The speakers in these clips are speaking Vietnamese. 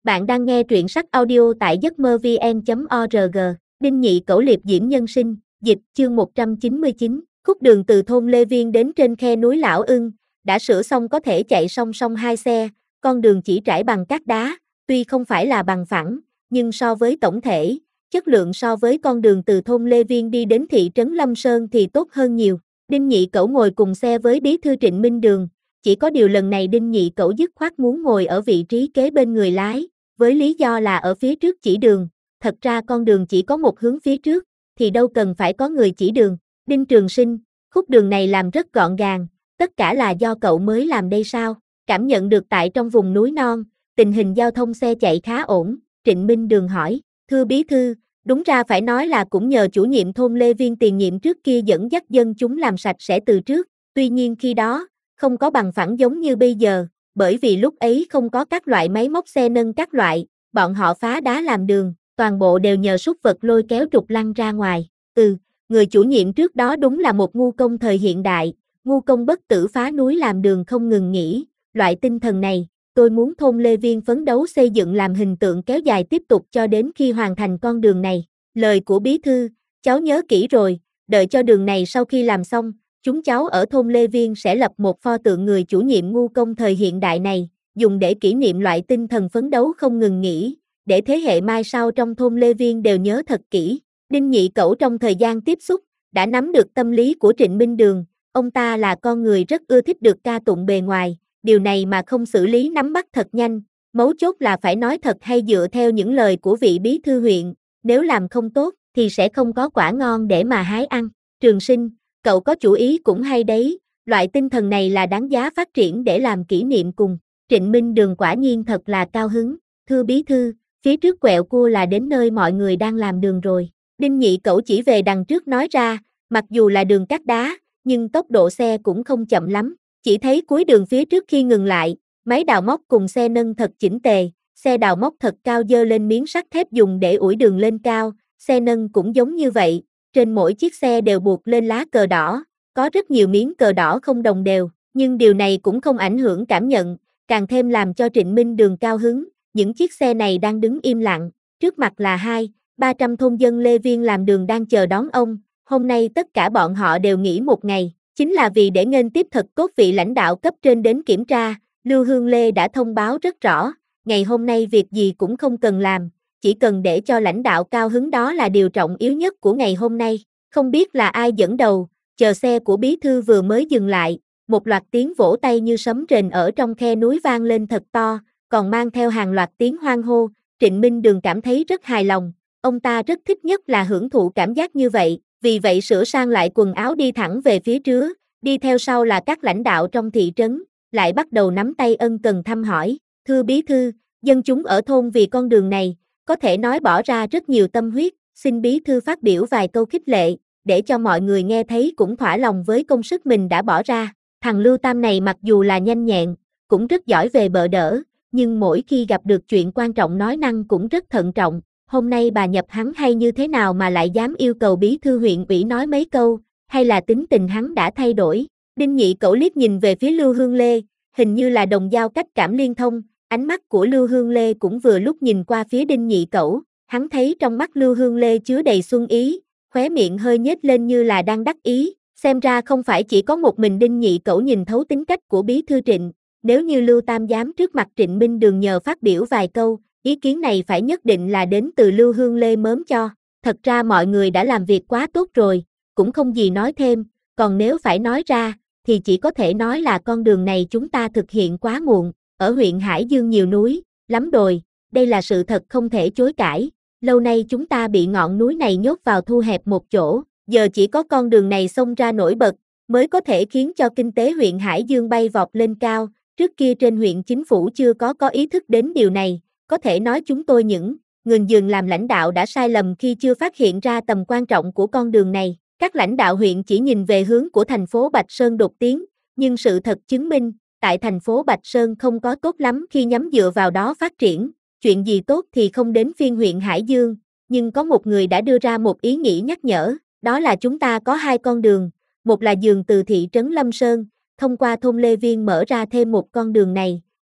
Bạn đang nghe truyện sách audio tại giấc mơ vn.org. Đinh Nhị Cẩu liệp diễm nhân sinh, dịch, chương 199. Khúc đường từ thôn Lê Viên đến trên khe núi Lão Ưng, đã sửa xong có thể chạy song song hai xe, con đường chỉ trải bằng cát đá, tuy không phải là bằng phẳng, nhưng so với tổng thể, chất lượng so với con đường từ thôn Lê Viên đi đến thị trấn Lâm Sơn thì tốt hơn nhiều. Đinh Nhị Cẩu ngồi cùng xe với bí thư Trịnh Minh Đường, chỉ có điều lần này Đinh Nhị Cẩu dứt khoát muốn ngồi ở vị trí kế bên người lái, với lý do là ở phía trước chỉ đường, thật ra con đường chỉ có một hướng phía trước, thì đâu cần phải có người chỉ đường. Đinh Trường Sinh, khúc đường này làm rất gọn gàng, tất cả là do cậu mới làm đây sao? Cảm nhận được tại trong vùng núi non, tình hình giao thông xe chạy khá ổn, Trịnh Minh Đường hỏi, thưa bí thư, đúng ra phải nói là cũng nhờ chủ nhiệm thôn Lê Viên tiền nhiệm trước kia dẫn dắt dân chúng làm sạch sẽ từ trước, tuy nhiên khi đó, không có bằng phẳng giống như bây giờ, bởi vì lúc ấy không có các loại máy móc xe nâng các loại, bọn họ phá đá làm đường, toàn bộ đều nhờ súc vật lôi kéo trục lăn ra ngoài. Người chủ nhiệm trước đó đúng là một ngu công thời hiện đại, ngu công bất tử phá núi làm đường không ngừng nghỉ, loại tinh thần này, tôi muốn thôn Lê Viên phấn đấu xây dựng làm hình tượng kéo dài tiếp tục cho đến khi hoàn thành con đường này. Lời của bí thư, cháu nhớ kỹ rồi, đợi cho đường này sau khi làm xong, chúng cháu ở thôn Lê Viên sẽ lập một pho tượng người chủ nhiệm ngu công thời hiện đại này, dùng để kỷ niệm loại tinh thần phấn đấu không ngừng nghỉ, để thế hệ mai sau trong thôn Lê Viên đều nhớ thật kỹ. Đinh Nhị Cẩu trong thời gian tiếp xúc, đã nắm được tâm lý của Trịnh Minh Đường, ông ta là con người rất ưa thích được ca tụng bề ngoài, điều này mà không xử lý nắm bắt thật nhanh, mấu chốt là phải nói thật hay dựa theo những lời của vị bí thư huyện, nếu làm không tốt thì sẽ không có quả ngon để mà hái ăn. Trường Sinh, cậu có chủ ý cũng hay đấy, loại tinh thần này là đáng giá phát triển để làm kỷ niệm cùng. Trịnh Minh Đường quả nhiên thật là cao hứng, thưa bí thư, phía trước quẹo cua là đến nơi mọi người đang làm đường rồi. Đinh Nhị Cẩu chỉ về đằng trước nói ra, mặc dù là đường cát đá, nhưng tốc độ xe cũng không chậm lắm, chỉ thấy cuối đường phía trước khi ngừng lại, máy đào móc cùng xe nâng thật chỉnh tề, xe đào móc thật cao dơ lên miếng sắt thép dùng để ủi đường lên cao, xe nâng cũng giống như vậy. Trên mỗi chiếc xe đều buộc lên lá cờ đỏ, có rất nhiều miếng cờ đỏ không đồng đều, nhưng điều này cũng không ảnh hưởng cảm nhận, càng thêm làm cho Trịnh Minh Đường cao hứng, những chiếc xe này đang đứng im lặng, trước mặt là 200-300 thôn dân Lê Viên làm đường đang chờ đón ông, hôm nay tất cả bọn họ đều nghỉ một ngày, chính là vì để nghênh tiếp thật tốt vị lãnh đạo cấp trên đến kiểm tra, Lưu Hương Lê đã thông báo rất rõ, ngày hôm nay việc gì cũng không cần làm. Chỉ cần để cho lãnh đạo cao hứng đó là điều trọng yếu nhất của ngày hôm nay. Không biết là ai dẫn đầu, chờ xe của bí thư vừa mới dừng lại, một loạt tiếng vỗ tay như sấm rền ở trong khe núi vang lên thật to, còn mang theo hàng loạt tiếng hoan hô. Trịnh Minh Đường cảm thấy rất hài lòng, ông ta rất thích nhất là hưởng thụ cảm giác như vậy, vì vậy sửa sang lại quần áo đi thẳng về phía trước, đi theo sau là các lãnh đạo trong thị trấn, lại bắt đầu nắm tay ân cần thăm hỏi, thưa bí thư, dân chúng ở thôn vì con đường này, có thể nói bỏ ra rất nhiều tâm huyết, xin bí thư phát biểu vài câu khích lệ, để cho mọi người nghe thấy cũng thỏa lòng với công sức mình đã bỏ ra. Thằng Lưu Tam này mặc dù là nhanh nhẹn, cũng rất giỏi về bợ đỡ, nhưng mỗi khi gặp được chuyện quan trọng nói năng cũng rất thận trọng. Hôm nay bà nhập hắn hay như thế nào mà lại dám yêu cầu bí thư huyện ủy nói mấy câu, hay là tính tình hắn đã thay đổi? Đinh Nhị Cẩu liếc nhìn về phía Lưu Hương Lê, hình như là đồng dao cách cảm liên thông. Ánh mắt của Lưu Hương Lê cũng vừa lúc nhìn qua phía Đinh Nhị Cẩu, hắn thấy trong mắt Lưu Hương Lê chứa đầy xuân ý, khóe miệng hơi nhếch lên như là đang đắc ý, xem ra không phải chỉ có một mình Đinh Nhị Cẩu nhìn thấu tính cách của bí thư Trịnh, nếu như Lưu Tam dám trước mặt Trịnh Minh Đường nhờ phát biểu vài câu, ý kiến này phải nhất định là đến từ Lưu Hương Lê mớm cho, thật ra mọi người đã làm việc quá tốt rồi, cũng không gì nói thêm, còn nếu phải nói ra, thì chỉ có thể nói là con đường này chúng ta thực hiện quá muộn. Ở huyện Hải Dương nhiều núi, lắm đồi, đây là sự thật không thể chối cãi. Lâu nay chúng ta bị ngọn núi này nhốt vào thu hẹp một chỗ, giờ chỉ có con đường này xông ra nổi bật, mới có thể khiến cho kinh tế huyện Hải Dương bay vọt lên cao. Trước kia trên huyện chính phủ chưa có ý thức đến điều này, có thể nói chúng tôi những người dường làm lãnh đạo đã sai lầm khi chưa phát hiện ra tầm quan trọng của con đường này. Các lãnh đạo huyện chỉ nhìn về hướng của thành phố Bạch Sơn đột tiến, nhưng sự thật chứng minh, tại thành phố Bạch Sơn không có tốt lắm khi nhắm dựa vào đó phát triển, chuyện gì tốt thì không đến phiên huyện Hải Dương, nhưng có một người đã đưa ra một ý nghĩ nhắc nhở, đó là chúng ta có hai con đường, một là dường từ thị trấn Lâm Sơn, thông qua thôn Lê Viên mở ra thêm một con đường này,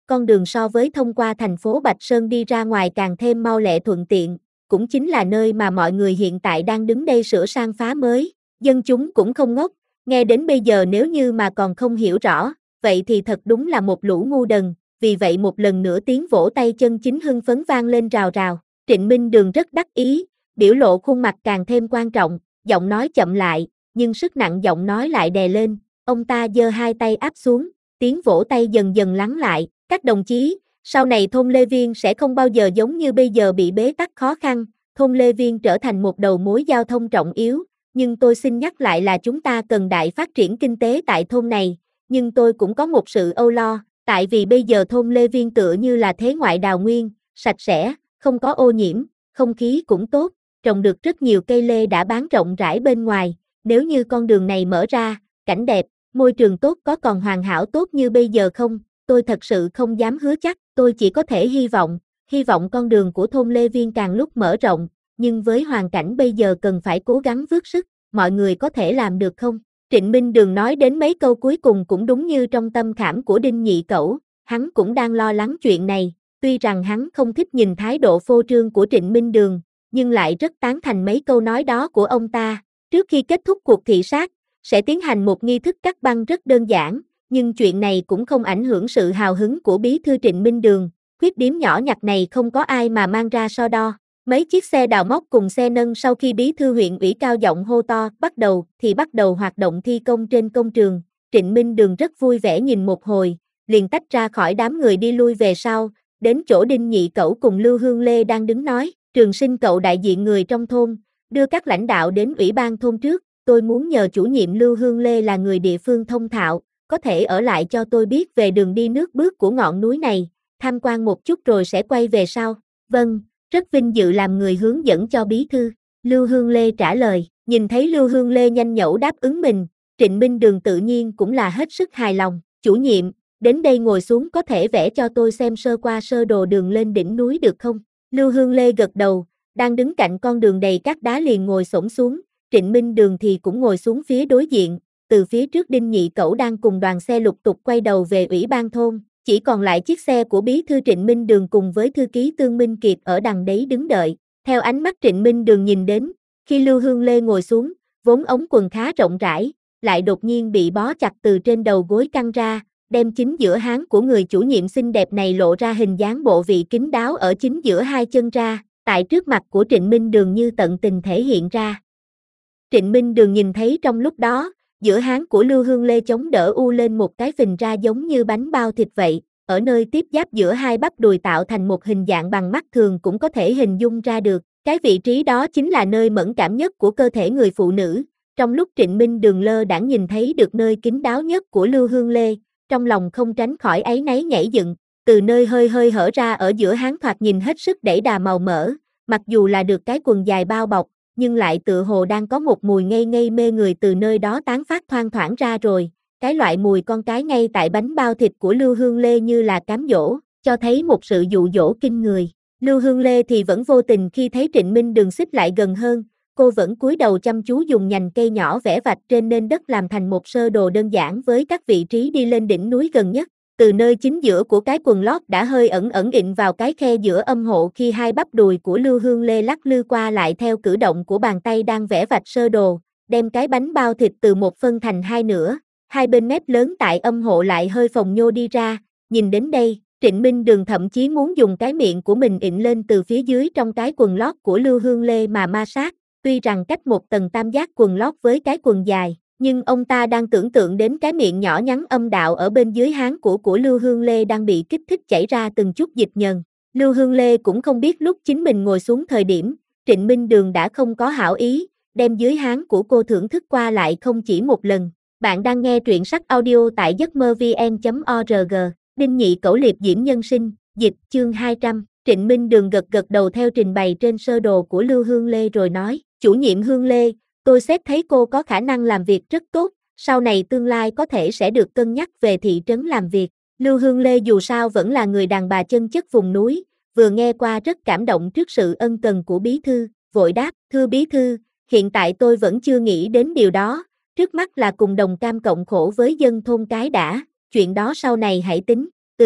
con đường so với thông qua thành phố Bạch Sơn đi ra ngoài càng thêm mau lẹ thuận tiện, cũng chính là nơi mà mọi người hiện tại đang đứng đây sửa sang phá mới. Dân chúng cũng không ngốc, nghe đến bây giờ nếu như mà còn không hiểu rõ, vậy thì thật đúng là một lũ ngu đần, vì vậy một lần nữa tiếng vỗ tay chân chính hưng phấn vang lên rào rào. Trịnh Minh Đường rất đắc ý, biểu lộ khuôn mặt càng thêm quan trọng, giọng nói chậm lại, nhưng sức nặng giọng nói lại đè lên, ông ta giơ hai tay áp xuống, tiếng vỗ tay dần dần lắng lại. Các đồng chí, sau này thôn Lê Viên sẽ không bao giờ giống như bây giờ bị bế tắc khó khăn, thôn Lê Viên trở thành một đầu mối giao thông trọng yếu, nhưng tôi xin nhắc lại là chúng ta cần đại phát triển kinh tế tại thôn này, nhưng tôi cũng có một sự âu lo, tại vì bây giờ thôn Lê Viên tựa như là thế ngoại đào nguyên, sạch sẽ, không có ô nhiễm, không khí cũng tốt, trồng được rất nhiều cây lê đã bán rộng rãi bên ngoài, nếu như con đường này mở ra, cảnh đẹp, môi trường tốt có còn hoàn hảo tốt như bây giờ không? Tôi thật sự không dám hứa chắc, tôi chỉ có thể hy vọng con đường của thôn Lê Viên càng lúc mở rộng, nhưng với hoàn cảnh bây giờ cần phải cố gắng vớt sức, mọi người có thể làm được không? Trịnh Minh Đường nói đến mấy câu cuối cùng cũng đúng như trong tâm khảm của Đinh Nhị Cẩu, hắn cũng đang lo lắng chuyện này, tuy rằng hắn không thích nhìn thái độ phô trương của Trịnh Minh Đường, nhưng lại rất tán thành mấy câu nói đó của ông ta. Trước khi kết thúc cuộc thị sát, sẽ tiến hành một nghi thức cắt băng rất đơn giản, nhưng chuyện này cũng không ảnh hưởng sự hào hứng của bí thư Trịnh Minh Đường, khuyết điểm nhỏ nhặt này không có ai mà mang ra so đo. Mấy chiếc xe đào móc cùng xe nâng sau khi bí thư huyện ủy cao giọng hô to bắt đầu hoạt động thi công trên công trường, Trịnh Minh Đường rất vui vẻ nhìn một hồi, liền tách ra khỏi đám người đi lui về sau, đến chỗ Đinh Nhị Cẩu cùng Lưu Hương Lê đang đứng nói, Trường Sinh cậu đại diện người trong thôn, đưa các lãnh đạo đến ủy ban thôn trước, tôi muốn nhờ chủ nhiệm Lưu Hương Lê là người địa phương thông thạo, có thể ở lại cho tôi biết về đường đi nước bước của ngọn núi này, tham quan một chút rồi sẽ quay về sau. Vâng, rất vinh dự làm người hướng dẫn cho bí thư. Lưu Hương Lê trả lời, nhìn thấy Lưu Hương Lê nhanh nhẩu đáp ứng mình, Trịnh Minh Đường tự nhiên cũng là hết sức hài lòng. Chủ nhiệm, đến đây ngồi xuống có thể vẽ cho tôi xem sơ qua sơ đồ đường lên đỉnh núi được không? Lưu Hương Lê gật đầu, đang đứng cạnh con đường đầy cát đá liền ngồi xổm xuống, Trịnh Minh Đường thì cũng ngồi xuống phía đối diện. Từ phía trước Đinh Nhị Cẩu đang cùng đoàn xe lục tục quay đầu về ủy ban thôn, chỉ còn lại chiếc xe của bí thư Trịnh Minh Đường cùng với thư ký Tương Minh Kiệt ở đằng đấy đứng đợi. Theo ánh mắt Trịnh Minh Đường nhìn đến, khi Lưu Hương Lê ngồi xuống, vốn ống quần khá rộng rãi, lại đột nhiên bị bó chặt từ trên đầu gối căng ra, đem chính giữa háng của người chủ nhiệm xinh đẹp này lộ ra hình dáng bộ vị kín đáo ở chính giữa hai chân ra, tại trước mặt của Trịnh Minh Đường như tận tình thể hiện ra. Trịnh Minh Đường nhìn thấy trong lúc đó, giữa háng của Lưu Hương Lê chống đỡ u lên một cái phình ra giống như bánh bao thịt vậy, ở nơi tiếp giáp giữa hai bắp đùi tạo thành một hình dạng bằng mắt thường cũng có thể hình dung ra được, cái vị trí đó chính là nơi mẫn cảm nhất của cơ thể người phụ nữ. Trong lúc Trịnh Minh Đường lơ đãng nhìn thấy được nơi kín đáo nhất của Lưu Hương Lê, trong lòng không tránh khỏi áy náy nhảy dựng, từ nơi hơi hở ra ở giữa háng thoạt nhìn hết sức đẩy đà màu mỡ, mặc dù là được cái quần dài bao bọc, nhưng lại tựa hồ đang có một mùi ngây ngây mê người từ nơi đó tán phát thoang thoảng ra rồi, cái loại mùi con cái ngay tại bánh bao thịt của Lưu Hương Lê như là cám dỗ, cho thấy một sự dụ dỗ kinh người. Lưu Hương Lê thì vẫn vô tình khi thấy Trịnh Minh Đường xích lại gần hơn, cô vẫn cúi đầu chăm chú dùng nhành cây nhỏ vẽ vạch trên nền đất làm thành một sơ đồ đơn giản với các vị trí đi lên đỉnh núi gần nhất. Từ nơi chính giữa của cái quần lót đã hơi ẩn ịn vào cái khe giữa âm hộ khi hai bắp đùi của Lưu Hương Lê lắc lư qua lại theo cử động của bàn tay đang vẽ vạch sơ đồ, đem cái bánh bao thịt từ một phân thành hai nửa, hai bên mép lớn tại âm hộ lại hơi phồng nhô đi ra. Nhìn đến đây, Trịnh Minh Đường thậm chí muốn dùng cái miệng của mình ịn lên từ phía dưới trong cái quần lót của Lưu Hương Lê mà ma sát, tuy rằng cách một tầng tam giác quần lót với cái quần dài. Nhưng ông ta đang tưởng tượng đến cái miệng nhỏ nhắn âm đạo ở bên dưới háng của Lưu Hương Lê đang bị kích thích chảy ra từng chút dịch nhờn. Lưu Hương Lê cũng không biết lúc chính mình ngồi xuống thời điểm, Trịnh Minh Đường đã không có hảo ý, đem dưới háng của cô thưởng thức qua lại không chỉ một lần. Bạn đang nghe truyện sách audio tại giấc mơ vn.org, Đinh Nhị Cẩu liệp diễm nhân sinh, dịch chương 200. Trịnh Minh Đường gật đầu theo trình bày trên sơ đồ của Lưu Hương Lê rồi nói, chủ nhiệm Hương Lê, tôi xét thấy cô có khả năng làm việc rất tốt, sau này tương lai có thể sẽ được cân nhắc về thị trấn làm việc. Lưu Hương Lê dù sao vẫn là người đàn bà chân chất vùng núi, vừa nghe qua rất cảm động trước sự ân cần của bí thư, vội đáp, thưa bí thư, hiện tại tôi vẫn chưa nghĩ đến điều đó, trước mắt là cùng đồng cam cộng khổ với dân thôn cái đã, chuyện đó sau này hãy tính.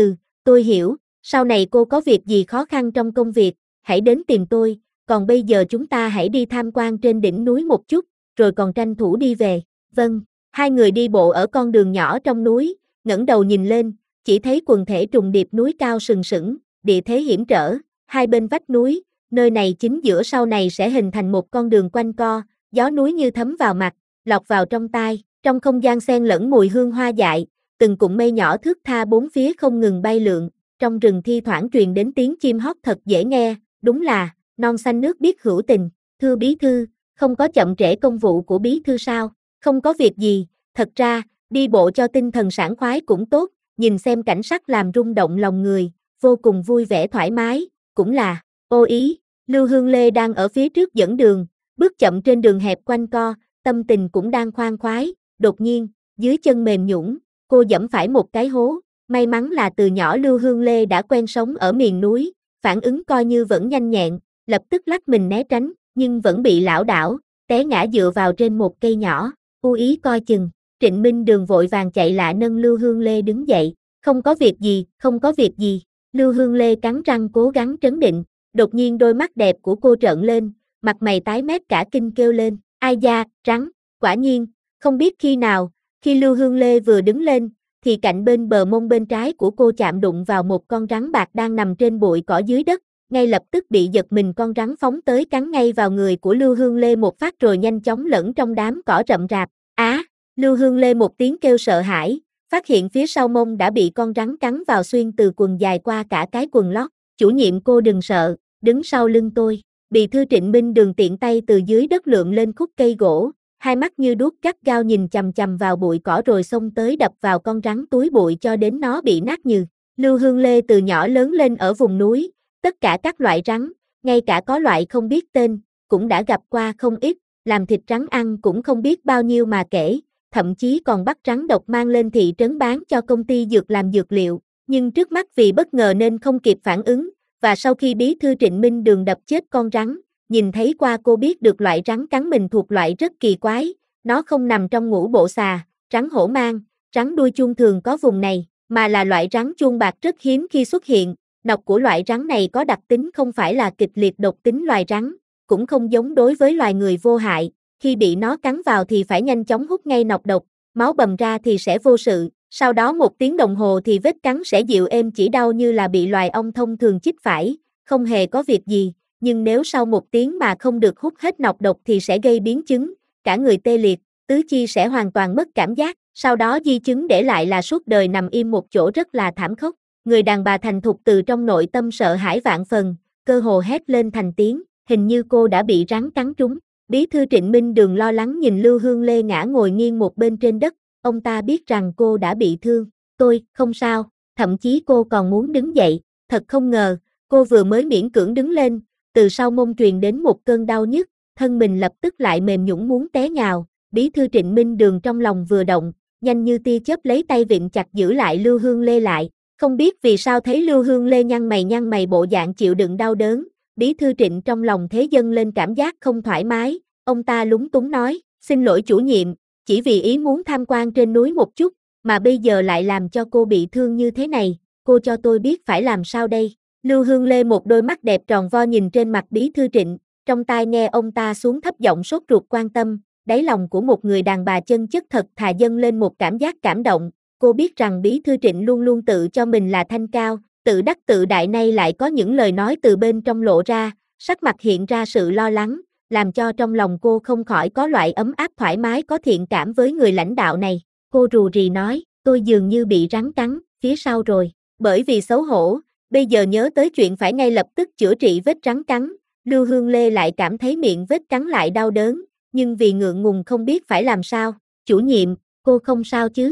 tôi hiểu, sau này cô có việc gì khó khăn trong công việc, hãy đến tìm tôi, còn bây giờ chúng ta hãy đi tham quan trên đỉnh núi một chút, rồi còn tranh thủ đi về. Vâng, hai người đi bộ ở con đường nhỏ trong núi, ngẩng đầu nhìn lên, chỉ thấy quần thể trùng điệp núi cao sừng sững, địa thế hiểm trở, hai bên vách núi, nơi này chính giữa sau này sẽ hình thành một con đường quanh co, gió núi như thấm vào mặt, lọt vào trong tai, trong không gian xen lẫn mùi hương hoa dại, từng cụm mây nhỏ thướt tha bốn phía không ngừng bay lượn, trong rừng thi thoảng truyền đến tiếng chim hót thật dễ nghe, đúng là, non xanh nước biếc hữu tình, thưa bí thư, không có chậm trễ công vụ của bí thư sao, không có việc gì, thật ra, đi bộ cho tinh thần sảng khoái cũng tốt, nhìn xem cảnh sắc làm rung động lòng người, vô cùng vui vẻ thoải mái, cũng là, ô ý, Lưu Hương Lê đang ở phía trước dẫn đường, bước chậm trên đường hẹp quanh co, tâm tình cũng đang khoan khoái, đột nhiên, dưới chân mềm nhũn, cô giẫm phải một cái hố, may mắn là từ nhỏ Lưu Hương Lê đã quen sống ở miền núi, phản ứng coi như vẫn nhanh nhẹn, lập tức lách mình né tránh, nhưng vẫn bị lảo đảo, té ngã dựa vào trên một cây nhỏ, u ý coi chừng, Trịnh Minh Đường vội vàng chạy lại nâng Lưu Hương Lê đứng dậy, không có việc gì, không có việc gì, Lưu Hương Lê cắn răng cố gắng trấn định, đột nhiên đôi mắt đẹp của cô trợn lên, mặt mày tái mét cả kinh kêu lên, ai da, rắn, quả nhiên, không biết khi nào, khi Lưu Hương Lê vừa đứng lên, thì cạnh bên bờ mông bên trái của cô chạm đụng vào một con rắn bạc đang nằm trên bụi cỏ dưới đất, ngay lập tức bị giật mình con rắn phóng tới cắn ngay vào người của Lưu Hương Lê một phát rồi nhanh chóng lẫn trong đám cỏ rậm rạp, Lưu Hương Lê một tiếng kêu sợ hãi, phát hiện phía sau mông đã bị con rắn cắn vào xuyên từ quần dài qua cả cái quần lót, chủ nhiệm cô đừng sợ, đứng sau lưng tôi, Bí thư Trịnh Minh Đường tiện tay từ dưới đất lượm lên khúc cây gỗ, hai mắt như đuốc gắt gao nhìn chằm chằm vào bụi cỏ rồi xông tới đập vào con rắn túi bụi cho đến nó bị nát nhừ. Lưu Hương Lê từ nhỏ lớn lên ở vùng núi, tất cả các loại rắn, ngay cả có loại không biết tên, cũng đã gặp qua không ít, làm thịt rắn ăn cũng không biết bao nhiêu mà kể, thậm chí còn bắt rắn độc mang lên thị trấn bán cho công ty dược làm dược liệu, nhưng trước mắt vì bất ngờ nên không kịp phản ứng, và sau khi bí thư Trịnh Minh Đường đập chết con rắn, nhìn thấy qua cô biết được loại rắn cắn mình thuộc loại rất kỳ quái, nó không nằm trong ngũ bộ xà, rắn hổ mang, rắn đuôi chuông thường có vùng này, mà là loại rắn chuông bạc rất hiếm khi xuất hiện, độc của loại rắn này có đặc tính không phải là kịch liệt độc tính loài rắn, cũng không giống đối với loài người vô hại, khi bị nó cắn vào thì phải nhanh chóng hút ngay nọc độc, máu bầm ra thì sẽ vô sự, sau đó 1 tiếng đồng hồ thì vết cắn sẽ dịu êm chỉ đau như là bị loài ong thông thường chích phải, không hề có việc gì, nhưng nếu sau 1 tiếng mà không được hút hết nọc độc thì sẽ gây biến chứng, cả người tê liệt, tứ chi sẽ hoàn toàn mất cảm giác, sau đó di chứng để lại là suốt đời nằm im một chỗ rất là thảm khốc. Người đàn bà thành thục từ trong nội tâm sợ hãi vạn phần, cơ hồ hét lên thành tiếng, hình như cô đã bị rắn cắn trúng. Bí thư Trịnh Minh Đường lo lắng nhìn Lưu Hương Lê ngã ngồi nghiêng một bên trên đất, ông ta biết rằng cô đã bị thương, tôi, không sao, thậm chí cô còn muốn đứng dậy, thật không ngờ, cô vừa mới miễn cưỡng đứng lên, từ sau mông truyền đến một cơn đau nhức, thân mình lập tức lại mềm nhũn muốn té nhào, bí thư Trịnh Minh Đường trong lòng vừa động, nhanh như tia chớp lấy tay vịn chặt giữ lại Lưu Hương Lê lại, không biết vì sao thấy Lưu Hương Lê nhăn mày bộ dạng chịu đựng đau đớn, bí thư Trịnh trong lòng thế dâng lên cảm giác không thoải mái, ông ta lúng túng nói, xin lỗi chủ nhiệm, chỉ vì ý muốn tham quan trên núi một chút, mà bây giờ lại làm cho cô bị thương như thế này, cô cho tôi biết phải làm sao đây. Lưu Hương Lê một đôi mắt đẹp tròn vo nhìn trên mặt bí thư Trịnh, trong tai nghe ông ta xuống thấp giọng sốt ruột quan tâm, đáy lòng của một người đàn bà chân chất thật thà dâng lên một cảm giác cảm động, cô biết rằng bí thư Trịnh luôn luôn tự cho mình là thanh cao, tự đắc tự đại nay lại có những lời nói từ bên trong lộ ra, sắc mặt hiện ra sự lo lắng, làm cho trong lòng cô không khỏi có loại ấm áp thoải mái có thiện cảm với người lãnh đạo này. Cô rù rì nói, tôi dường như bị rắn cắn, phía sau rồi, bởi vì xấu hổ, bây giờ nhớ tới chuyện phải ngay lập tức chữa trị vết rắn cắn, Lưu Hương Lê lại cảm thấy miệng vết cắn lại đau đớn, nhưng vì ngượng ngùng không biết phải làm sao, chủ nhiệm, cô không sao chứ?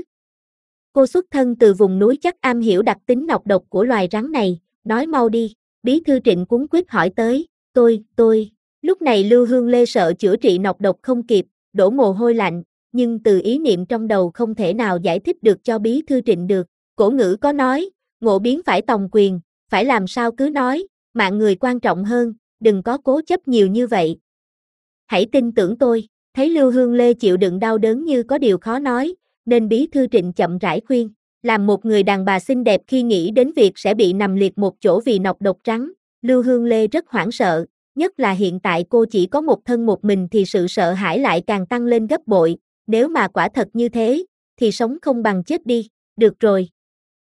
Cô xuất thân từ vùng núi chắc am hiểu đặc tính nọc độc của loài rắn này, nói mau đi, bí thư Trịnh cuống quýt hỏi tới, tôi, lúc này Lưu Hương Lê sợ chữa trị nọc độc không kịp, đổ mồ hôi lạnh, nhưng từ ý niệm trong đầu không thể nào giải thích được cho bí thư Trịnh được, cổ ngữ có nói, ngộ biến phải tòng quyền, phải làm sao cứ nói, mạng người quan trọng hơn, đừng có cố chấp nhiều như vậy. Hãy tin tưởng tôi, thấy Lưu Hương Lê chịu đựng đau đớn như có điều khó nói, nên bí thư Trịnh chậm rãi khuyên, Làm một người đàn bà xinh đẹp khi nghĩ đến việc sẽ bị nằm liệt một chỗ vì nọc độc trắng, Lưu Hương Lê rất hoảng sợ, nhất là hiện tại cô chỉ có một thân một mình thì sự sợ hãi lại càng tăng lên gấp bội, nếu mà quả thật như thế, thì sống không bằng chết đi, được rồi.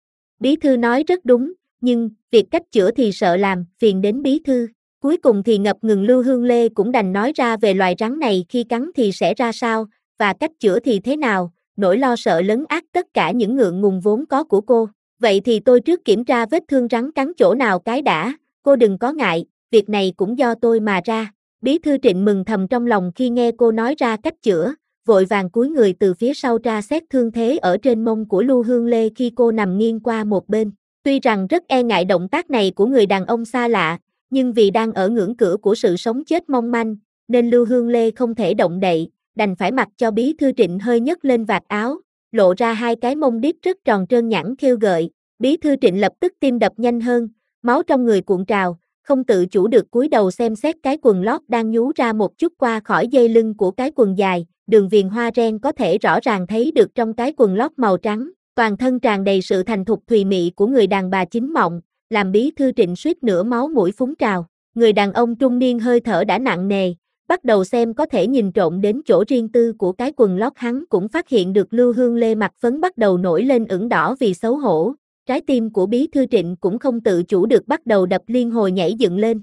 Bí thư nói rất đúng, nhưng, việc cách chữa thì sợ làm, phiền đến bí thư. Cuối cùng thì ngập ngừng Lưu Hương Lê cũng đành nói ra về loài rắn này khi cắn thì sẽ ra sao, và cách chữa thì thế nào, nỗi lo sợ lấn át tất cả những ngượng ngùng vốn có của cô. Vậy thì tôi trước kiểm tra vết thương rắn cắn chỗ nào cái đã, cô đừng có ngại, việc này cũng do tôi mà ra. Bí thư Trịnh mừng thầm trong lòng khi nghe cô nói ra cách chữa, vội vàng cúi người từ phía sau tra xét thương thế ở trên mông của Lưu Hương Lê khi cô nằm nghiêng qua một bên. Tuy rằng rất e ngại động tác này của người đàn ông xa lạ, nhưng vì đang ở ngưỡng cửa của sự sống chết mong manh, nên Lưu Hương Lê không thể động đậy, đành phải mặc cho bí thư Trịnh hơi nhấc lên vạt áo, lộ ra hai cái mông đít rất tròn trơn nhẵn khêu gợi. Bí thư Trịnh lập tức tim đập nhanh hơn, máu trong người cuộn trào, không tự chủ được cúi đầu xem xét cái quần lót đang nhú ra một chút qua khỏi dây lưng của cái quần dài, đường viền hoa ren có thể rõ ràng thấy được trong cái quần lót màu trắng, toàn thân tràn đầy sự thành thục thùy mị của người đàn bà chính mộng, làm bí thư Trịnh suýt nữa máu mũi phúng trào. Người đàn ông trung niên hơi thở đã nặng nề, bắt đầu xem có thể nhìn trộm đến chỗ riêng tư của cái quần lót, hắn cũng phát hiện được Lưu Hương Lê mặt phấn bắt đầu nổi lên ửng đỏ vì xấu hổ. Trái tim của bí thư Trịnh cũng không tự chủ được bắt đầu đập liên hồi nhảy dựng lên.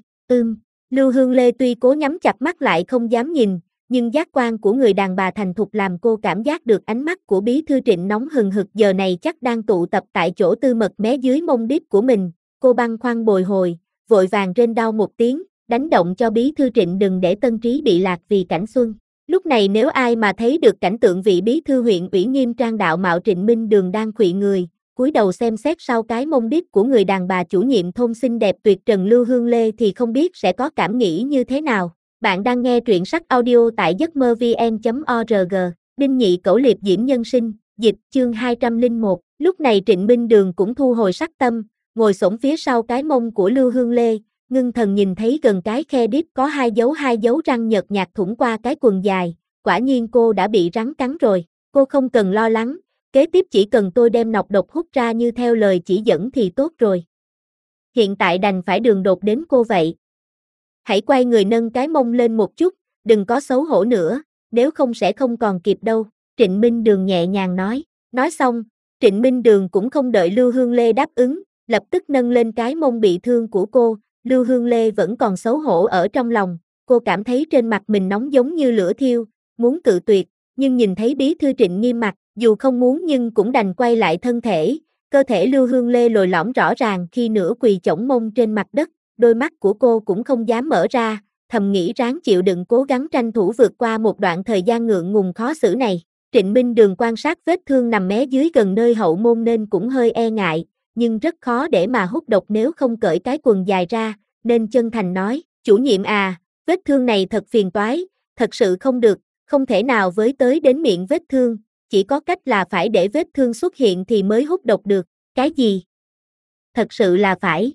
Lưu Hương Lê tuy cố nhắm chặt mắt lại không dám nhìn, nhưng giác quan của người đàn bà thành thục làm cô cảm giác được ánh mắt của bí thư Trịnh nóng hừng hực giờ này chắc đang tụ tập tại chỗ tư mật mé dưới mông đít của mình. Cô băn khoăn bồi hồi, vội vàng rên đau một tiếng, đánh động cho bí thư Trịnh đừng để tâm trí bị lạc vì cảnh xuân. Lúc này nếu ai mà thấy được cảnh tượng vị bí thư huyện ủy nghiêm trang đạo mạo Trịnh Minh Đường đang khuỵu người, cúi đầu xem xét sau cái mông đít của người đàn bà chủ nhiệm thôn xinh đẹp tuyệt trần Lưu Hương Lê thì không biết sẽ có cảm nghĩ như thế nào. Bạn đang nghe truyện sách audio tại giấc mơ vn.org, Đinh Nhị Cẩu Liệp Diễm Nhân Sinh, dịch chương 201. Lúc này Trịnh Minh Đường cũng thu hồi sắc tâm, ngồi xổm phía sau cái mông của Lưu Hương Lê, ngưng thần nhìn thấy gần cái khe đít có hai dấu răng nhợt nhạt thủng qua cái quần dài, quả nhiên cô đã bị rắn cắn rồi, cô không cần lo lắng, kế tiếp chỉ cần tôi đem nọc độc hút ra như theo lời chỉ dẫn thì tốt rồi. Hiện tại đành phải đường đột đến cô vậy. Hãy quay người nâng cái mông lên một chút, đừng có xấu hổ nữa, nếu không sẽ không còn kịp đâu, Trịnh Minh Đường nhẹ nhàng nói. Nói xong, Trịnh Minh Đường cũng không đợi Lưu Hương Lê đáp ứng, lập tức nâng lên cái mông bị thương của cô. Lưu Hương Lê vẫn còn xấu hổ ở trong lòng, cô cảm thấy trên mặt mình nóng giống như lửa thiêu, muốn cự tuyệt, nhưng nhìn thấy bí thư Trịnh nghiêm mặt, dù không muốn nhưng cũng đành quay lại thân thể. Cơ thể Lưu Hương Lê lồi lõm rõ ràng khi nửa quỳ chổng mông trên mặt đất, đôi mắt của cô cũng không dám mở ra, thầm nghĩ ráng chịu đựng cố gắng tranh thủ vượt qua một đoạn thời gian ngượng ngùng khó xử này. Trịnh Minh Đường quan sát vết thương nằm mé dưới gần nơi hậu môn nên cũng hơi e ngại, nhưng rất khó để mà hút độc nếu không cởi cái quần dài ra, nên chân thành nói, chủ nhiệm à, vết thương này thật phiền toái, thật sự không được, không thể nào với tới đến miệng vết thương, chỉ có cách là phải để vết thương xuất hiện thì mới hút độc được. Cái gì? Thật sự là phải.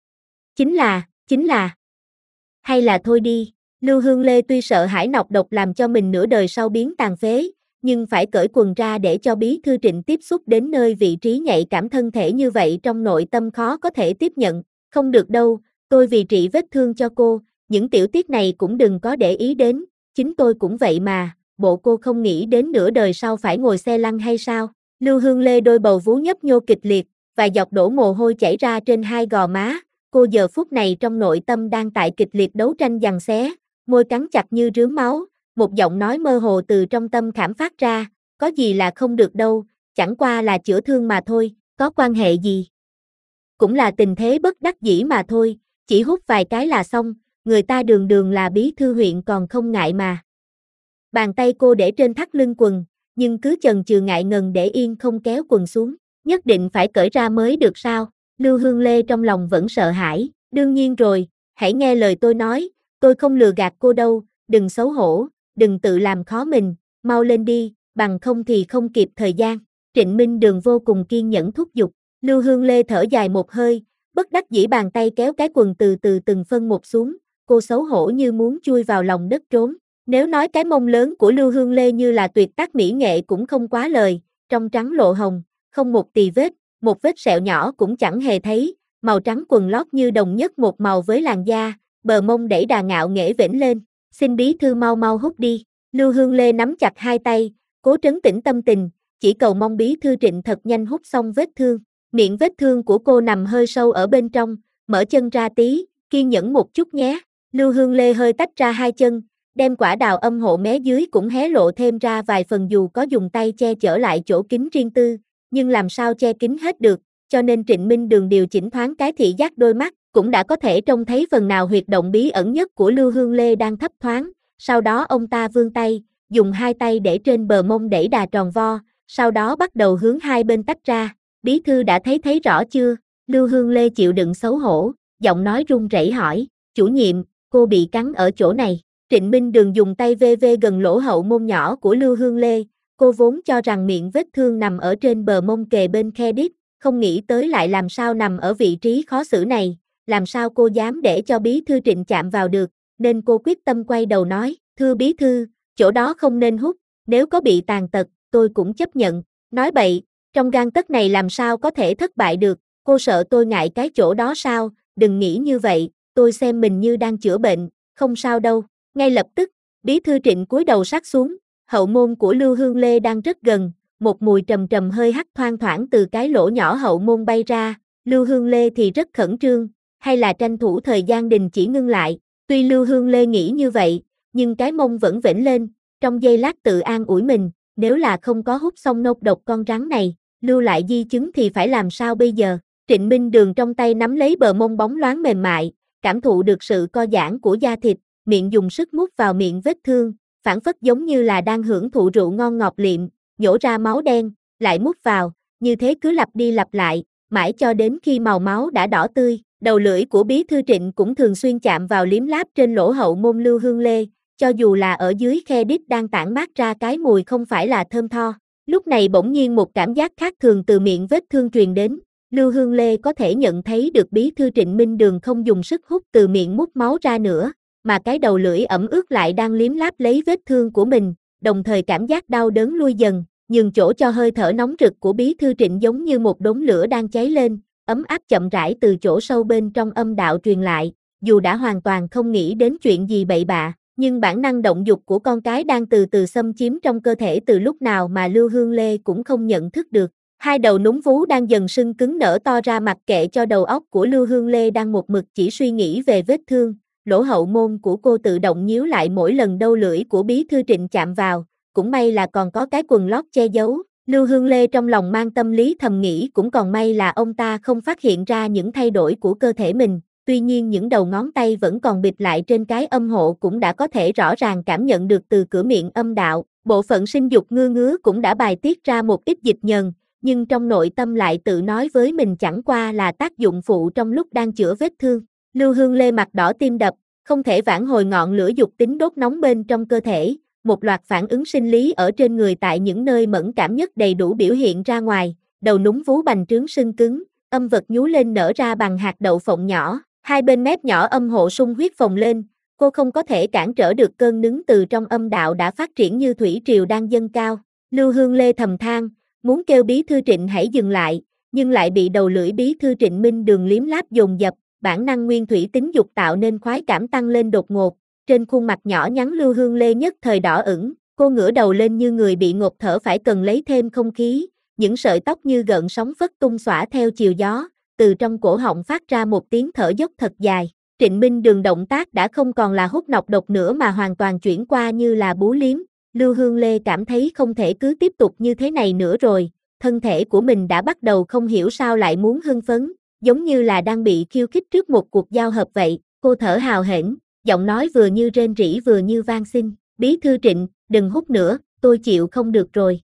Chính là. Hay là thôi đi, Lưu Hương Lê tuy sợ hãi nọc độc làm cho mình nửa đời sau biến tàn phế, nhưng phải cởi quần ra để cho bí thư Trịnh tiếp xúc đến nơi vị trí nhạy cảm thân thể như vậy trong nội tâm khó có thể tiếp nhận. Không được đâu, tôi vì trị vết thương cho cô, những tiểu tiết này cũng đừng có để ý đến, chính tôi cũng vậy mà, bộ cô không nghĩ đến nửa đời sau phải ngồi xe lăn hay sao? Lưu Hương Lê đôi bầu vú nhấp nhô kịch liệt, vài giọt đổ mồ hôi chảy ra trên hai gò má, cô giờ phút này trong nội tâm đang tại kịch liệt đấu tranh giằng xé, môi cắn chặt như rướm máu, một giọng nói mơ hồ từ trong tâm khảm phát ra, có gì là không được đâu, chẳng qua là chữa thương mà thôi, có quan hệ gì? Cũng là tình thế bất đắc dĩ mà thôi, chỉ hút vài cái là xong, người ta đường đường là bí thư huyện còn không ngại mà. Bàn tay cô để trên thắt lưng quần, nhưng cứ chần chừ ngại ngần để yên không kéo quần xuống, nhất định phải cởi ra mới được sao? Lưu Hương Lê trong lòng vẫn sợ hãi, đương nhiên rồi, hãy nghe lời tôi nói, tôi không lừa gạt cô đâu, đừng xấu hổ, đừng tự làm khó mình, mau lên đi, bằng không thì không kịp thời gian. Trịnh Minh Đường vô cùng kiên nhẫn thúc giục, Lưu Hương Lê thở dài một hơi, bất đắc dĩ bàn tay kéo cái quần từ từ từng phân một xuống, cô xấu hổ như muốn chui vào lòng đất trốn. Nếu nói cái mông lớn của Lưu Hương Lê như là tuyệt tác mỹ nghệ cũng không quá lời, trong trắng lộ hồng, không một tì vết, một vết sẹo nhỏ cũng chẳng hề thấy, màu trắng quần lót như đồng nhất một màu với làn da, bờ mông đẩy đà ngạo nghễ vểnh lên, xin bí thư mau mau hút đi. Lưu Hương Lê nắm chặt hai tay, cố trấn tĩnh tâm tình, chỉ cầu mong bí thư Trịnh thật nhanh hút xong vết thương. Miệng vết thương của cô nằm hơi sâu ở bên trong, mở chân ra tí, kiên nhẫn một chút nhé. Lưu Hương Lê hơi tách ra hai chân, đem quả đào âm hộ mé dưới cũng hé lộ thêm ra vài phần dù có dùng tay che chở lại chỗ kín riêng tư, nhưng làm sao che kín hết được, cho nên Trịnh Minh Đường điều chỉnh thoáng cái thị giác đôi mắt, cũng đã có thể trông thấy phần nào huyệt động bí ẩn nhất của Lưu Hương Lê đang thấp thoáng, sau đó ông ta vươn tay, dùng hai tay để trên bờ mông đẩy đà tròn vo, sau đó bắt đầu hướng hai bên tách ra. Bí thư đã thấy rõ chưa? Lưu Hương Lê chịu đựng xấu hổ, giọng nói run rẩy hỏi, chủ nhiệm, cô bị cắn ở chỗ này. Trịnh Minh Đường dùng tay vê gần lỗ hậu môn nhỏ của Lưu Hương Lê, cô vốn cho rằng miệng vết thương nằm ở trên bờ mông kề bên khe đít, không nghĩ tới lại làm sao nằm ở vị trí khó xử này, làm sao cô dám để cho bí thư Trịnh chạm vào được, nên cô quyết tâm quay đầu nói, thưa bí thư, chỗ đó không nên hút, nếu có bị tàn tật, tôi cũng chấp nhận. Nói bậy, trong gang tấc này làm sao có thể thất bại được, cô sợ tôi ngại cái chỗ đó sao, đừng nghĩ như vậy, tôi xem mình như đang chữa bệnh, không sao đâu. Ngay lập tức, bí thư Trịnh cúi đầu sát xuống, hậu môn của Lưu Hương Lê đang rất gần, một mùi trầm trầm hơi hắc thoang thoảng từ cái lỗ nhỏ hậu môn bay ra, Lưu Hương Lê thì rất khẩn trương, hay là tranh thủ thời gian đình chỉ ngưng lại, tuy Lưu Hương Lê nghĩ như vậy, nhưng cái mông vẫn vểnh lên, trong giây lát tự an ủi mình, nếu là không có hút xong nốt độc con rắn này, lưu lại di chứng thì phải làm sao bây giờ. Trịnh Minh Đường trong tay nắm lấy bờ mông bóng loáng mềm mại, cảm thụ được sự co giãn của da thịt, miệng dùng sức mút vào miệng vết thương, phảng phất giống như là đang hưởng thụ rượu ngon ngọt liệm, nhổ ra máu đen, lại mút vào, như thế cứ lặp đi lặp lại, mãi cho đến khi màu máu đã đỏ tươi. Đầu lưỡi của bí thư Trịnh cũng thường xuyên chạm vào liếm láp trên lỗ hậu môn Lưu Hương Lê, cho dù là ở dưới khe đít đang tản mát ra cái mùi không phải là thơm tho. Lúc này bỗng nhiên một cảm giác khác thường từ miệng vết thương truyền đến, Lưu Hương Lê có thể nhận thấy được bí thư Trịnh Minh Đường không dùng sức hút từ miệng mút máu ra nữa, mà cái đầu lưỡi ẩm ướt lại đang liếm láp lấy vết thương của mình, đồng thời cảm giác đau đớn lui dần, nhường chỗ cho hơi thở nóng rực của bí thư Trịnh giống như một đống lửa đang cháy lên, ấm áp chậm rãi từ chỗ sâu bên trong âm đạo truyền lại, dù đã hoàn toàn không nghĩ đến chuyện gì bậy bạ, nhưng bản năng động dục của con cái đang từ từ xâm chiếm trong cơ thể từ lúc nào mà Lưu Hương Lê cũng không nhận thức được. Hai đầu núm vú đang dần sưng cứng nở to ra mặc kệ cho đầu óc của Lưu Hương Lê đang một mực chỉ suy nghĩ về vết thương, lỗ hậu môn của cô tự động nhíu lại mỗi lần đầu lưỡi của bí thư Trịnh chạm vào, cũng may là còn có cái quần lót che giấu. Lưu Hương Lê trong lòng mang tâm lý thầm nghĩ cũng còn may là ông ta không phát hiện ra những thay đổi của cơ thể mình, tuy nhiên những đầu ngón tay vẫn còn bịt lại trên cái âm hộ cũng đã có thể rõ ràng cảm nhận được từ cửa miệng âm đạo, bộ phận sinh dục ngứa cũng đã bài tiết ra một ít dịch nhờn, nhưng trong nội tâm lại tự nói với mình chẳng qua là tác dụng phụ trong lúc đang chữa vết thương. Lưu Hương Lê mặt đỏ tim đập, không thể vãn hồi ngọn lửa dục tính đốt nóng bên trong cơ thể. Một loạt phản ứng sinh lý ở trên người tại những nơi mẫn cảm nhất đầy đủ biểu hiện ra ngoài, đầu núm vú bành trướng sưng cứng, âm vật nhú lên nở ra bằng hạt đậu phộng nhỏ, hai bên mép nhỏ âm hộ sung huyết phồng lên, cô không có thể cản trở được cơn nứng từ trong âm đạo đã phát triển như thủy triều đang dâng cao. Lưu Hương Lê thầm than, muốn kêu bí thư Trịnh hãy dừng lại, nhưng lại bị đầu lưỡi bí thư Trịnh Minh Đường liếm láp dồn dập, bản năng nguyên thủy tính dục tạo nên khoái cảm tăng lên đột ngột. Trên khuôn mặt nhỏ nhắn Lưu Hương Lê nhất thời đỏ ửng, cô ngửa đầu lên như người bị ngột thở phải cần lấy thêm không khí, những sợi tóc như gợn sóng phất tung xõa theo chiều gió, từ trong cổ họng phát ra một tiếng thở dốc thật dài. Trịnh Minh Đường động tác đã không còn là hút nọc độc nữa mà hoàn toàn chuyển qua như là bú liếm, Lưu Hương Lê cảm thấy không thể cứ tiếp tục như thế này nữa rồi, thân thể của mình đã bắt đầu không hiểu sao lại muốn hưng phấn, giống như là đang bị khiêu khích trước một cuộc giao hợp vậy, cô thở hào hển. Giọng nói vừa như rên rỉ vừa như van xin, bí thư Trịnh, đừng hút nữa, tôi chịu không được rồi.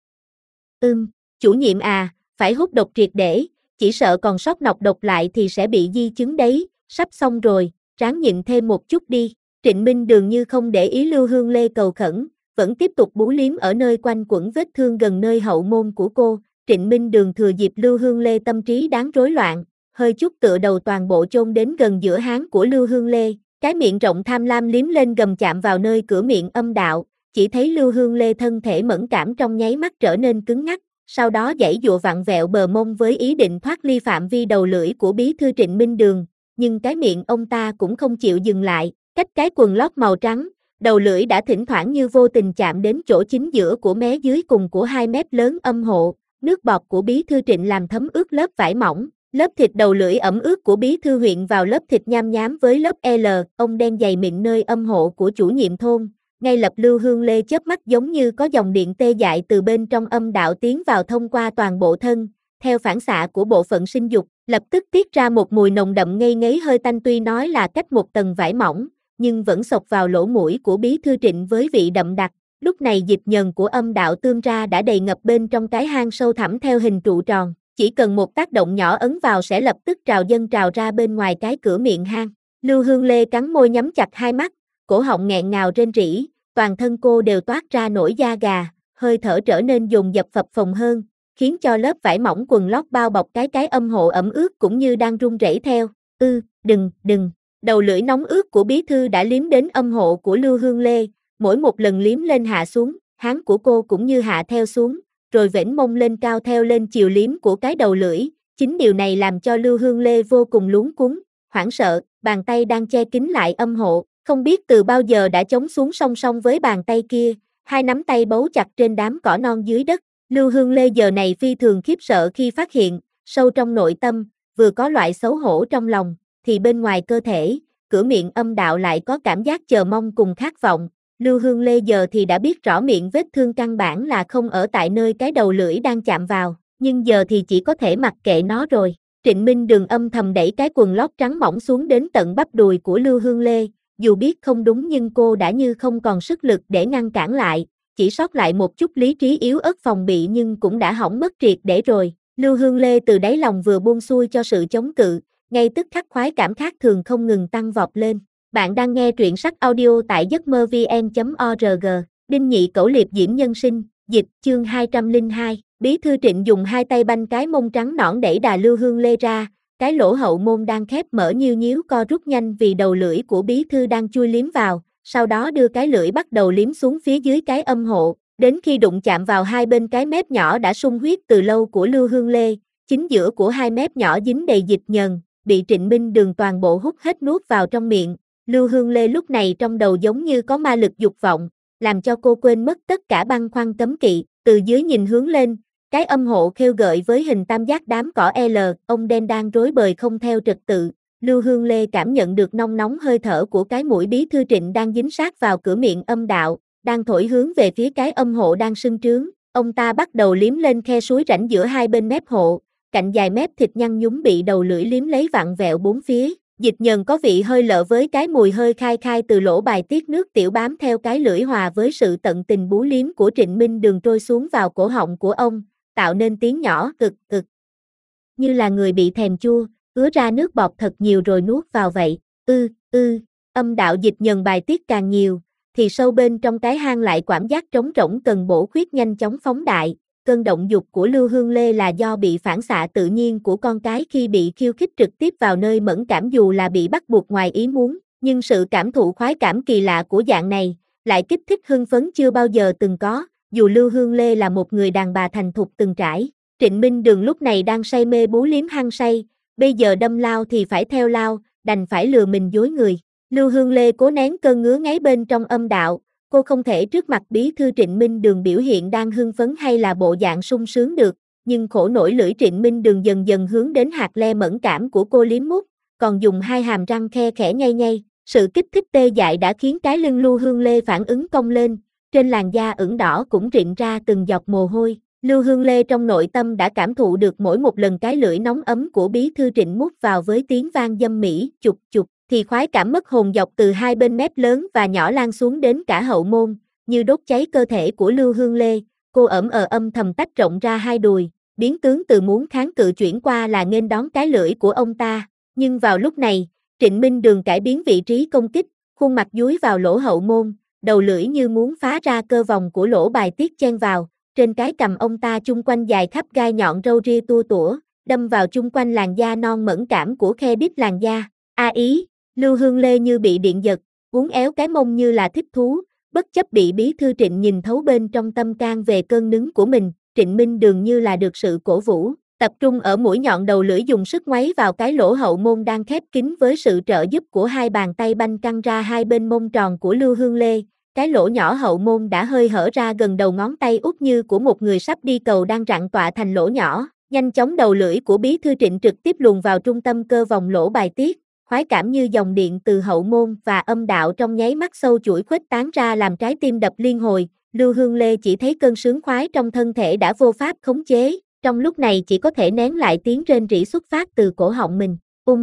Chủ nhiệm à, phải hút độc triệt để, chỉ sợ còn sót nọc độc lại thì sẽ bị di chứng đấy, sắp xong rồi, ráng nhịn thêm một chút đi. Trịnh Minh Đường như không để ý Lưu Hương Lê cầu khẩn, vẫn tiếp tục bú liếm ở nơi quanh quẩn vết thương gần nơi hậu môn của cô. Trịnh Minh Đường thừa dịp Lưu Hương Lê tâm trí đáng rối loạn, hơi chút tựa đầu toàn bộ chôn đến gần giữa háng của Lưu Hương Lê. Cái miệng rộng tham lam liếm lên gầm chạm vào nơi cửa miệng âm đạo, chỉ thấy Lưu Hương Lê thân thể mẫn cảm trong nháy mắt trở nên cứng ngắc, sau đó giãy giụa vặn vẹo bờ mông với ý định thoát ly phạm vi đầu lưỡi của bí thư Trịnh Minh Đường, nhưng cái miệng ông ta cũng không chịu dừng lại, cách cái quần lót màu trắng, đầu lưỡi đã thỉnh thoảng như vô tình chạm đến chỗ chính giữa của mé dưới cùng của 2 mép lớn âm hộ, nước bọt của bí thư Trịnh làm thấm ướt lớp vải mỏng, lớp thịt đầu lưỡi ẩm ướt của bí thư huyện vào lớp thịt nham nhám với lớp L, ông đen dày mịn nơi âm hộ của chủ nhiệm thôn. Ngay lập Lưu Hương Lê chớp mắt giống như có dòng điện tê dại từ bên trong âm đạo tiến vào thông qua toàn bộ thân, theo phản xạ của bộ phận sinh dục, lập tức tiết ra một mùi nồng đậm ngây ngấy hơi tanh tuy nói là cách một tầng vải mỏng, nhưng vẫn xộc vào lỗ mũi của bí thư Trịnh với vị đậm đặc. Lúc này dịch nhờn của âm đạo tương ra đã đầy ngập bên trong cái hang sâu thẳm theo hình trụ tròn, chỉ cần một tác động nhỏ ấn vào sẽ lập tức trào ra bên ngoài cái cửa miệng hang. Lưu Hương Lê cắn môi nhắm chặt hai mắt, cổ họng nghẹn ngào rên rỉ, toàn thân cô đều toát ra nổi da gà, hơi thở trở nên dồn dập phập phồng hơn, khiến cho lớp vải mỏng quần lót bao bọc cái âm hộ ẩm ướt cũng như đang run rẩy theo. Đừng. Đầu lưỡi nóng ướt của bí thư đã liếm đến âm hộ của Lưu Hương Lê, mỗi một lần liếm lên hạ xuống, háng của cô cũng như hạ theo xuống, rồi vểnh mông lên cao theo lên chiều liếm của cái đầu lưỡi. Chính điều này làm cho Lưu Hương Lê vô cùng luống cuống, hoảng sợ, bàn tay đang che kín lại âm hộ, không biết từ bao giờ đã chống xuống song song với bàn tay kia, hai nắm tay bấu chặt trên đám cỏ non dưới đất. Lưu Hương Lê giờ này phi thường khiếp sợ khi phát hiện, sâu trong nội tâm, vừa có loại xấu hổ trong lòng, thì bên ngoài cơ thể, cửa miệng âm đạo lại có cảm giác chờ mong cùng khát vọng. Lưu Hương Lê giờ thì đã biết rõ miệng vết thương căn bản là không ở tại nơi cái đầu lưỡi đang chạm vào, nhưng giờ thì chỉ có thể mặc kệ nó rồi. Trịnh Minh Đường âm thầm đẩy cái quần lót trắng mỏng xuống đến tận bắp đùi của Lưu Hương Lê, dù biết không đúng nhưng cô đã như không còn sức lực để ngăn cản lại, chỉ sót lại một chút lý trí yếu ớt phòng bị nhưng cũng đã hỏng mất triệt để rồi. Lưu Hương Lê từ đáy lòng vừa buông xuôi cho sự chống cự, ngay tức khắc khoái cảm khác thường không ngừng tăng vọt lên. Bạn đang nghe truyện sách audio tại giấc mơ vn.org. Đinh Nhị Cẩu Liệp Diễm Nhân Sinh, dịch, chương 202. Bí thư Trịnh dùng hai tay banh cái mông trắng nõn đẩy đà Lưu Hương Lê ra, cái lỗ hậu môn đang khép mở nhiêu nhíu co rút nhanh vì đầu lưỡi của bí thư đang chui liếm vào, sau đó đưa cái lưỡi bắt đầu liếm xuống phía dưới cái âm hộ, đến khi đụng chạm vào hai bên cái mép nhỏ đã sung huyết từ lâu của Lưu Hương Lê, chính giữa của hai mép nhỏ dính đầy dịch nhờn, bị Trịnh Minh Đường toàn bộ hút hết nuốt vào trong miệng. Lưu Hương Lê lúc này trong đầu giống như có ma lực dục vọng, làm cho cô quên mất tất cả băn khoăn cấm kỵ, từ dưới nhìn hướng lên, cái âm hộ khêu gợi với hình tam giác đám cỏ L, ông đen đang rối bời không theo trật tự. Lưu Hương Lê cảm nhận được nong nóng hơi thở của cái mũi bí thư Trịnh đang dính sát vào cửa miệng âm đạo, đang thổi hướng về phía cái âm hộ đang sưng trướng. Ông ta bắt đầu liếm lên khe suối rãnh giữa hai bên mép hộ, cạnh dài mép thịt nhăn nhúm bị đầu lưỡi liếm lấy vặn vẹo bốn phía. Dịch nhờn có vị hơi lợ với cái mùi hơi khai từ lỗ bài tiết nước tiểu bám theo cái lưỡi hòa với sự tận tình bú liếm của Trịnh Minh Đường trôi xuống vào cổ họng của ông, tạo nên tiếng nhỏ cực cực. Như là người bị thèm chua, ứa ra nước bọt thật nhiều rồi nuốt vào vậy. Âm đạo dịch nhờn bài tiết càng nhiều, thì sâu bên trong cái hang lại cảm giác trống rỗng cần bổ khuyết nhanh chóng phóng đại. Cơn động dục của Lưu Hương Lê là do bị phản xạ tự nhiên của con cái khi bị khiêu khích trực tiếp vào nơi mẫn cảm dù là bị bắt buộc ngoài ý muốn, nhưng sự cảm thụ khoái cảm kỳ lạ của dạng này lại kích thích hưng phấn chưa bao giờ từng có, dù Lưu Hương Lê là một người đàn bà thành thục từng trải. Trịnh Minh Đường lúc này đang say mê bú liếm hăng say, bây giờ đâm lao thì phải theo lao, đành phải lừa mình dối người. Lưu Hương Lê cố nén cơn ngứa ngáy bên trong âm đạo, cô không thể trước mặt bí thư Trịnh Minh Đường biểu hiện đang hưng phấn hay là bộ dạng sung sướng được, nhưng khổ nổi lưỡi Trịnh Minh Đường dần dần hướng đến hạt le mẫn cảm của cô liếm mút, còn dùng hai hàm răng khe khẽ nhai. Sự kích thích tê dại đã khiến cái lưng Lưu Hương Lê phản ứng cong lên, trên làn da ửng đỏ cũng rịn ra từng giọt mồ hôi. Lưu Hương Lê trong nội tâm đã cảm thụ được mỗi một lần cái lưỡi nóng ấm của bí thư Trịnh mút vào với tiếng vang dâm mỹ, chục chục, thì khoái cảm mất hồn dọc từ hai bên mép lớn và nhỏ lan xuống đến cả hậu môn, như đốt cháy cơ thể của Lưu Hương Lê. Cô âm thầm tách rộng ra hai đùi, biến tướng từ muốn kháng cự chuyển qua là nghênh đón cái lưỡi của ông ta. Nhưng vào lúc này, Trịnh Minh Đường cải biến vị trí công kích, khuôn mặt dúi vào lỗ hậu môn, đầu lưỡi như muốn phá ra cơ vòng của lỗ bài tiết chen vào. Trên cái cằm ông ta chung quanh dài khắp gai nhọn râu ria tua tủa, đâm vào chung quanh làn da non mẫn cảm của khe đít làn da. Ý, Lưu Hương Lê như bị điện giật, uốn éo cái mông như là thích thú, bất chấp bị bí thư Trịnh nhìn thấu bên trong tâm can về cơn nứng của mình. Trịnh Minh Đường như là được sự cổ vũ, tập trung ở mũi nhọn đầu lưỡi dùng sức ngoáy vào cái lỗ hậu môn đang khép kín với sự trợ giúp của hai bàn tay banh căng ra hai bên mông tròn của Lưu Hương Lê. Cái lỗ nhỏ hậu môn đã hơi hở ra gần đầu ngón tay út như của một người sắp đi cầu đang rặn tọa thành lỗ nhỏ. Nhanh chóng đầu lưỡi của bí thư Trịnh trực tiếp luồn vào trung tâm cơ vòng lỗ bài tiết, khoái cảm như dòng điện từ hậu môn và âm đạo trong nháy mắt sâu chuỗi khuếch tán ra làm trái tim đập liên hồi. Lưu Hương Lê chỉ thấy cơn sướng khoái trong thân thể đã vô pháp khống chế, trong lúc này chỉ có thể nén lại tiếng rên rỉ xuất phát từ cổ họng mình.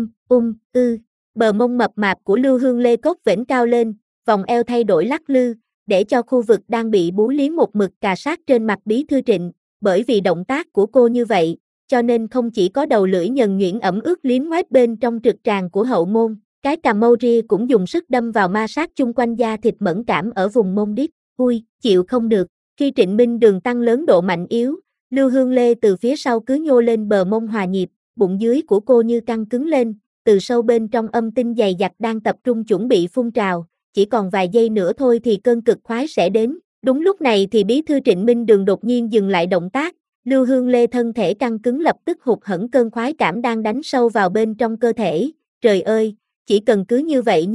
Bờ mông mập mạp của Lưu Hương Lê cốt vểnh cao lên, vòng eo thay đổi lắc lư, để cho khu vực đang bị bú liếm một mực cà sát trên mặt bí thư Trịnh. Bởi vì động tác của cô như vậy, cho nên không chỉ có đầu lưỡi nhần nhuyễn ẩm ướt liếm ngoét bên trong trực tràng của hậu môn, cái cằm mâu ria cũng dùng sức đâm vào ma sát chung quanh da thịt mẫn cảm ở vùng mông đít. Chịu không được. Khi Trịnh Minh Đường tăng lớn độ mạnh yếu, Lưu Hương Lê từ phía sau cứ nhô lên bờ mông hòa nhịp, bụng dưới của cô như căng cứng lên, từ sâu bên trong âm tinh dày dặt đang tập trung chuẩn bị phun trào, chỉ còn vài giây nữa thôi thì cơn cực khoái sẽ đến. Đúng lúc này thì bí thư Trịnh Minh Đường đột nhiên dừng lại động tác, Lưu Hương Lê thân thể căng cứng lập tức hụt hẫng cơn khoái cảm đang đánh sâu vào bên trong cơ thể. Trời ơi, chỉ cần cứ như vậy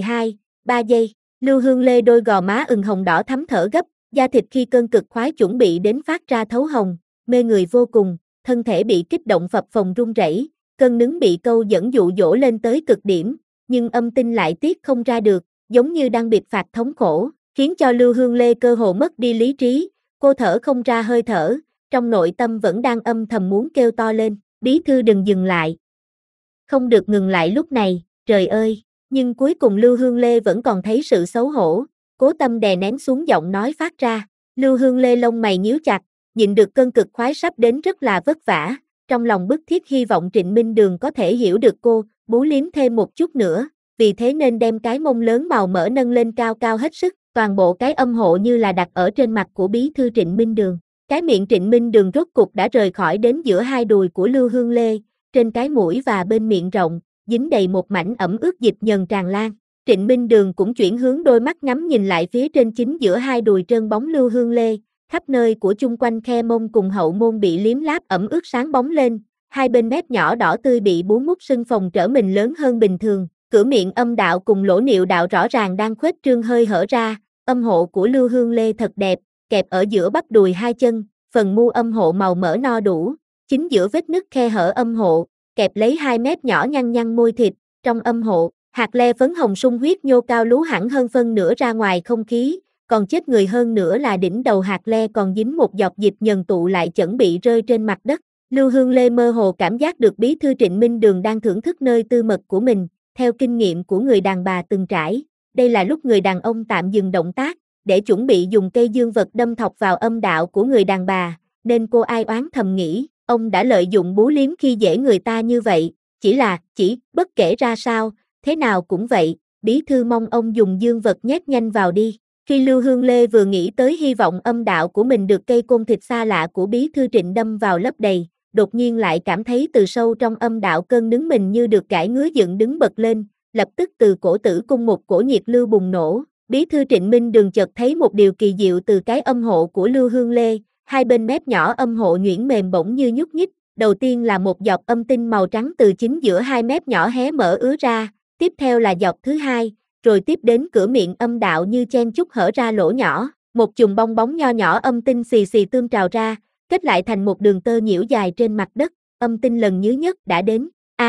2-3 giây, Lưu Hương Lê đôi gò má ửng hồng đỏ thắm thở gấp, da thịt khi cơn cực khoái chuẩn bị đến phát ra thấu hồng, mê người vô cùng, thân thể bị kích động phập phồng run rẩy, cơn nứng bị câu dẫn dụ dỗ lên tới cực điểm, nhưng âm tinh lại tiết không ra được, giống như đang bịt phạt thống khổ, khiến cho Lưu Hương Lê cơ hồ mất đi lý trí, cô thở không ra hơi thở, trong nội tâm vẫn đang âm thầm muốn kêu to lên, bí thư đừng dừng lại. Không được ngừng lại lúc này, trời ơi, nhưng cuối cùng Lưu Hương Lê vẫn còn thấy sự xấu hổ, cố tâm đè nén xuống giọng nói phát ra, Lưu Hương Lê lông mày nhíu chặt, nhịn được cơn cực khoái sắp đến rất là vất vả, trong lòng bức thiết hy vọng Trịnh Minh Đường có thể hiểu được cô, bú liếm thêm một chút nữa, vì thế nên đem cái mông lớn màu mỡ nâng lên cao cao hết sức, toàn bộ cái âm hộ như là đặt ở trên mặt của bí thư Trịnh Minh Đường. Cái miệng Trịnh Minh Đường rốt cục đã rời khỏi đến giữa hai đùi của Lưu Hương Lê, trên cái mũi và bên miệng rộng, dính đầy một mảnh ẩm ướt dịch nhờn tràn lan. Trịnh Minh Đường cũng chuyển hướng đôi mắt ngắm nhìn lại phía trên chính giữa hai đùi trơn bóng Lưu Hương Lê, khắp nơi của chung quanh khe mông cùng hậu môn bị liếm láp ẩm ướt sáng bóng lên, hai bên mép nhỏ đỏ tươi bị bú mút sưng phồng trở mình lớn hơn bình thường, cửa miệng âm đạo cùng lỗ niệu đạo rõ ràng đang khuếch trương hơi hở ra, âm hộ của Lưu Hương Lê thật đẹp, kẹp ở giữa bắp đùi hai chân, phần mu âm hộ màu mỡ no đủ, chính giữa vết nứt khe hở âm hộ, kẹp lấy hai mép nhỏ nhăn nhăn môi thịt, trong âm hộ, hạt le phấn hồng sung huyết nhô cao lú hẳn hơn phân nửa ra ngoài không khí, còn chết người hơn nữa là đỉnh đầu hạt le còn dính một giọt dịch nhờn tụ lại chuẩn bị rơi trên mặt đất. Lưu Hương Lê mơ hồ cảm giác được bí thư Trịnh Minh Đường đang thưởng thức nơi tư mật của mình, theo kinh nghiệm của người đàn bà từng trải, đây là lúc người đàn ông tạm dừng động tác, để chuẩn bị dùng cây dương vật đâm thọc vào âm đạo của người đàn bà, nên cô ai oán thầm nghĩ, ông đã lợi dụng bú liếm khi dễ người ta như vậy, chỉ, bất kể ra sao, thế nào cũng vậy, bí thư mong ông dùng dương vật nhét nhanh vào đi. Khi Lưu Hương Lê vừa nghĩ tới hy vọng âm đạo của mình được cây côn thịt xa lạ của bí thư Trịnh đâm vào lấp đầy, đột nhiên lại cảm thấy từ sâu trong âm đạo cơn nứng mình như được gãi ngứa dựng đứng bật lên, lập tức từ cổ tử cung một cổ nhiệt lưu bùng nổ. Bí thư Trịnh Minh Đường chợt thấy một điều kỳ diệu từ cái âm hộ của Lưu Hương Lê, hai bên mép nhỏ âm hộ nhuyễn mềm bỗng như nhúc nhích, đầu tiên là một giọt âm tinh màu trắng từ chính giữa hai mép nhỏ hé mở ứa ra, tiếp theo là giọt thứ hai, rồi tiếp đến cửa miệng âm đạo như chen chúc hở ra lỗ nhỏ, một chùm bong bóng nho nhỏ âm tinh xì xì tương trào ra, kết lại thành một đường tơ nhiễu dài trên mặt đất, âm tinh lần nhứ nhất đã đến,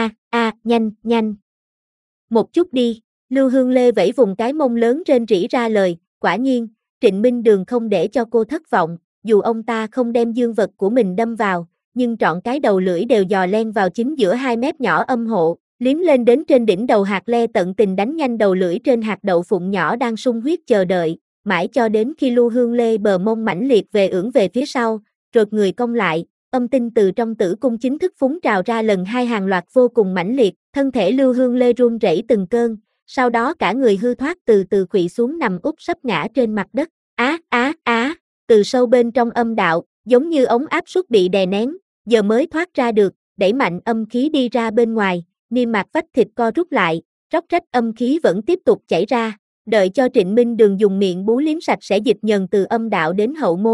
nhanh, một chút đi. Lưu Hương Lê vẫy vùng cái mông lớn rên rỉ ra lời, quả nhiên, Trịnh Minh Đường không để cho cô thất vọng, dù ông ta không đem dương vật của mình đâm vào, nhưng trọn cái đầu lưỡi đều dò len vào chính giữa hai mép nhỏ âm hộ, liếm lên đến trên đỉnh đầu hạt le tận tình đánh nhanh đầu lưỡi trên hạt đậu phụng nhỏ đang sung huyết chờ đợi, mãi cho đến khi Lưu Hương Lê bờ mông mãnh liệt về ưỡn về phía sau, rột người cong lại, âm tinh từ trong tử cung chính thức phúng trào ra lần hai hàng loạt vô cùng mãnh liệt, thân thể Lưu Hương Lê run rẩy từng cơn. Sau đó cả người hư thoát từ từ khuỵu xuống nằm úp sấp ngã trên mặt đất. Từ sâu bên trong âm đạo, giống như ống áp suất bị đè nén, giờ mới thoát ra được, đẩy mạnh âm khí đi ra bên ngoài, niêm mạc vách thịt co rút lại, róc rách âm khí vẫn tiếp tục chảy ra, đợi cho Trịnh Minh Đường dùng miệng bú liếm sạch sẽ dịch nhờn từ âm đạo đến hậu môn,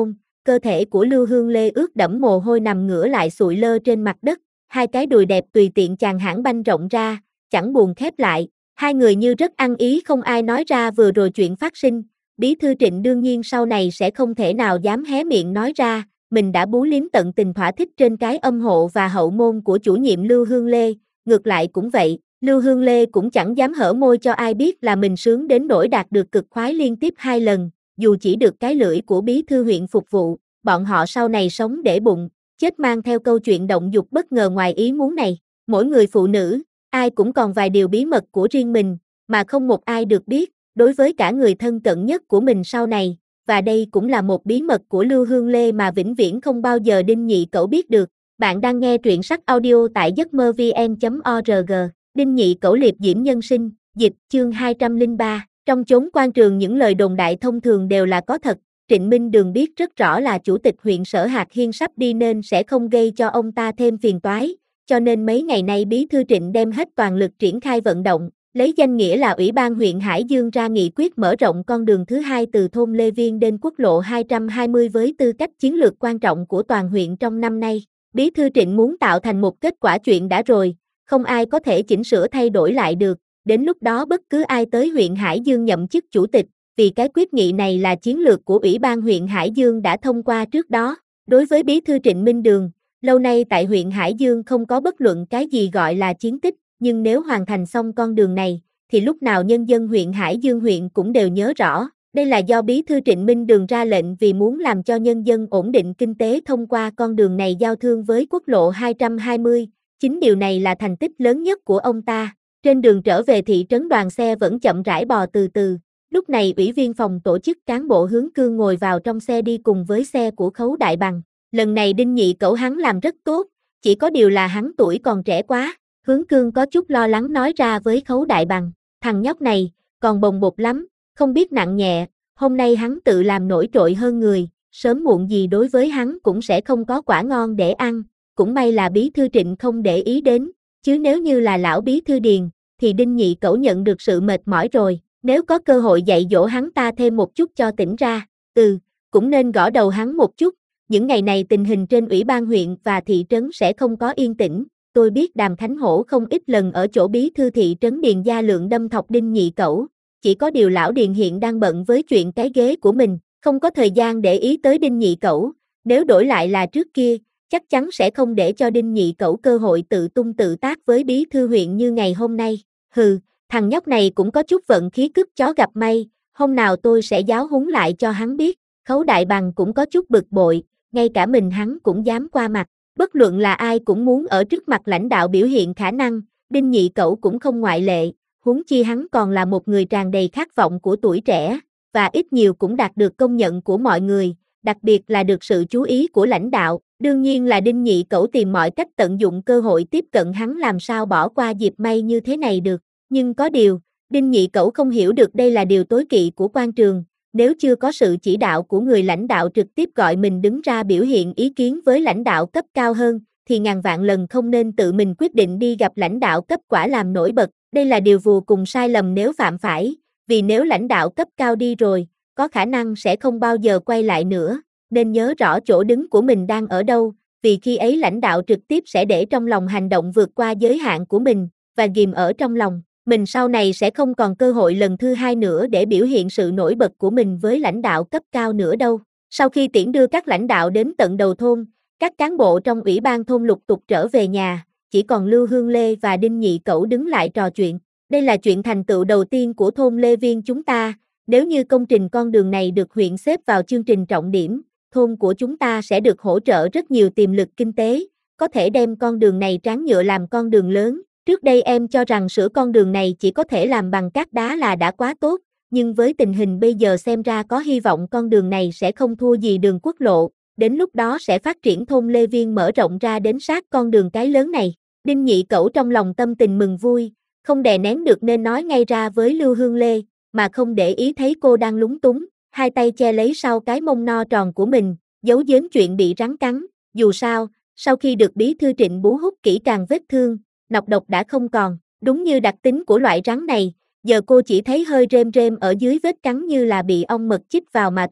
cơ thể của Lưu Hương Lê ướt đẫm mồ hôi nằm ngửa lại sụi lơ trên mặt đất, hai cái đùi đẹp tùy tiện chàng hãng banh rộng ra, chẳng buồn khép lại, hai người như rất ăn ý không ai nói ra vừa rồi chuyện phát sinh, Bí thư Trịnh đương nhiên sau này sẽ không thể nào dám hé miệng nói ra, mình đã bú liếm tận tình thỏa thích trên cái âm hộ và hậu môn của chủ nhiệm Lưu Hương Lê, ngược lại cũng vậy, Lưu Hương Lê cũng chẳng dám hở môi cho ai biết là mình sướng đến nỗi đạt được cực khoái liên tiếp 2 lần, dù chỉ được cái lưỡi của bí thư huyện phục vụ, bọn họ sau này sống để bụng, chết mang theo câu chuyện động dục bất ngờ ngoài ý muốn này, mỗi người phụ nữ, ai cũng còn vài điều bí mật của riêng mình, mà không một ai được biết, đối với cả người thân cận nhất của mình sau này, và đây cũng là một bí mật của Lưu Hương Lê mà vĩnh viễn không bao giờ Đinh Nhị Cẩu biết được. Bạn đang nghe truyện sách audio tại giấc mơ vn.org, Đinh Nhị Cẩu liệp diễm nhân sinh, dịch, chương 203, trong chốn quan trường những lời đồn đại thông thường đều là có thật, Trịnh Minh Đường biết rất rõ là chủ tịch huyện Sở Hạc Hiên sắp đi nên sẽ không gây cho ông ta thêm phiền toái, cho nên mấy ngày nay bí thư Trịnh đem hết toàn lực triển khai vận động, lấy danh nghĩa là Ủy ban huyện Hải Dương ra nghị quyết mở rộng con đường thứ hai từ thôn Lê Viên đến quốc lộ 220 với tư cách chiến lược quan trọng của toàn huyện trong năm nay. Bí thư Trịnh muốn tạo thành một kết quả chuyện đã rồi, không ai có thể chỉnh sửa thay đổi lại được, đến lúc đó bất cứ ai tới huyện Hải Dương nhậm chức chủ tịch, vì cái quyết nghị này là chiến lược của Ủy ban huyện Hải Dương đã thông qua trước đó. Đối với bí thư Trịnh Minh Đường, lâu nay tại huyện Hải Dương không có bất luận cái gì gọi là chiến tích, nhưng nếu hoàn thành xong con đường này, thì lúc nào nhân dân huyện Hải Dương huyện cũng đều nhớ rõ, đây là do bí thư Trịnh Minh Đường ra lệnh vì muốn làm cho nhân dân ổn định kinh tế thông qua con đường này giao thương với quốc lộ 220, chính điều này là thành tích lớn nhất của ông ta. Trên đường trở về thị trấn đoàn xe vẫn chậm rãi bò từ từ, lúc này ủy viên phòng tổ chức cán bộ Hướng Cương ngồi vào trong xe đi cùng với xe của Khấu Đại Bằng, lần này Đinh Nhị Cẩu hắn làm rất tốt, chỉ có điều là hắn tuổi còn trẻ quá. Hướng Cương có chút lo lắng nói ra với Khấu Đại Bằng, thằng nhóc này, còn bồng bột lắm, không biết nặng nhẹ, hôm nay hắn tự làm nổi trội hơn người, sớm muộn gì đối với hắn cũng sẽ không có quả ngon để ăn, cũng may là bí thư Trịnh không để ý đến, chứ nếu như là lão bí thư Điền, thì Đinh Nhị Cẩu nhận được sự mệt mỏi rồi, nếu có cơ hội dạy dỗ hắn ta thêm một chút cho tỉnh ra, cũng nên gõ đầu hắn một chút, những ngày này tình hình trên ủy ban huyện và thị trấn sẽ không có yên tĩnh. Tôi biết Đàm Khánh Hổ không ít lần ở chỗ bí thư thị trấn Điền Gia Lượng đâm thọc Đinh Nhị Cẩu, chỉ có điều lão Điền hiện đang bận với chuyện cái ghế của mình, không có thời gian để ý tới Đinh Nhị Cẩu, nếu đổi lại là trước kia, chắc chắn sẽ không để cho Đinh Nhị Cẩu cơ hội tự tung tự tác với bí thư huyện như ngày hôm nay. Thằng nhóc này cũng có chút vận khí cứt chó gặp may, hôm nào tôi sẽ giáo huấn lại cho hắn biết. Khấu Đại Bằng cũng có chút bực bội, ngay cả mình hắn cũng dám qua mặt. Bất luận là ai cũng muốn ở trước mặt lãnh đạo biểu hiện khả năng, Đinh Nhị Cẩu cũng không ngoại lệ, huống chi hắn còn là một người tràn đầy khát vọng của tuổi trẻ, và ít nhiều cũng đạt được công nhận của mọi người, đặc biệt là được sự chú ý của lãnh đạo, đương nhiên là Đinh Nhị Cẩu tìm mọi cách tận dụng cơ hội tiếp cận hắn làm sao bỏ qua dịp may như thế này được, nhưng có điều, Đinh Nhị Cẩu không hiểu được đây là điều tối kỵ của quan trường. Nếu chưa có sự chỉ đạo của người lãnh đạo trực tiếp gọi mình đứng ra biểu hiện ý kiến với lãnh đạo cấp cao hơn, thì ngàn vạn lần không nên tự mình quyết định đi gặp lãnh đạo cấp quả làm nổi bật, đây là điều vô cùng sai lầm nếu phạm phải, vì nếu lãnh đạo cấp cao đi rồi, có khả năng sẽ không bao giờ quay lại nữa, nên nhớ rõ chỗ đứng của mình đang ở đâu, vì khi ấy lãnh đạo trực tiếp sẽ để trong lòng hành động vượt qua giới hạn của mình, và ghim ở trong lòng. Mình sau này sẽ không còn cơ hội lần thứ hai nữa để biểu hiện sự nổi bật của mình với lãnh đạo cấp cao nữa đâu. Sau khi tiễn đưa các lãnh đạo đến tận đầu thôn, các cán bộ trong ủy ban thôn lục tục trở về nhà, chỉ còn Lưu Hương Lê và Đinh Nhị Cẩu đứng lại trò chuyện. Đây là chuyện thành tựu đầu tiên của thôn Lê Viên chúng ta, nếu như công trình con đường này được huyện xếp vào chương trình trọng điểm, thôn của chúng ta sẽ được hỗ trợ rất nhiều tiềm lực kinh tế, có thể đem con đường này tráng nhựa làm con đường lớn. Trước đây em cho rằng sửa con đường này chỉ có thể làm bằng cát đá là đã quá tốt, nhưng với tình hình bây giờ xem ra có hy vọng con đường này sẽ không thua gì đường quốc lộ, đến lúc đó sẽ phát triển thôn Lê Viên mở rộng ra đến sát con đường cái lớn này. Đinh Nhị Cẩu trong lòng tâm tình mừng vui, không đè nén được nên nói ngay ra với Lưu Hương Lê, mà không để ý thấy cô đang lúng túng, hai tay che lấy sau cái mông no tròn của mình, giấu giếm chuyện bị rắn cắn, dù sao, sau khi được bí thư Trịnh bú hút kỹ càng vết thương, nọc độc đã không còn, đúng như đặc tính của loại rắn này, giờ cô chỉ thấy hơi rêm rêm ở dưới vết cắn như là bị ong mật chích vào mà thôi,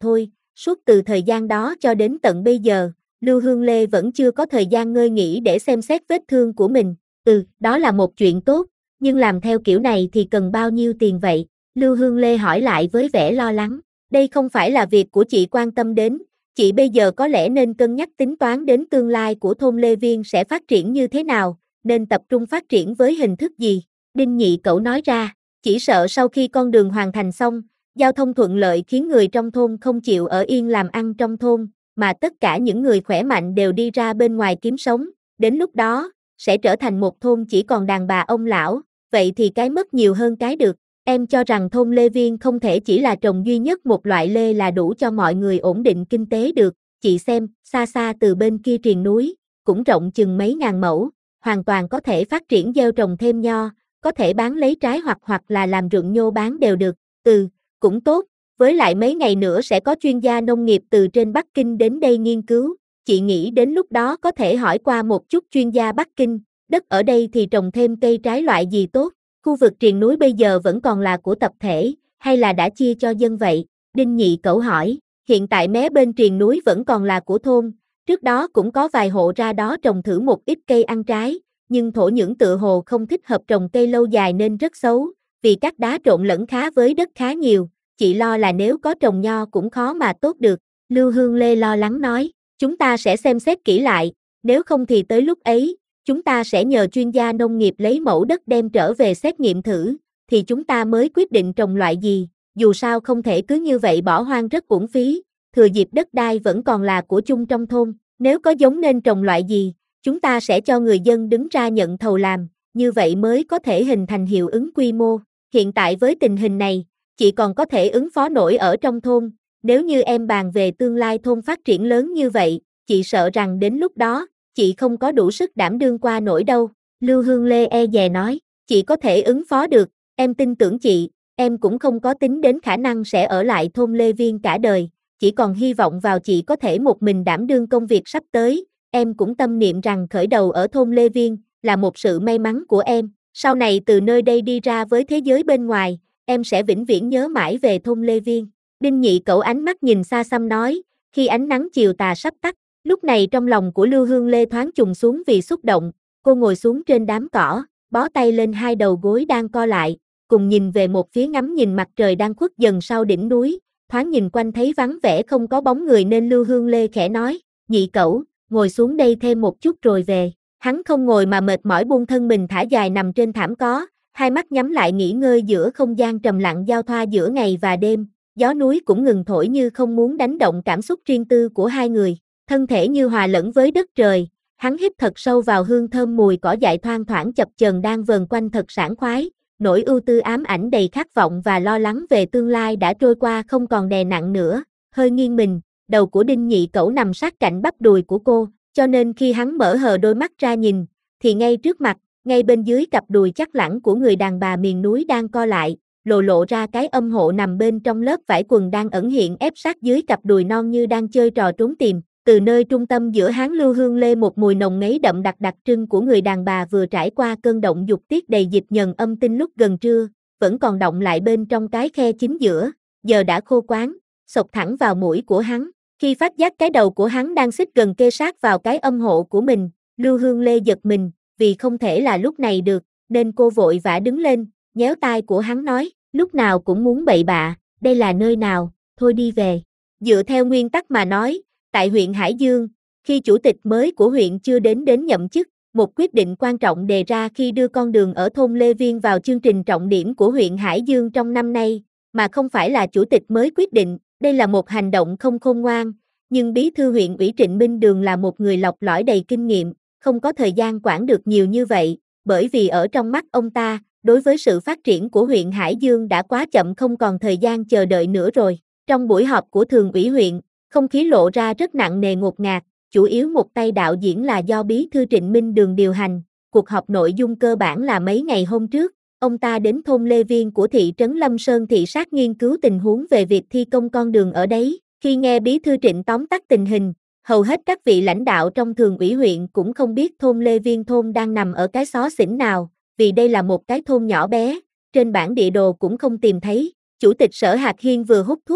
suốt từ thời gian đó cho đến tận bây giờ, Lưu Hương Lê vẫn chưa có thời gian ngơi nghỉ để xem xét vết thương của mình. Đó là một chuyện tốt, nhưng làm theo kiểu này thì cần bao nhiêu tiền vậy? Lưu Hương Lê hỏi lại với vẻ lo lắng. Đây không phải là việc của chị quan tâm đến, chị bây giờ có lẽ nên cân nhắc tính toán đến tương lai của thôn Lê Viên sẽ phát triển như thế nào, nên tập trung phát triển với hình thức gì. Đinh Nhị Cẩu nói ra, chỉ sợ sau khi con đường hoàn thành xong, giao thông thuận lợi khiến người trong thôn không chịu ở yên làm ăn trong thôn, mà tất cả những người khỏe mạnh đều đi ra bên ngoài kiếm sống, đến lúc đó, sẽ trở thành một thôn chỉ còn đàn bà ông lão, vậy thì cái mất nhiều hơn cái được. Em cho rằng thôn Lê Viên không thể chỉ là trồng duy nhất một loại lê là đủ cho mọi người ổn định kinh tế được, chị xem, xa xa từ bên kia triền núi, cũng rộng chừng mấy ngàn mẫu, hoàn toàn có thể phát triển gieo trồng thêm nho, có thể bán lấy trái hoặc là làm rượu nhô bán đều được. Cũng tốt, với lại mấy ngày nữa sẽ có chuyên gia nông nghiệp từ trên Bắc Kinh đến đây nghiên cứu, chị nghĩ đến lúc đó có thể hỏi qua một chút chuyên gia Bắc Kinh, đất ở đây thì trồng thêm cây trái loại gì tốt, khu vực triền núi bây giờ vẫn còn là của tập thể, hay là đã chia cho dân vậy? Đinh Nhị Cẩu hỏi, hiện tại mé bên triền núi vẫn còn là của thôn, trước đó cũng có vài hộ ra đó trồng thử một ít cây ăn trái, nhưng thổ nhưỡng tựa hồ không thích hợp trồng cây lâu dài nên rất xấu, vì các đá trộn lẫn khá với đất khá nhiều, chị lo là nếu có trồng nho cũng khó mà tốt được. Lưu Hương Lê lo lắng nói, chúng ta sẽ xem xét kỹ lại, nếu không thì tới lúc ấy, chúng ta sẽ nhờ chuyên gia nông nghiệp lấy mẫu đất đem trở về xét nghiệm thử, thì chúng ta mới quyết định trồng loại gì, dù sao không thể cứ như vậy bỏ hoang rất uổng phí, thừa dịp đất đai vẫn còn là của chung trong thôn, nếu có giống nên trồng loại gì, chúng ta sẽ cho người dân đứng ra nhận thầu làm, như vậy mới có thể hình thành hiệu ứng quy mô. Hiện tại với tình hình này, chị còn có thể ứng phó nổi ở trong thôn, nếu như em bàn về tương lai thôn phát triển lớn như vậy, chị sợ rằng đến lúc đó, chị không có đủ sức đảm đương qua nổi đâu. Lưu Hương Lê e dè nói, chị có thể ứng phó được, em tin tưởng chị, em cũng không có tính đến khả năng sẽ ở lại thôn Lê Viên cả đời, chỉ còn hy vọng vào chị có thể một mình đảm đương công việc sắp tới, em cũng tâm niệm rằng khởi đầu ở thôn Lê Viên là một sự may mắn của em, sau này từ nơi đây đi ra với thế giới bên ngoài, em sẽ vĩnh viễn nhớ mãi về thôn Lê Viên. Đinh Nhị Cẩu ánh mắt nhìn xa xăm nói, khi ánh nắng chiều tà sắp tắt, lúc này trong lòng của Lưu Hương Lê thoáng trùng xuống vì xúc động, cô ngồi xuống trên đám cỏ, bó tay lên hai đầu gối đang co lại, cùng nhìn về một phía ngắm nhìn mặt trời đang khuất dần sau đỉnh núi, thoáng nhìn quanh thấy vắng vẻ không có bóng người nên Lưu Hương Lê khẽ nói, Nhị Cẩu, ngồi xuống đây thêm một chút rồi về. Hắn không ngồi mà mệt mỏi buông thân mình thả dài nằm trên thảm có, hai mắt nhắm lại nghỉ ngơi giữa không gian trầm lặng giao thoa giữa ngày và đêm, gió núi cũng ngừng thổi như không muốn đánh động cảm xúc riêng tư của hai người, thân thể như hòa lẫn với đất trời, hắn hít thật sâu vào hương thơm mùi cỏ dại thoang thoảng chập chờn đang vờn quanh thật sảng khoái, nỗi ưu tư ám ảnh đầy khát vọng và lo lắng về tương lai đã trôi qua không còn đè nặng nữa, hơi nghiêng mình, đầu của Đinh Nhị Cẩu nằm sát cạnh bắp đùi của cô, cho nên khi hắn mở hờ đôi mắt ra nhìn, thì ngay trước mặt, ngay bên dưới cặp đùi chắc lẳng của người đàn bà miền núi đang co lại, lộ ra cái âm hộ nằm bên trong lớp vải quần đang ẩn hiện ép sát dưới cặp đùi non như đang chơi trò trốn tìm. Từ nơi trung tâm giữa hắn Lưu Hương Lê một mùi nồng ngấy đậm đặc trưng của người đàn bà vừa trải qua cơn động dục tiết đầy dịch nhờn âm tinh lúc gần trưa, vẫn còn động lại bên trong cái khe chính giữa, giờ đã khô quáng, xộc thẳng vào mũi của hắn. Khi phát giác cái đầu của hắn đang xích gần kê sát vào cái âm hộ của mình, Lưu Hương Lê giật mình, vì không thể là lúc này được, nên cô vội vã đứng lên, nhéo tai của hắn nói, lúc nào cũng muốn bậy bạ, đây là nơi nào, thôi đi về. Dựa theo nguyên tắc mà nói, tại huyện Hải Dương, khi chủ tịch mới của huyện chưa đến nhậm chức, một quyết định quan trọng đề ra khi đưa con đường ở thôn Lê Viên vào chương trình trọng điểm của huyện Hải Dương trong năm nay, mà không phải là chủ tịch mới quyết định, đây là một hành động không khôn ngoan, nhưng bí thư huyện ủy Trịnh Minh Đường là một người lọc lõi đầy kinh nghiệm, không có thời gian quản được nhiều như vậy, bởi vì ở trong mắt ông ta, đối với sự phát triển của huyện Hải Dương đã quá chậm không còn thời gian chờ đợi nữa rồi. Trong buổi họp của thường ủy huyện, không khí lộ ra rất nặng nề ngột ngạt, chủ yếu một tay đạo diễn là do bí thư Trịnh Minh Đường điều hành, cuộc họp nội dung cơ bản là mấy ngày hôm trước, ông ta đến thôn Lê Viên của thị trấn Lâm Sơn thị sát nghiên cứu tình huống về việc thi công con đường ở đấy, khi nghe bí thư Trịnh tóm tắt tình hình, hầu hết các vị lãnh đạo trong thường ủy huyện cũng không biết thôn Lê Viên thôn đang nằm ở cái xó xỉnh nào, vì đây là một cái thôn nhỏ bé, trên bản địa đồ cũng không tìm thấy, chủ tịch Sở Hạc Hiên vừa hút thuốc,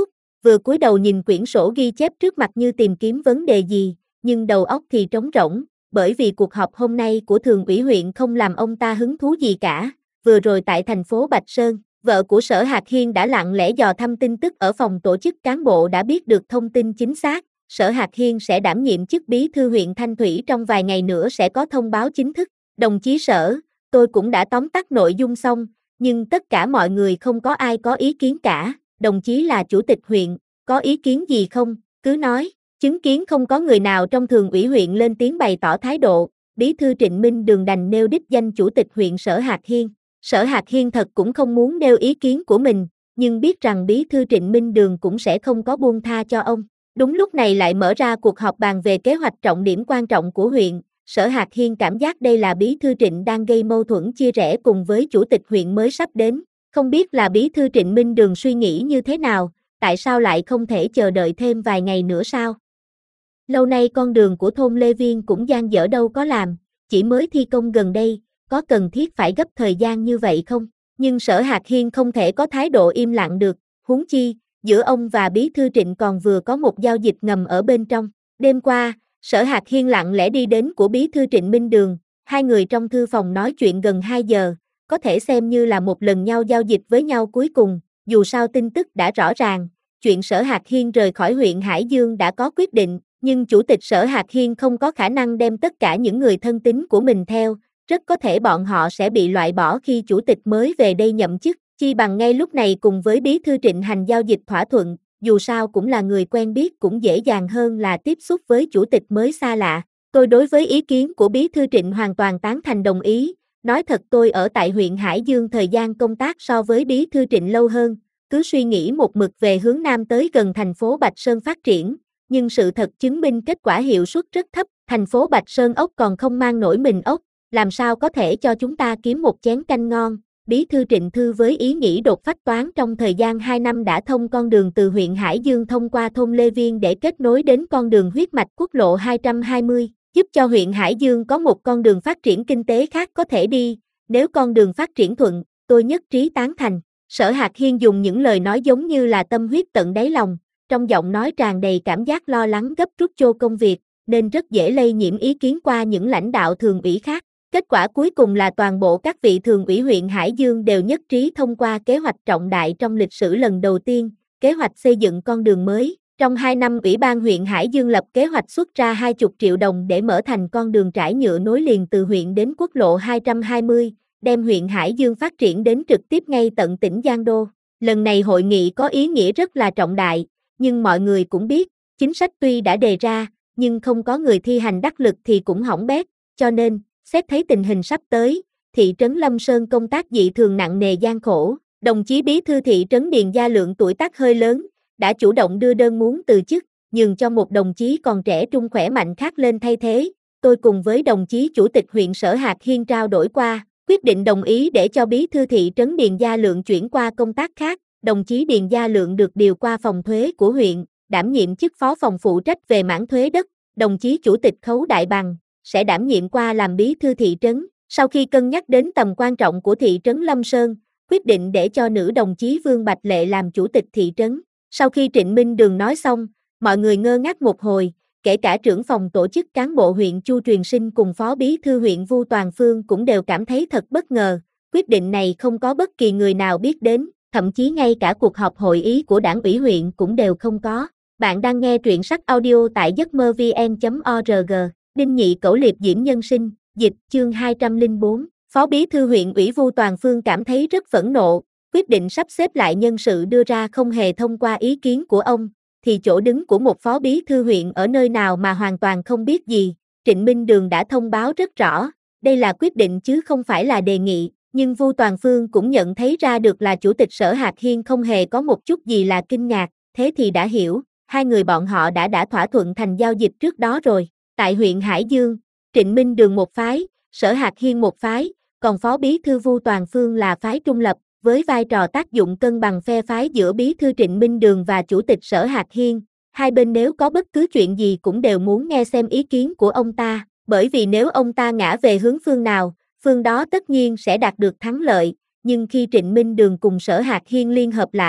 vừa cúi đầu nhìn quyển sổ ghi chép trước mặt như tìm kiếm vấn đề gì, nhưng đầu óc thì trống rỗng, bởi vì cuộc họp hôm nay của thường ủy huyện không làm ông ta hứng thú gì cả. Vừa rồi tại thành phố Bạch Sơn, vợ của Sở Hạc Hiên đã lặng lẽ dò thăm tin tức ở phòng tổ chức cán bộ đã biết được thông tin chính xác. Sở Hạc Hiên sẽ đảm nhiệm chức bí thư huyện Thanh Thủy trong vài ngày nữa sẽ có thông báo chính thức. Đồng chí Sở, tôi cũng đã tóm tắt nội dung xong, nhưng tất cả mọi người không có ai có ý kiến cả. Đồng chí là chủ tịch huyện, có ý kiến gì không, cứ nói. Chứng kiến không có người nào trong thường ủy huyện lên tiếng bày tỏ thái độ, bí thư Trịnh Minh Đường đành nêu đích danh chủ tịch huyện Sở Hạc Hiên. Sở Hạc Hiên thật cũng không muốn nêu ý kiến của mình, nhưng biết rằng bí thư Trịnh Minh Đường cũng sẽ không có buông tha cho ông. Đúng lúc này lại mở ra cuộc họp bàn về kế hoạch trọng điểm quan trọng của huyện. Sở Hạc Hiên cảm giác đây là bí thư Trịnh đang gây mâu thuẫn chia rẽ cùng với chủ tịch huyện mới sắp đến. Không biết là bí thư Trịnh Minh Đường suy nghĩ như thế nào, tại sao lại không thể chờ đợi thêm vài ngày nữa sao? Lâu nay con đường của thôn Lê Viên cũng dang dở đâu có làm, chỉ mới thi công gần đây, có cần thiết phải gấp thời gian như vậy không? Nhưng Sở Hạc Hiên không thể có thái độ im lặng được, huống chi, giữa ông và bí thư Trịnh còn vừa có một giao dịch ngầm ở bên trong. Đêm qua, Sở Hạc Hiên lặng lẽ đi đến của bí thư Trịnh Minh Đường, hai người trong thư phòng nói chuyện gần 2 giờ, có thể xem như là một lần nhau giao dịch với nhau cuối cùng, dù sao tin tức đã rõ ràng, chuyện Sở Hạc Hiên rời khỏi huyện Hải Dương đã có quyết định, nhưng chủ tịch Sở Hạc Hiên không có khả năng đem tất cả những người thân tín của mình theo, rất có thể bọn họ sẽ bị loại bỏ khi chủ tịch mới về đây nhậm chức, chi bằng ngay lúc này cùng với bí thư Trịnh hành giao dịch thỏa thuận, dù sao cũng là người quen biết cũng dễ dàng hơn là tiếp xúc với chủ tịch mới xa lạ. Tôi đối với ý kiến của bí thư Trịnh hoàn toàn tán thành đồng ý, nói thật tôi ở tại huyện Hải Dương thời gian công tác so với bí thư Trịnh lâu hơn, cứ suy nghĩ một mực về hướng Nam tới gần thành phố Bạch Sơn phát triển, nhưng sự thật chứng minh kết quả hiệu suất rất thấp, thành phố Bạch Sơn ốc còn không mang nổi mình ốc, làm sao có thể cho chúng ta kiếm một chén canh ngon. Bí thư Trịnh thư với ý nghĩ đột phách toán trong thời gian 2 năm đã thông con đường từ huyện Hải Dương thông qua thôn Lê Viên để kết nối đến con đường huyết mạch quốc lộ 220, giúp cho huyện Hải Dương có một con đường phát triển kinh tế khác có thể đi, nếu con đường phát triển thuận, tôi nhất trí tán thành. Sở Hạc Hiên dùng những lời nói giống như là tâm huyết tận đáy lòng, trong giọng nói tràn đầy cảm giác lo lắng gấp rút cho công việc, nên rất dễ lây nhiễm ý kiến qua những lãnh đạo thường ủy khác. Kết quả cuối cùng là toàn bộ các vị thường ủy huyện Hải Dương đều nhất trí thông qua kế hoạch trọng đại trong lịch sử lần đầu tiên, kế hoạch xây dựng con đường mới. Trong 2 năm Ủy ban huyện Hải Dương lập kế hoạch xuất ra 20 triệu đồng để mở thành con đường trải nhựa nối liền từ huyện đến quốc lộ 220, đem huyện Hải Dương phát triển đến trực tiếp ngay tận tỉnh Giang Đô. Lần này hội nghị có ý nghĩa rất là trọng đại, nhưng mọi người cũng biết, chính sách tuy đã đề ra, nhưng không có người thi hành đắc lực thì cũng hỏng bét, cho nên, xét thấy tình hình sắp tới, thị trấn Lâm Sơn công tác dị thường nặng nề gian khổ, đồng chí bí thư thị trấn Điền Gia Lượng tuổi tác hơi lớn, đã chủ động đưa đơn muốn từ chức, nhường cho một đồng chí còn trẻ trung khỏe mạnh khác lên thay thế. Tôi cùng với đồng chí chủ tịch huyện Sở Hạc Hiên trao đổi qua, quyết định đồng ý để cho bí thư thị trấn Điền Gia Lượng chuyển qua công tác khác. Đồng chí Điền Gia Lượng được điều qua phòng thuế của huyện, đảm nhiệm chức phó phòng phụ trách về mảng thuế đất. Đồng chí chủ tịch Khấu Đại Bằng sẽ đảm nhiệm qua làm bí thư thị trấn. Sau khi cân nhắc đến tầm quan trọng của thị trấn Lâm Sơn, quyết định để cho nữ đồng chí Vương Bạch Lệ làm chủ tịch thị trấn. Sau khi Trịnh Minh Đường nói xong, mọi người ngơ ngác một hồi, kể cả trưởng phòng tổ chức cán bộ huyện Chu Truyền Sinh cùng phó bí thư huyện Vu Toàn Phương cũng đều cảm thấy thật bất ngờ. Quyết định này không có bất kỳ người nào biết đến, thậm chí ngay cả cuộc họp hội ý của đảng ủy huyện cũng đều không có. Bạn đang nghe truyện sách audio tại giấcmơ-vn.org. Đinh Nhị Cẩu Liệp Diễm Nhân Sinh, dịch, chương 204. Phó bí thư huyện ủy Vu Toàn Phương cảm thấy rất phẫn nộ, quyết định sắp xếp lại nhân sự đưa ra không hề thông qua ý kiến của ông, thì chỗ đứng của một phó bí thư huyện ở nơi nào mà hoàn toàn không biết gì. Trịnh Minh Đường đã thông báo rất rõ, đây là quyết định chứ không phải là đề nghị, nhưng Vu Toàn Phương cũng nhận thấy ra được là chủ tịch Sở Hạc Hiên không hề có một chút gì là kinh ngạc, thế thì đã hiểu, hai người bọn họ đã thỏa thuận thành giao dịch trước đó rồi. Tại huyện Hải Dương, Trịnh Minh Đường một phái, Sở Hạc Hiên một phái, còn phó bí thư Vu Toàn Phương là phái trung lập, với vai trò tác dụng cân bằng phe phái giữa bí thư Trịnh Minh Đường và chủ tịch Sở Hạc Hiên. Hai bên nếu có bất cứ chuyện gì cũng đều muốn nghe xem ý kiến của ông ta, bởi vì nếu ông ta ngã về hướng phương nào, phương đó tất nhiên sẽ đạt được thắng lợi, nhưng khi Trịnh Minh Đường cùng Sở Hạc Hiên liên hợp lại,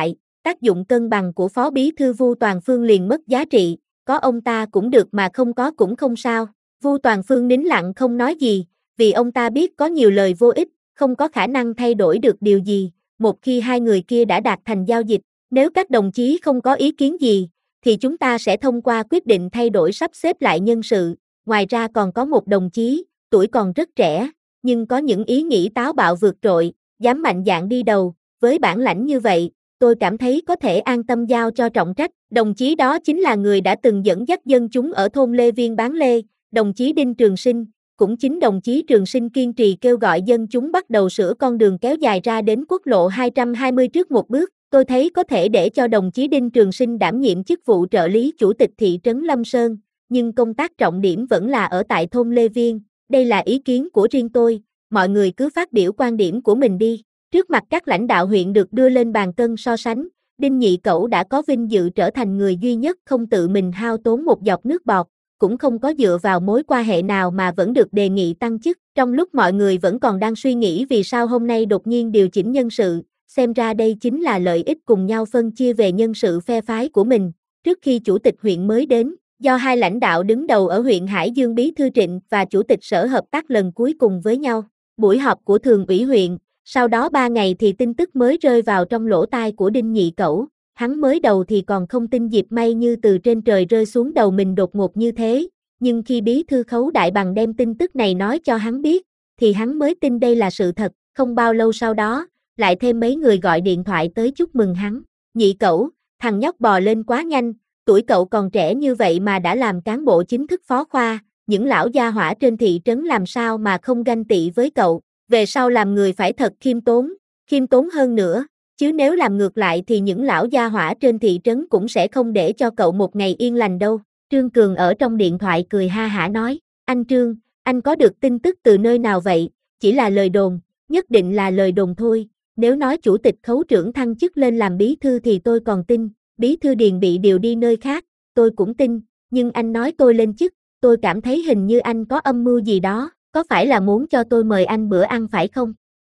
tác dụng cân bằng của Phó Bí thư Vu Toàn Phương liền mất giá trị, có ông ta cũng được mà không có cũng không sao. Vu Toàn Phương nín lặng không nói gì, vì ông ta biết có nhiều lời vô ích, không có khả năng thay đổi được điều gì, một khi hai người kia đã đạt thành giao dịch, nếu các đồng chí không có ý kiến gì, thì chúng ta sẽ thông qua quyết định thay đổi sắp xếp lại nhân sự, ngoài ra còn có một đồng chí, tuổi còn rất trẻ, nhưng có những ý nghĩ táo bạo vượt trội, dám mạnh dạn đi đầu, với bản lãnh như vậy, tôi cảm thấy có thể an tâm giao cho trọng trách. Đồng chí đó chính là người đã từng dẫn dắt dân chúng ở thôn Lê Viên bán lê, đồng chí Đinh Trường Sinh. Cũng chính đồng chí Trường Sinh kiên trì kêu gọi dân chúng bắt đầu sửa con đường kéo dài ra đến quốc lộ 220 trước một bước. Tôi thấy có thể để cho đồng chí Đinh Trường Sinh đảm nhiệm chức vụ trợ lý chủ tịch thị trấn Lâm Sơn, nhưng công tác trọng điểm vẫn là ở tại thôn Lê Viên. Đây là ý kiến của riêng tôi, mọi người cứ phát biểu quan điểm của mình đi. Trước mặt các lãnh đạo huyện được đưa lên bàn cân so sánh, Đinh Nhị Cẩu đã có vinh dự trở thành người duy nhất không tự mình hao tốn một giọt nước bọt, cũng không có dựa vào mối quan hệ nào mà vẫn được đề nghị tăng chức. Trong lúc mọi người vẫn còn đang suy nghĩ vì sao hôm nay đột nhiên điều chỉnh nhân sự, xem ra đây chính là lợi ích cùng nhau phân chia về nhân sự phe phái của mình. Trước khi chủ tịch huyện mới đến, do hai lãnh đạo đứng đầu ở huyện Hải Dương Bí thư Trịnh và chủ tịch sở hợp tác lần cuối cùng với nhau. Buổi họp của thường ủy huyện, sau đó 3 ngày thì tin tức mới rơi vào trong lỗ tai của Đinh Nhị Cẩu. Hắn mới đầu thì còn không tin dịp may như từ trên trời rơi xuống đầu mình đột ngột như thế, nhưng khi bí thư Khấu Đại Bằng đem tin tức này nói cho hắn biết, thì hắn mới tin đây là sự thật. Không bao lâu sau đó, lại thêm mấy người gọi điện thoại tới chúc mừng hắn. Nhị Cẩu, thằng nhóc bò lên quá nhanh, tuổi cậu còn trẻ như vậy mà đã làm cán bộ chính thức phó khoa, những lão gia hỏa trên thị trấn làm sao mà không ganh tị với cậu, về sau làm người phải thật khiêm tốn hơn nữa. Chứ nếu làm ngược lại thì những lão gia hỏa trên thị trấn cũng sẽ không để cho cậu một ngày yên lành đâu. Trương Cường ở trong điện thoại cười ha hả nói, anh Trương, anh có được tin tức từ nơi nào vậy? Chỉ là lời đồn, nhất định là lời đồn thôi. Nếu nói chủ tịch Khấu trưởng thăng chức lên làm bí thư thì tôi còn tin, bí thư Điền bị điều đi nơi khác, tôi cũng tin, nhưng anh nói tôi lên chức, tôi cảm thấy hình như anh có âm mưu gì đó, có phải là muốn cho tôi mời anh bữa ăn phải không?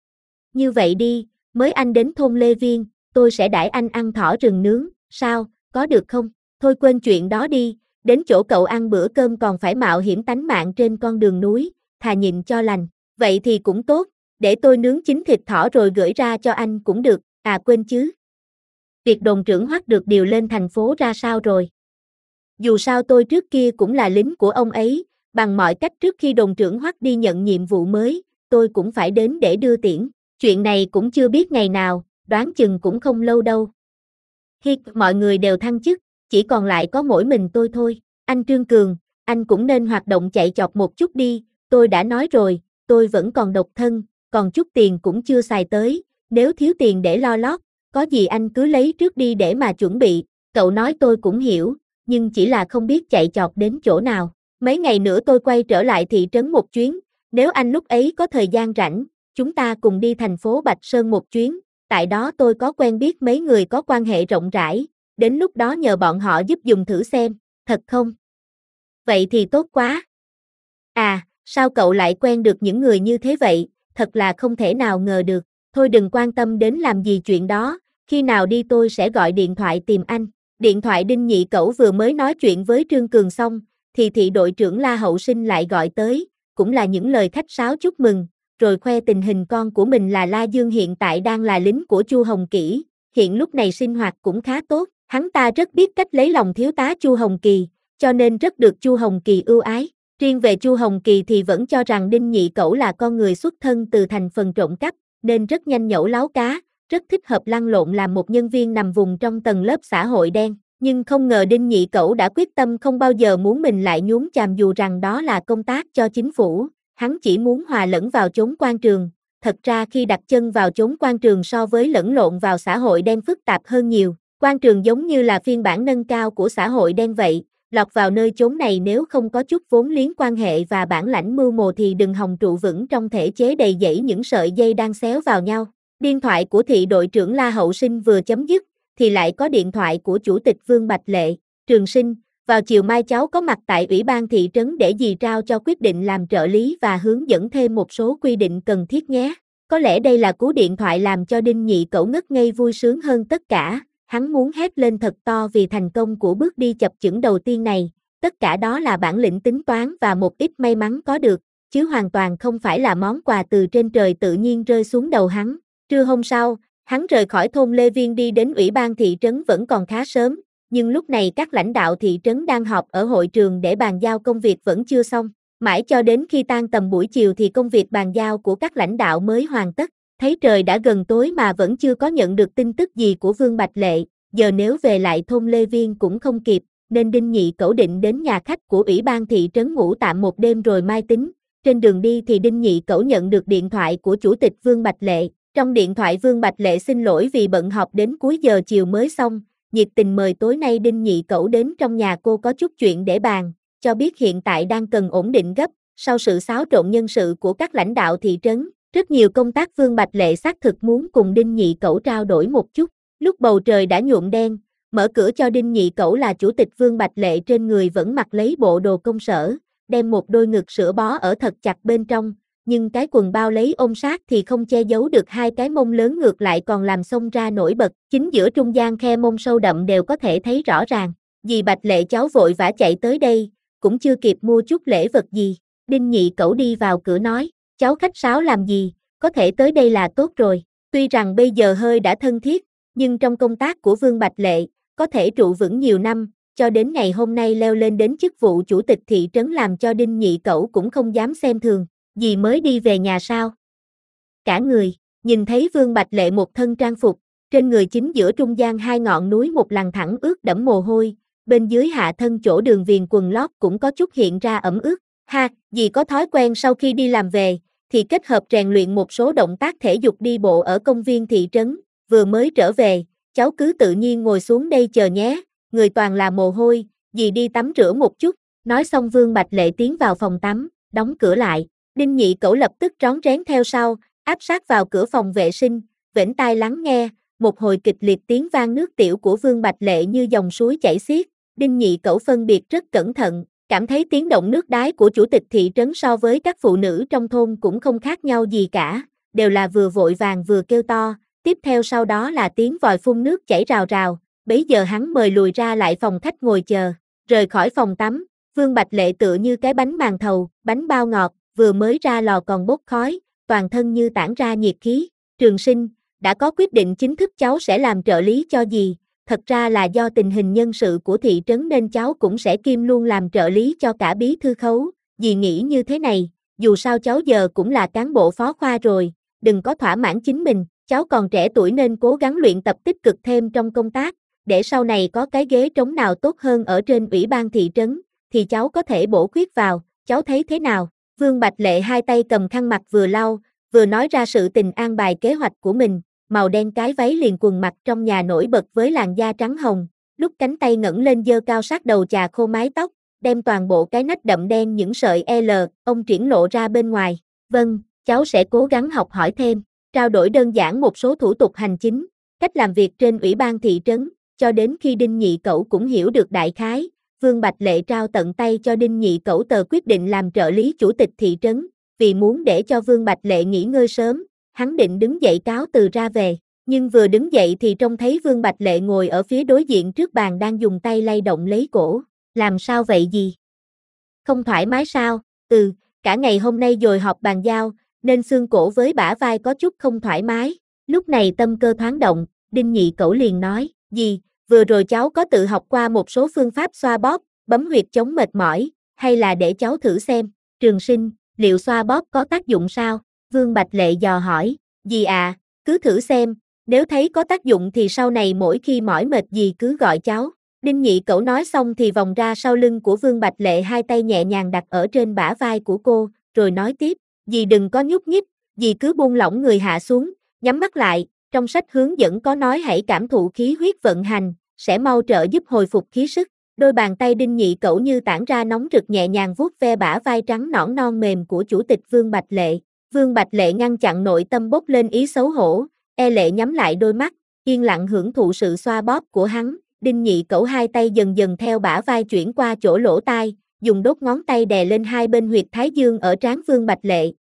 Như vậy đi, mới anh đến thôn Lê Viên, tôi sẽ đãi anh ăn thỏ rừng nướng, sao, có được không? Thôi quên chuyện đó đi, đến chỗ cậu ăn bữa cơm còn phải mạo hiểm tánh mạng trên con đường núi, thà nhịn cho lành. Vậy thì cũng tốt, để tôi nướng chín thịt thỏ rồi gửi ra cho anh cũng được, à quên chứ. Việc đồn trưởng Hoắc được điều lên thành phố ra sao rồi? Dù sao tôi trước kia cũng là lính của ông ấy, bằng mọi cách trước khi đồn trưởng Hoắc đi nhận nhiệm vụ mới, tôi cũng phải đến để đưa tiễn. Chuyện này cũng chưa biết ngày nào, đoán chừng cũng không lâu đâu. Hi, mọi người đều thăng chức, chỉ còn lại có mỗi mình tôi thôi. Anh Trương Cường, anh cũng nên hoạt động chạy chọt một chút đi, tôi đã nói rồi, tôi vẫn còn độc thân, còn chút tiền cũng chưa xài tới, nếu thiếu tiền để lo lót, có gì anh cứ lấy trước đi để mà chuẩn bị. Cậu nói tôi cũng hiểu, nhưng chỉ là không biết chạy chọt đến chỗ nào. Mấy ngày nữa tôi quay trở lại thị trấn một chuyến, nếu anh lúc ấy có thời gian rảnh, chúng ta cùng đi thành phố Bạch Sơn một chuyến, tại đó tôi có quen biết mấy người có quan hệ rộng rãi, đến lúc đó nhờ bọn họ giúp dùng thử xem, thật không? Vậy thì tốt quá. À, sao cậu lại quen được những người như thế vậy, thật là không thể nào ngờ được, thôi đừng quan tâm đến làm gì chuyện đó, khi nào đi tôi sẽ gọi điện thoại tìm anh. Điện thoại Đinh Nhị Cẩu vừa mới nói chuyện với Trương Cường xong, thì thị đội trưởng La Hậu Sinh lại gọi tới, cũng là những lời khách sáo chúc mừng, rồi khoe tình hình con của mình là La Dương hiện tại đang là lính của Chu Hồng Kỷ, hiện lúc này sinh hoạt cũng khá tốt, hắn ta rất biết cách lấy lòng thiếu tá Chu Hồng Kỳ, cho nên rất được Chu Hồng Kỳ ưu ái. Riêng về Chu Hồng Kỳ thì vẫn cho rằng Đinh Nhị Cẩu là con người xuất thân từ thành phần trộm cắp, nên rất nhanh nhẩu láo cá, rất thích hợp lăn lộn làm một nhân viên nằm vùng trong tầng lớp xã hội đen. Nhưng không ngờ Đinh Nhị Cẩu đã quyết tâm không bao giờ muốn mình lại nhúng chàm dù rằng đó là công tác cho chính phủ, hắn chỉ muốn hòa lẫn vào chốn quan trường. Thật ra khi đặt chân vào chốn quan trường so với lẫn lộn vào xã hội đen phức tạp hơn nhiều, quan trường giống như là phiên bản nâng cao của xã hội đen vậy, lọt vào nơi chốn này nếu không có chút vốn liếng quan hệ và bản lãnh mưu mô thì đừng hòng trụ vững trong thể chế đầy dẫy những sợi dây đang xéo vào nhau. Điện thoại của thị đội trưởng La Hậu Sinh vừa chấm dứt, thì lại có điện thoại của chủ tịch Vương Bạch Lệ. Trường Sinh, vào chiều mai cháu có mặt tại ủy ban thị trấn để dì trao cho quyết định làm trợ lý và hướng dẫn thêm một số quy định cần thiết nhé. Có lẽ đây là cú điện thoại làm cho Đinh Nhị Cẩu ngất ngây vui sướng hơn tất cả, hắn muốn hét lên thật to vì thành công của bước đi chập chững đầu tiên này, tất cả đó là bản lĩnh tính toán và một ít may mắn có được, chứ hoàn toàn không phải là món quà từ trên trời tự nhiên rơi xuống đầu hắn. Trưa hôm sau, hắn rời khỏi thôn Lê Viên đi đến ủy ban thị trấn vẫn còn khá sớm, nhưng lúc này các lãnh đạo thị trấn đang họp ở hội trường để bàn giao công việc vẫn chưa xong. Mãi cho đến khi tan tầm buổi chiều thì công việc bàn giao của các lãnh đạo mới hoàn tất. Thấy trời đã gần tối mà vẫn chưa có nhận được tin tức gì của Vương Bạch Lệ, giờ nếu về lại thôn Lê Viên cũng không kịp, nên Đinh Nhị Cẩu định đến nhà khách của ủy ban thị trấn ngủ tạm một đêm rồi mai tính. Trên đường đi thì Đinh Nhị Cẩu nhận được điện thoại của chủ tịch Vương Bạch Lệ. Trong điện thoại Vương Bạch Lệ xin lỗi vì bận họp đến cuối giờ chiều mới xong, nhiệt tình mời tối nay Đinh Nhị Cẩu đến trong nhà cô có chút chuyện để bàn, cho biết hiện tại đang cần ổn định gấp, sau sự xáo trộn nhân sự của các lãnh đạo thị trấn. Rất nhiều công tác Vương Bạch Lệ xác thực muốn cùng Đinh Nhị Cẩu trao đổi một chút. Lúc bầu trời đã nhuộm đen, mở cửa cho Đinh Nhị Cẩu là chủ tịch Vương Bạch Lệ trên người vẫn mặc lấy bộ đồ công sở, đem một đôi ngực sữa bó ở thật chặt bên trong, nhưng cái quần bao lấy ôm sát thì không che giấu được hai cái mông lớn ngược lại còn làm xông ra nổi bật, chính giữa trung gian khe mông sâu đậm đều có thể thấy rõ ràng. Dì Bạch Lệ cháu vội vã chạy tới đây, cũng chưa kịp mua chút lễ vật gì. Đinh Nhị Cẩu đi vào cửa nói, cháu khách sáo làm gì, có thể tới đây là tốt rồi. Tuy rằng bây giờ hơi đã thân thiết, nhưng trong công tác của Vương Bạch Lệ, có thể trụ vững nhiều năm, cho đến ngày hôm nay leo lên đến chức vụ chủ tịch thị trấn làm cho Đinh Nhị Cẩu cũng không dám xem thường. Dì mới đi về nhà sao? Cả người, nhìn thấy Vương Bạch Lệ một thân trang phục, trên người chính giữa trung gian hai ngọn núi một lằn thẳng ướt đẫm mồ hôi, bên dưới hạ thân chỗ đường viền quần lót cũng có chút hiện ra ẩm ướt. Ha, dì có thói quen sau khi đi làm về, thì kết hợp rèn luyện một số động tác thể dục đi bộ ở công viên thị trấn, vừa mới trở về, cháu cứ tự nhiên ngồi xuống đây chờ nhé, người toàn là mồ hôi, dì đi tắm rửa một chút. Nói xong Vương Bạch Lệ tiến vào phòng tắm, đóng cửa lại. Đinh Nhị Cẩu lập tức rón rén theo sau, áp sát vào cửa phòng vệ sinh, vểnh tai lắng nghe, một hồi kịch liệt tiếng vang nước tiểu của Vương Bạch Lệ như dòng suối chảy xiết. Đinh Nhị Cẩu phân biệt rất cẩn thận, cảm thấy tiếng động nước đái của chủ tịch thị trấn so với các phụ nữ trong thôn cũng không khác nhau gì cả, đều là vừa vội vàng vừa kêu to, tiếp theo sau đó là tiếng vòi phun nước chảy rào rào, bấy giờ hắn mời lùi ra lại phòng khách ngồi chờ. Rời khỏi phòng tắm, Vương Bạch Lệ tựa như cái bánh màn thầu, bánh bao ngọt, vừa mới ra lò còn bốc khói, toàn thân như tản ra nhiệt khí. Trường Sinh, đã có quyết định chính thức cháu sẽ làm trợ lý cho dì, thật ra là do tình hình nhân sự của thị trấn nên cháu cũng sẽ kiêm luôn làm trợ lý cho cả bí thư khấu, dì nghĩ như thế này, dù sao cháu giờ cũng là cán bộ phó khoa rồi, đừng có thỏa mãn chính mình, cháu còn trẻ tuổi nên cố gắng luyện tập tích cực thêm trong công tác, để sau này có cái ghế trống nào tốt hơn ở trên ủy ban thị trấn, thì cháu có thể bổ khuyết vào, cháu thấy thế nào? Vương Bạch Lệ hai tay cầm khăn mặt vừa lau, vừa nói ra sự tình an bài kế hoạch của mình, màu đen cái váy liền quần mặc trong nhà nổi bật với làn da trắng hồng, lúc cánh tay ngẩng lên giơ cao sát đầu chà khô mái tóc, đem toàn bộ cái nách đậm đen những sợi L, ông triển lộ ra bên ngoài. Vâng, cháu sẽ cố gắng học hỏi thêm, trao đổi đơn giản một số thủ tục hành chính, cách làm việc trên ủy ban thị trấn, cho đến khi Đinh Nhị Cẩu cũng hiểu được đại khái. Vương Bạch Lệ trao tận tay cho Đinh Nhị Cẩu tờ quyết định làm trợ lý chủ tịch thị trấn, vì muốn để cho Vương Bạch Lệ nghỉ ngơi sớm, hắn định đứng dậy cáo từ ra về, nhưng vừa đứng dậy thì trông thấy Vương Bạch Lệ ngồi ở phía đối diện trước bàn đang dùng tay lay động lấy cổ. Làm sao vậy gì? Không thoải mái sao? Cả ngày hôm nay dồi họp bàn giao, nên xương cổ với bả vai có chút không thoải mái. Lúc này tâm cơ thoáng động, Đinh Nhị Cẩu liền nói, dì, vừa rồi cháu có tự học qua một số phương pháp xoa bóp, bấm huyệt chống mệt mỏi, hay là để cháu thử xem. Trường Sinh, liệu xoa bóp có tác dụng sao? Vương Bạch Lệ dò hỏi, dì à, cứ thử xem, nếu thấy có tác dụng thì sau này mỗi khi mỏi mệt dì cứ gọi cháu. Đinh Nhị Cẩu nói xong thì vòng ra sau lưng của Vương Bạch Lệ hai tay nhẹ nhàng đặt ở trên bả vai của cô, rồi nói tiếp, dì đừng có nhúc nhích, dì cứ buông lỏng người hạ xuống, nhắm mắt lại, trong sách hướng dẫn có nói hãy cảm thụ khí huyết vận hành, sẽ mau trợ giúp hồi phục khí sức. Đôi bàn tay Đinh Nhị Cẩu như tản ra nóng rực nhẹ nhàng vuốt ve bả vai trắng nõn non mềm của chủ tịch Vương Bạch Lệ. Vương Bạch Lệ ngăn chặn nội tâm bốc lên ý xấu hổ, lệ nhắm lại đôi mắt, yên lặng hưởng thụ sự xoa bóp của hắn. Đinh Nhị Cẩu hai tay dần dần theo bả vai chuyển qua chỗ lỗ tai, dùng đốt ngón tay đè lên hai bên huyệt thái dương ở trán Vương Bạch Lệ,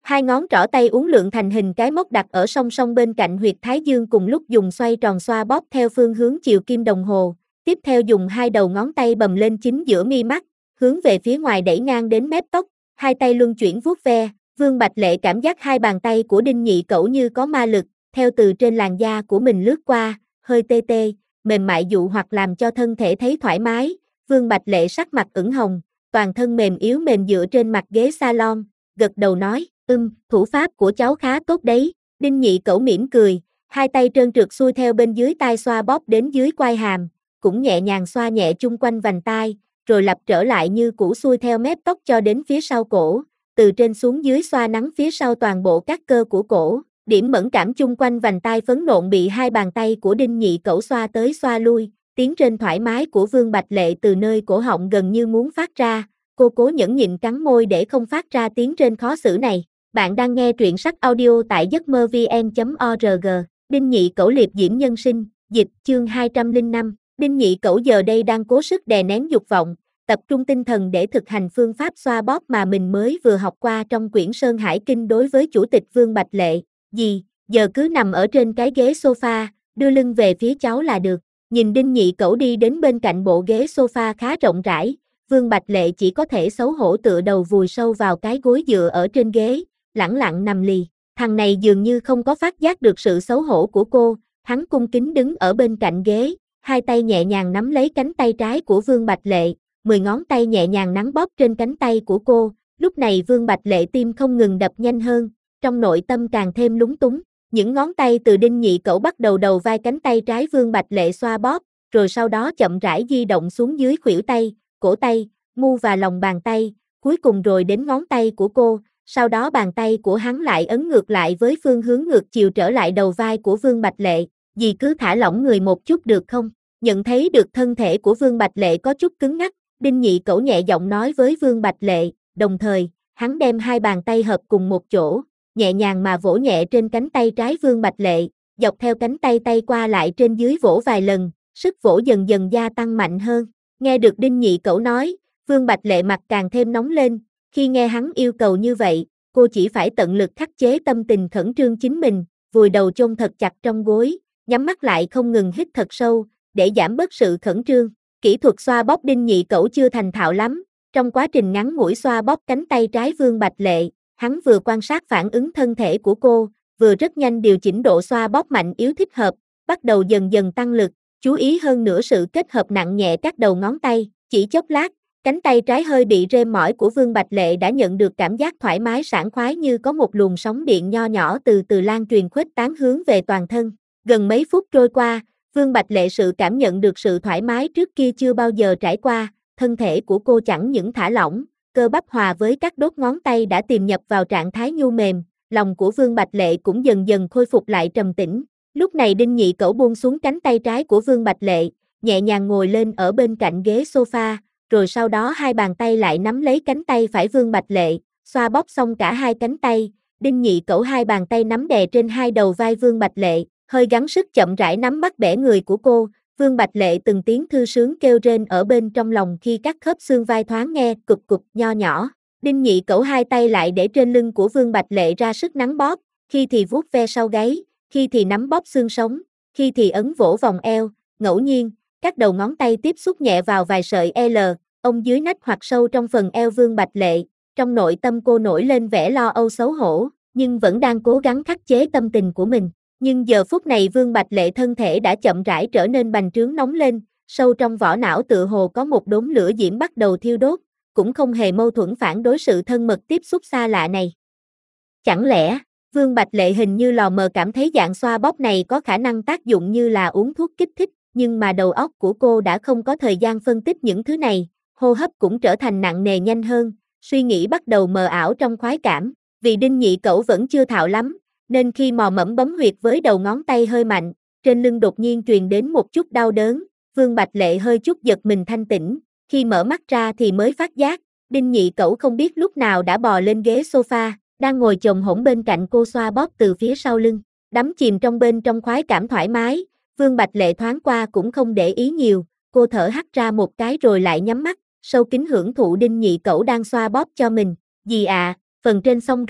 Hai ngón trỏ tay uốn lượn thành hình cái móc đặt ở song song bên cạnh huyệt thái dương, cùng lúc dùng xoay tròn xoa bóp theo phương hướng chiều kim đồng hồ, tiếp theo dùng hai đầu ngón tay bầm lên chính giữa mi mắt, hướng về phía ngoài đẩy ngang đến mép tóc, hai tay luân chuyển vuốt ve. Vương Bạch Lệ cảm giác hai bàn tay của Đinh Nhị Cẩu như có ma lực, theo từ trên làn da của mình lướt qua, hơi tê tê, mềm mại dụ hoặc làm cho thân thể thấy thoải mái. Vương Bạch Lệ sắc mặt ửng hồng, toàn thân mềm yếu mềm dựa trên mặt ghế salon, gật đầu nói, thủ pháp của cháu khá tốt đấy. Đinh Nhị Cẩu mỉm cười, hai tay trơn trượt xuôi theo bên dưới tai xoa bóp đến dưới quai hàm, cũng nhẹ nhàng xoa nhẹ chung quanh vành tai, rồi lặp trở lại như cũ xuôi theo mép tóc cho đến phía sau cổ, từ trên xuống dưới xoa nắn phía sau toàn bộ các cơ của cổ. Điểm mẫn cảm chung quanh vành tai phấn nộn bị hai bàn tay của Đinh Nhị Cẩu xoa tới xoa lui, tiếng rên thoải mái của Vương Bạch Lệ từ nơi cổ họng gần như muốn phát ra, cô cố nhẫn nhịn cắn môi để không phát ra tiếng rên khó xử này. Bạn đang nghe truyện sách audio tại giấc mơ vn.org, Đinh Nhị Cẩu liệp diễm nhân sinh, dịch, chương 205, Đinh Nhị Cẩu giờ đây đang cố sức đè nén dục vọng, tập trung tinh thần để thực hành phương pháp xoa bóp mà mình mới vừa học qua trong quyển Sơn Hải Kinh đối với chủ tịch Vương Bạch Lệ. Giờ cứ nằm ở trên cái ghế sofa, đưa lưng về phía cháu là được. Nhìn Đinh Nhị Cẩu đi đến bên cạnh bộ ghế sofa khá rộng rãi, Vương Bạch Lệ chỉ có thể xấu hổ tựa đầu vùi sâu vào cái gối dựa ở trên ghế, lẳng lặng nằm lì. Thằng này dường như không có phát giác được sự xấu hổ của cô, hắn cung kính đứng ở bên cạnh ghế, hai tay nhẹ nhàng nắm lấy cánh tay trái của Vương Bạch Lệ, 10 ngón tay nhẹ nhàng nắn bóp trên cánh tay của cô. Lúc này Vương Bạch Lệ tim không ngừng đập nhanh hơn, trong nội tâm càng thêm lúng túng. Những ngón tay từ Đinh Nhị Cẩu bắt đầu đầu vai cánh tay trái Vương Bạch Lệ xoa bóp, rồi sau đó chậm rãi di động xuống dưới khuỷu tay, cổ tay, mu và lòng bàn tay, cuối cùng rồi đến ngón tay của cô, sau đó bàn tay của hắn lại ấn ngược lại với phương hướng ngược chiều trở lại đầu vai của Vương Bạch Lệ. Dì cứ thả lỏng người một chút được không? Nhận thấy được thân thể của Vương Bạch Lệ có chút cứng ngắc, Đinh Nhị Cẩu nhẹ giọng nói với Vương Bạch Lệ, đồng thời, hắn đem hai bàn tay hợp cùng một chỗ, nhẹ nhàng mà vỗ nhẹ trên cánh tay trái Vương Bạch Lệ, dọc theo cánh tay tay qua lại trên dưới vỗ vài lần, sức vỗ dần dần gia tăng mạnh hơn. Nghe được Đinh Nhị Cẩu nói, Vương Bạch Lệ mặt càng thêm nóng lên, khi nghe hắn yêu cầu như vậy, cô chỉ phải tận lực khắc chế tâm tình khẩn trương chính mình, vùi đầu chôn thật chặt trong gối, nhắm mắt lại không ngừng hít thật sâu, để giảm bớt sự khẩn trương. Kỹ thuật xoa bóp Đinh Nhị Cẩu chưa thành thạo lắm, trong quá trình ngắn ngủi xoa bóp cánh tay trái Vương Bạch Lệ, hắn vừa quan sát phản ứng thân thể của cô, vừa rất nhanh điều chỉnh độ xoa bóp mạnh yếu thích hợp, bắt đầu dần dần tăng lực, chú ý hơn nữa sự kết hợp nặng nhẹ các đầu ngón tay. Chỉ chốc lát, cánh tay trái hơi bị rê mỏi của Vương Bạch Lệ đã nhận được cảm giác thoải mái sảng khoái, như có một luồng sóng điện nho nhỏ từ từ lan truyền khuếch tán hướng về toàn thân. Gần mấy phút trôi qua, Vương Bạch Lệ sự cảm nhận được sự thoải mái trước kia chưa bao giờ trải qua, thân thể của cô chẳng những thả lỏng, cơ bắp hòa với các đốt ngón tay đã tiềm nhập vào trạng thái nhu mềm, lòng của Vương Bạch Lệ cũng dần dần khôi phục lại trầm tĩnh. Lúc này Đinh Nhị Cẩu buông xuống cánh tay trái của Vương Bạch Lệ, nhẹ nhàng ngồi lên ở bên cạnh ghế sofa, rồi sau đó hai bàn tay lại nắm lấy cánh tay phải Vương Bạch Lệ, xoa bóp xong cả hai cánh tay, Đinh Nhị Cẩu hai bàn tay nắm đè trên hai đầu vai Vương Bạch Lệ, hơi gắng sức chậm rãi nắm bắt bẻ người của cô. Vương Bạch Lệ từng tiếng thư sướng kêu rên ở bên trong lòng khi các khớp xương vai thoáng nghe cục cục nho nhỏ. Đinh Nhị Cẩu hai tay lại để trên lưng của Vương Bạch Lệ ra sức nắn bóp, khi thì vuốt ve sau gáy, khi thì nắm bóp xương sống, khi thì ấn vỗ vòng eo, ngẫu nhiên, các đầu ngón tay tiếp xúc nhẹ vào vài sợi ông dưới nách hoặc sâu trong phần eo Vương Bạch Lệ. Trong nội tâm cô nổi lên vẻ lo âu xấu hổ, nhưng vẫn đang cố gắng khắc chế tâm tình của mình. Nhưng giờ phút này Vương Bạch Lệ thân thể đã chậm rãi trở nên bành trướng nóng lên, sâu trong vỏ não tựa hồ có một đốm lửa diễm bắt đầu thiêu đốt, cũng không hề mâu thuẫn phản đối sự thân mật tiếp xúc xa lạ này. Chẳng lẽ, Vương Bạch Lệ hình như lò mờ cảm thấy dạng xoa bóp này có khả năng tác dụng như là uống thuốc kích thích, nhưng mà đầu óc của cô đã không có thời gian phân tích những thứ này, hô hấp cũng trở thành nặng nề nhanh hơn, suy nghĩ bắt đầu mờ ảo trong khoái cảm, vì Đinh Nhị Cẩu vẫn chưa thạo lắm, nên khi mò mẫm bấm huyệt với đầu ngón tay hơi mạnh, trên lưng đột nhiên truyền đến một chút đau đớn, Vương Bạch Lệ hơi chút giật mình thanh tỉnh, khi mở mắt ra thì mới phát giác, Đinh Nhị Cẩu không biết lúc nào đã bò lên ghế sofa, đang ngồi chồm hổm bên cạnh cô xoa bóp từ phía sau lưng, đắm chìm trong bên trong khoái cảm thoải mái, Vương Bạch Lệ thoáng qua cũng không để ý nhiều, cô thở hắt ra một cái rồi lại nhắm mắt, sâu kín hưởng thụ Đinh Nhị Cẩu đang xoa bóp cho mình. Dì ạ, phần trên xong rồi,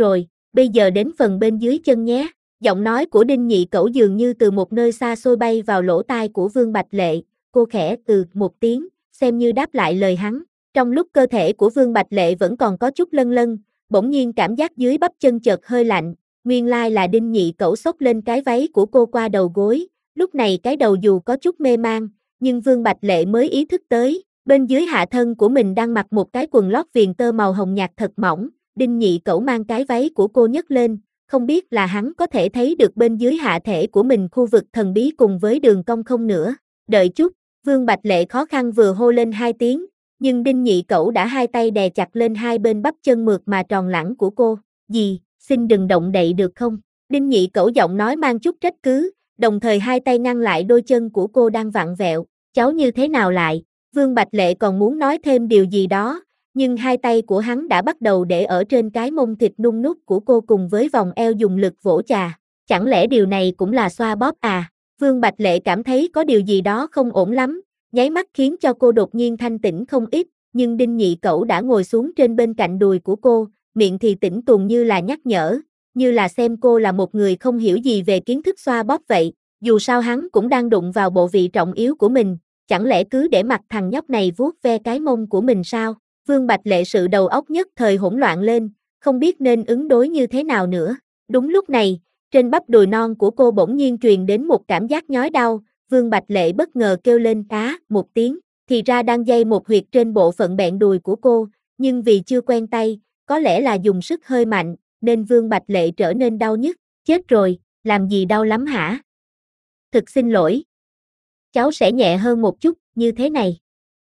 bây giờ đến phần bên dưới chân nhé. Giọng nói của Đinh Nhị Cẩu dường như từ một nơi xa xôi bay vào lỗ tai của Vương Bạch Lệ, cô khẽ một tiếng, xem như đáp lại lời hắn. Trong lúc cơ thể của Vương Bạch Lệ vẫn còn có chút lân lân, bỗng nhiên cảm giác dưới bắp chân chợt hơi lạnh, nguyên lai là Đinh Nhị Cẩu xốc lên cái váy của cô qua đầu gối, lúc này cái đầu dù có chút mê man, nhưng Vương Bạch Lệ mới ý thức tới, bên dưới hạ thân của mình đang mặc một cái quần lót viền tơ màu hồng nhạt thật mỏng, Đinh Nhị Cẩu mang cái váy của cô nhấc lên, không biết là hắn có thể thấy được bên dưới hạ thể của mình khu vực thần bí cùng với đường cong không nữa. Đợi chút, Vương Bạch Lệ khó khăn vừa hô lên 2 tiếng, nhưng Đinh Nhị Cẩu đã hai tay đè chặt lên hai bên bắp chân mượt mà tròn lẳng của cô. Gì, xin đừng động đậy được không? Đinh Nhị Cẩu giọng nói mang chút trách cứ, đồng thời hai tay ngăn lại đôi chân của cô đang vặn vẹo. Cháu như thế nào lại? Vương Bạch Lệ còn muốn nói thêm điều gì đó, nhưng hai tay của hắn đã bắt đầu để ở trên cái mông thịt nung nút của cô cùng với vòng eo dùng lực vỗ chà. Chẳng lẽ điều này cũng là xoa bóp à? Vương Bạch Lệ cảm thấy có điều gì đó không ổn lắm, nháy mắt khiến cho cô đột nhiên thanh tỉnh không ít, nhưng Đinh Nhị Cẩu đã ngồi xuống trên bên cạnh đùi của cô, miệng thì tĩnh tùng như là nhắc nhở, như là xem cô là một người không hiểu gì về kiến thức xoa bóp vậy. Dù sao hắn cũng đang đụng vào bộ vị trọng yếu của mình, chẳng lẽ cứ để mặc thằng nhóc này vuốt ve cái mông của mình sao? Vương Bạch Lệ sự đầu óc nhất thời hỗn loạn lên, không biết nên ứng đối như thế nào nữa. Đúng lúc này, trên bắp đùi non của cô bỗng nhiên truyền đến một cảm giác nhói đau, Vương Bạch Lệ bất ngờ kêu lên một tiếng, thì ra đang dây một huyệt trên bộ phận bẹn đùi của cô, nhưng vì chưa quen tay, có lẽ là dùng sức hơi mạnh, nên Vương Bạch Lệ trở nên đau nhức. Chết rồi, làm gì đau lắm hả? Thực xin lỗi. Cháu sẽ nhẹ hơn một chút, như thế này.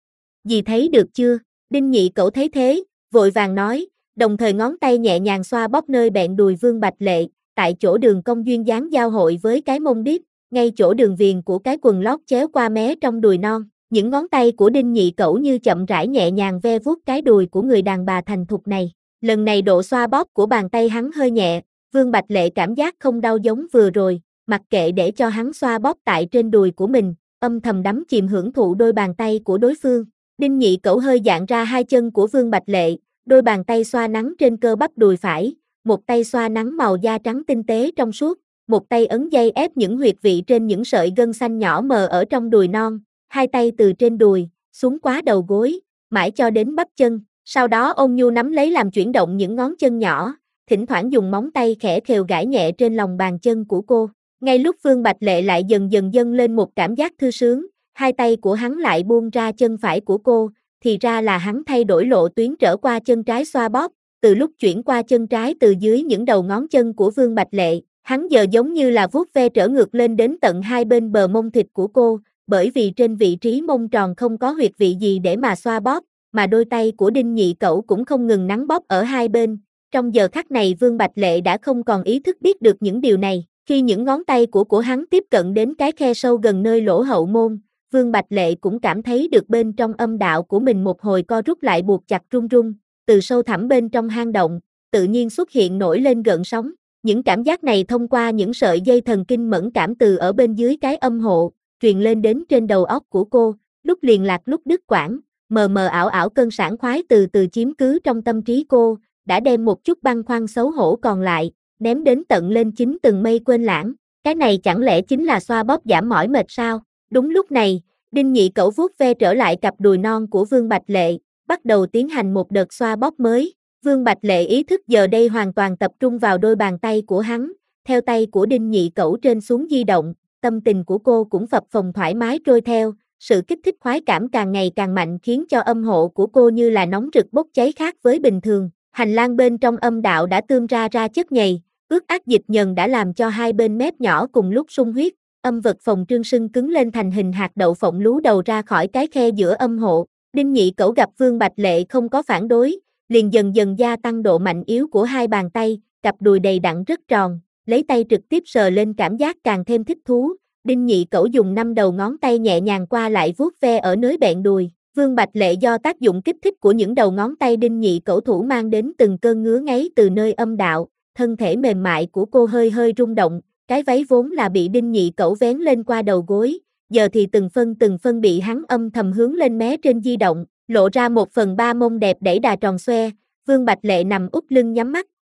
Dì thấy được chưa? Đinh Nhị Cẩu thấy thế, vội vàng nói, đồng thời ngón tay nhẹ nhàng xoa bóp nơi bẹn đùi Vương Bạch Lệ, tại chỗ đường cong duyên dáng giao hội với cái mông đít, ngay chỗ đường viền của cái quần lót chéo qua mé trong đùi non. Những ngón tay của Đinh Nhị Cẩu như chậm rãi nhẹ nhàng ve vuốt cái đùi của người đàn bà thành thục này. Lần này độ xoa bóp của bàn tay hắn hơi nhẹ, Vương Bạch Lệ cảm giác không đau giống vừa rồi, mặc kệ để cho hắn xoa bóp tại trên đùi của mình, âm thầm đắm chìm hưởng thụ đôi bàn tay của đối phương. Đinh Nhị Cẩu hơi dạn ra hai chân của Vương Bạch Lệ, đôi bàn tay xoa nắn trên cơ bắp đùi phải, một tay xoa nắn màu da trắng tinh tế trong suốt, một tay ấn dây ép những huyệt vị trên những sợi gân xanh nhỏ mờ ở trong đùi non, hai tay từ trên đùi, xuống quá đầu gối, mãi cho đến bắp chân, sau đó ôn nhu nắm lấy làm chuyển động những ngón chân nhỏ, thỉnh thoảng dùng móng tay khẽ khều gãi nhẹ trên lòng bàn chân của cô. Ngay lúc Vương Bạch Lệ lại dần dần dâng lên một cảm giác thư sướng, hai tay của hắn lại buông ra chân phải của cô, thì ra là hắn thay đổi lộ tuyến trở qua chân trái xoa bóp, từ lúc chuyển qua chân trái từ dưới những đầu ngón chân của Vương Bạch Lệ, hắn giờ giống như là vuốt ve trở ngược lên đến tận hai bên bờ mông thịt của cô, bởi vì trên vị trí mông tròn không có huyệt vị gì để mà xoa bóp, mà đôi tay của Đinh Nhị Cẩu cũng không ngừng nắn bóp ở hai bên. Trong giờ khắc này Vương Bạch Lệ đã không còn ý thức biết được những điều này, khi những ngón tay của hắn tiếp cận đến cái khe sâu gần nơi lỗ hậu môn, Vương Bạch Lệ cũng cảm thấy được bên trong âm đạo của mình một hồi co rút lại buộc chặt run run, từ sâu thẳm bên trong hang động, tự nhiên xuất hiện nổi lên gợn sóng. Những cảm giác này thông qua những sợi dây thần kinh mẫn cảm từ ở bên dưới cái âm hộ, truyền lên đến trên đầu óc của cô, lúc liền lạc lúc đứt quãng, mờ mờ ảo ảo cơn sảng khoái từ từ chiếm cứ trong tâm trí cô, đã đem một chút băn khoăn xấu hổ còn lại, ném đến tận lên chính từng mây quên lãng. Cái này chẳng lẽ chính là xoa bóp giảm mỏi mệt sao? Đúng lúc này, Đinh Nhị Cẩu vuốt ve trở lại cặp đùi non của Vương Bạch Lệ, bắt đầu tiến hành một đợt xoa bóp mới. Vương Bạch Lệ ý thức giờ đây hoàn toàn tập trung vào đôi bàn tay của hắn, theo tay của Đinh Nhị Cẩu trên xuống di động, tâm tình của cô cũng phập phồng thoải mái trôi theo, sự kích thích khoái cảm càng ngày càng mạnh khiến cho âm hộ của cô như là nóng rực bốc cháy khác với bình thường. Hành lang bên trong âm đạo đã tươm ra chất nhầy, ướt át dịch nhờn đã làm cho hai bên mép nhỏ cùng lúc sung huyết, âm vật phòng trương sưng cứng lên thành hình hạt đậu phộng lú đầu ra khỏi cái khe giữa âm hộ. Đinh Nhị Cẩu gặp Vương Bạch Lệ không có phản đối, liền dần dần gia tăng độ mạnh yếu của hai bàn tay, cặp đùi đầy đặn rất tròn, lấy tay trực tiếp sờ lên cảm giác càng thêm thích thú. Đinh Nhị Cẩu dùng 5 đầu ngón tay nhẹ nhàng qua lại vuốt ve ở nơi bẹn đùi. Vương Bạch Lệ do tác dụng kích thích của những đầu ngón tay Đinh Nhị Cẩu thủ mang đến từng cơn ngứa ngáy từ nơi âm đạo, thân thể mềm mại của cô hơi hơi rung động, cái váy vốn là bị Đinh Nhị Cẩu vén lên qua đầu gối, giờ thì từng phân bị hắn âm thầm hướng lên mé trên di động, lộ ra 1/3 mông đẹp đẩy đà tròn xoe. Vương Bạch Lệ nằm úp lưng nhắm mắt,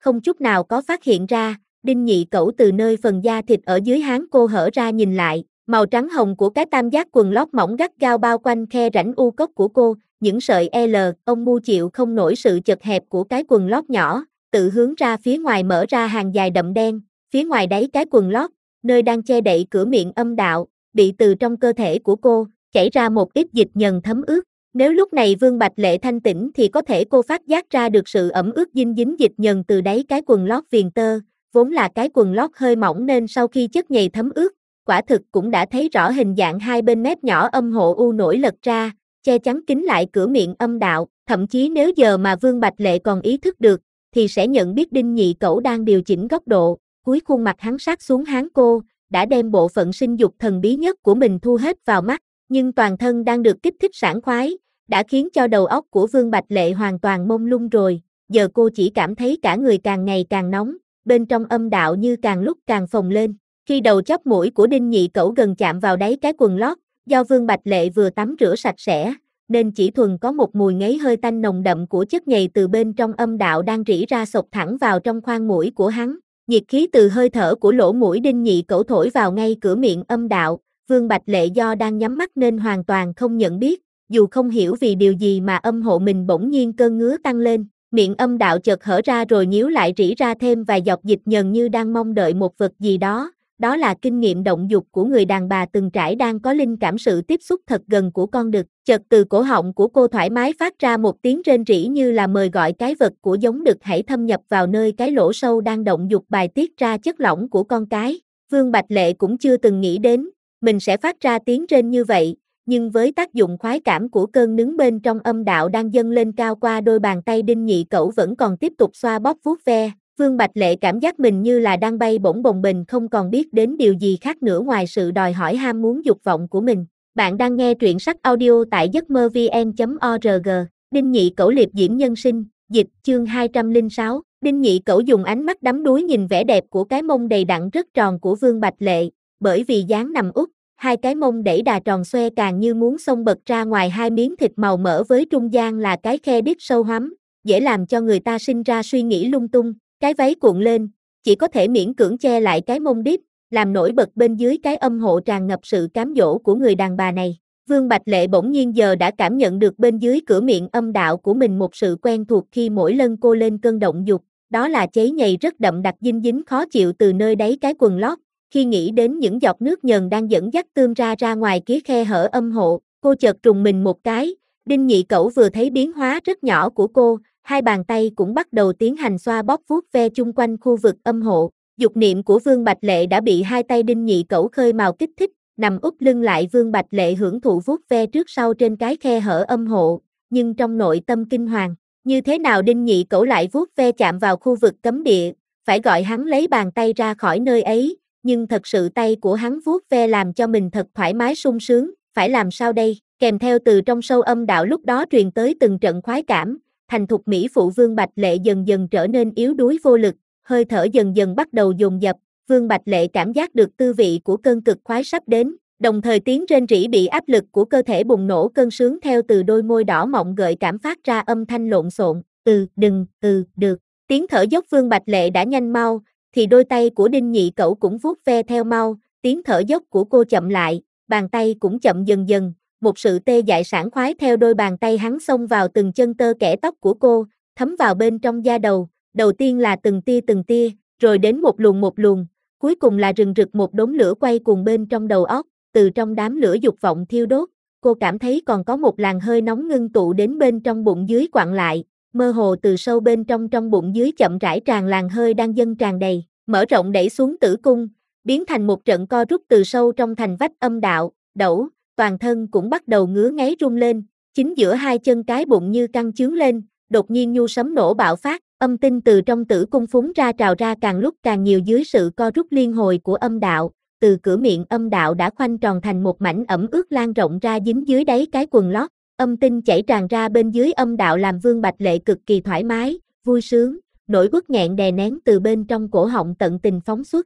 không chút nào có phát hiện ra. Đinh Nhị Cẩu từ nơi phần da thịt ở dưới háng cô hở ra nhìn lại, màu trắng hồng của cái tam giác quần lót mỏng gắt gao bao quanh khe rãnh u cốc của cô, những sợi L, ông mu chịu không nổi sự chật hẹp của cái quần lót nhỏ, tự hướng ra phía ngoài mở ra hàng dài đậm đen, phía ngoài đáy cái quần lót, nơi đang che đậy cửa miệng âm đạo, bị từ trong cơ thể của cô chảy ra một ít dịch nhờn thấm ướt. Nếu lúc này Vương Bạch Lệ thanh tĩnh thì có thể cô phát giác ra được sự ẩm ướt dinh dính dịch nhờn từ đáy cái quần lót viền tơ, vốn là cái quần lót hơi mỏng nên sau khi chất nhầy thấm ướt, quả thực cũng đã thấy rõ hình dạng hai bên mép nhỏ âm hộ u nổi lật ra, che chắn kín lại cửa miệng âm đạo, thậm chí nếu giờ mà Vương Bạch Lệ còn ý thức được, thì sẽ nhận biết Đinh Nhị Cẩu đang điều chỉnh góc độ, cúi khuôn mặt hắn sát xuống háng cô, đã đem bộ phận sinh dục thần bí nhất của mình thu hết vào mắt, nhưng toàn thân đang được kích thích sảng khoái, đã khiến cho đầu óc của Vương Bạch Lệ hoàn toàn mông lung rồi, giờ cô chỉ cảm thấy cả người càng ngày càng nóng, bên trong âm đạo như càng lúc càng phồng lên. Khi đầu chóp mũi của Đinh Nhị Cẩu gần chạm vào đáy cái quần lót, do Vương Bạch Lệ vừa tắm rửa sạch sẽ, nên chỉ thuần có một mùi ngấy hơi tanh nồng đậm của chất nhầy từ bên trong âm đạo đang rỉ ra xộc thẳng vào trong khoang mũi của hắn. Nhiệt khí từ hơi thở của lỗ mũi Đinh Nhị Cẩu thổi vào ngay cửa miệng âm đạo, Vương Bạch Lệ do đang nhắm mắt nên hoàn toàn không nhận biết, dù không hiểu vì điều gì mà âm hộ mình bỗng nhiên cơn ngứa tăng lên, miệng âm đạo chợt hở ra rồi nhíu lại rỉ ra thêm vài giọt dịch nhờn như đang mong đợi một vật gì đó. Đó là kinh nghiệm động dục của người đàn bà từng trải đang có linh cảm sự tiếp xúc thật gần của con đực. Chợt từ cổ họng của cô thoải mái phát ra một tiếng rên rỉ như là mời gọi cái vật của giống đực hãy thâm nhập vào nơi cái lỗ sâu đang động dục bài tiết ra chất lỏng của con cái. Vương Bạch Lệ cũng chưa từng nghĩ đến mình sẽ phát ra tiếng rên như vậy, nhưng với tác dụng khoái cảm của cơn nướng bên trong âm đạo đang dâng lên cao qua đôi bàn tay Đinh Nhị Cẩu vẫn còn tiếp tục xoa bóp vuốt ve. Vương Bạch Lệ cảm giác mình như là đang bay bổng bồng bềnh không còn biết đến điều gì khác nữa ngoài sự đòi hỏi ham muốn dục vọng của mình. Bạn đang nghe truyện sách audio tại giấc mơ vn.org. Đinh Nhị Cẩu liệp diễm nhân sinh, dịch chương 206. Đinh Nhị Cẩu dùng ánh mắt đắm đuối nhìn vẻ đẹp của cái mông đầy đặn rất tròn của Vương Bạch Lệ, bởi vì dáng nằm úp, hai cái mông đẩy đà tròn xoe càng như muốn xông bật ra ngoài hai miếng thịt màu mỡ với trung gian là cái khe đít sâu hoắm, dễ làm cho người ta sinh ra suy nghĩ lung tung. Cái váy cuộn lên, chỉ có thể miễn cưỡng che lại cái mông đít, làm nổi bật bên dưới cái âm hộ tràn ngập sự cám dỗ của người đàn bà này. Vương Bạch Lệ bỗng nhiên giờ đã cảm nhận được bên dưới cửa miệng âm đạo của mình một sự quen thuộc khi mỗi lần cô lên cơn động dục, đó là cháy nhầy rất đậm đặc dinh dính khó chịu từ nơi đáy cái quần lót. Khi nghĩ đến những giọt nước nhờn đang dẫn dắt tươm ra ngoài phía khe hở âm hộ, cô chợt rùng mình một cái. Đinh Nhị Cẩu vừa thấy biến hóa rất nhỏ của cô, hai bàn tay cũng bắt đầu tiến hành xoa bóp vuốt ve chung quanh khu vực âm hộ. Dục niệm của Vương Bạch Lệ đã bị hai tay Đinh Nhị Cẩu khơi mào kích thích, nằm úp lưng lại Vương Bạch Lệ hưởng thụ vuốt ve trước sau trên cái khe hở âm hộ, nhưng trong nội tâm kinh hoàng, như thế nào Đinh Nhị Cẩu lại vuốt ve chạm vào khu vực cấm địa, phải gọi hắn lấy bàn tay ra khỏi nơi ấy, nhưng thật sự tay của hắn vuốt ve làm cho mình thật thoải mái sung sướng, phải làm sao đây? Kèm theo từ trong sâu âm đạo lúc đó truyền tới từng trận khoái cảm, thành thục mỹ phụ Vương Bạch Lệ dần dần trở nên yếu đuối vô lực, hơi thở dần dần bắt đầu dồn dập, Vương Bạch Lệ cảm giác được tư vị của cơn cực khoái sắp đến, đồng thời tiếng rên rỉ bị áp lực của cơ thể bùng nổ cơn sướng theo từ đôi môi đỏ mọng gợi cảm phát ra âm thanh lộn xộn, đừng, được. Tiếng thở dốc Vương Bạch Lệ đã nhanh mau, thì đôi tay của Đinh Nhị Cẩu cũng vuốt ve theo mau, tiếng thở dốc của cô chậm lại, bàn tay cũng chậm dần dần, một sự tê dại sảng khoái theo đôi bàn tay hắn xông vào từng chân tơ kẽ tóc của cô, thấm vào bên trong da đầu, đầu tiên là từng tia, rồi đến một luồng, cuối cùng là rừng rực một đống lửa quay cuồng bên trong đầu óc, từ trong đám lửa dục vọng thiêu đốt, cô cảm thấy còn có một làn hơi nóng ngưng tụ đến bên trong bụng dưới quặn lại, mơ hồ từ sâu bên trong bụng dưới chậm rãi tràn làn hơi đang dâng tràn đầy, mở rộng đẩy xuống tử cung, biến thành một trận co rút từ sâu trong thành vách âm đạo, đẩu, toàn thân cũng bắt đầu ngứa ngáy rung lên, chính giữa hai chân cái bụng như căng chướng lên, đột nhiên nhu sấm nổ bạo phát, âm tinh từ trong tử cung phúng ra trào ra càng lúc càng nhiều dưới sự co rút liên hồi của âm đạo, từ cửa miệng âm đạo đã khoanh tròn thành một mảnh ẩm ướt lan rộng ra dính dưới đáy cái quần lót, âm tinh chảy tràn ra bên dưới âm đạo làm Vương Bạch Lệ cực kỳ thoải mái, vui sướng, nỗi uất nghẹn đè nén từ bên trong cổ họng tận tình phóng xuất,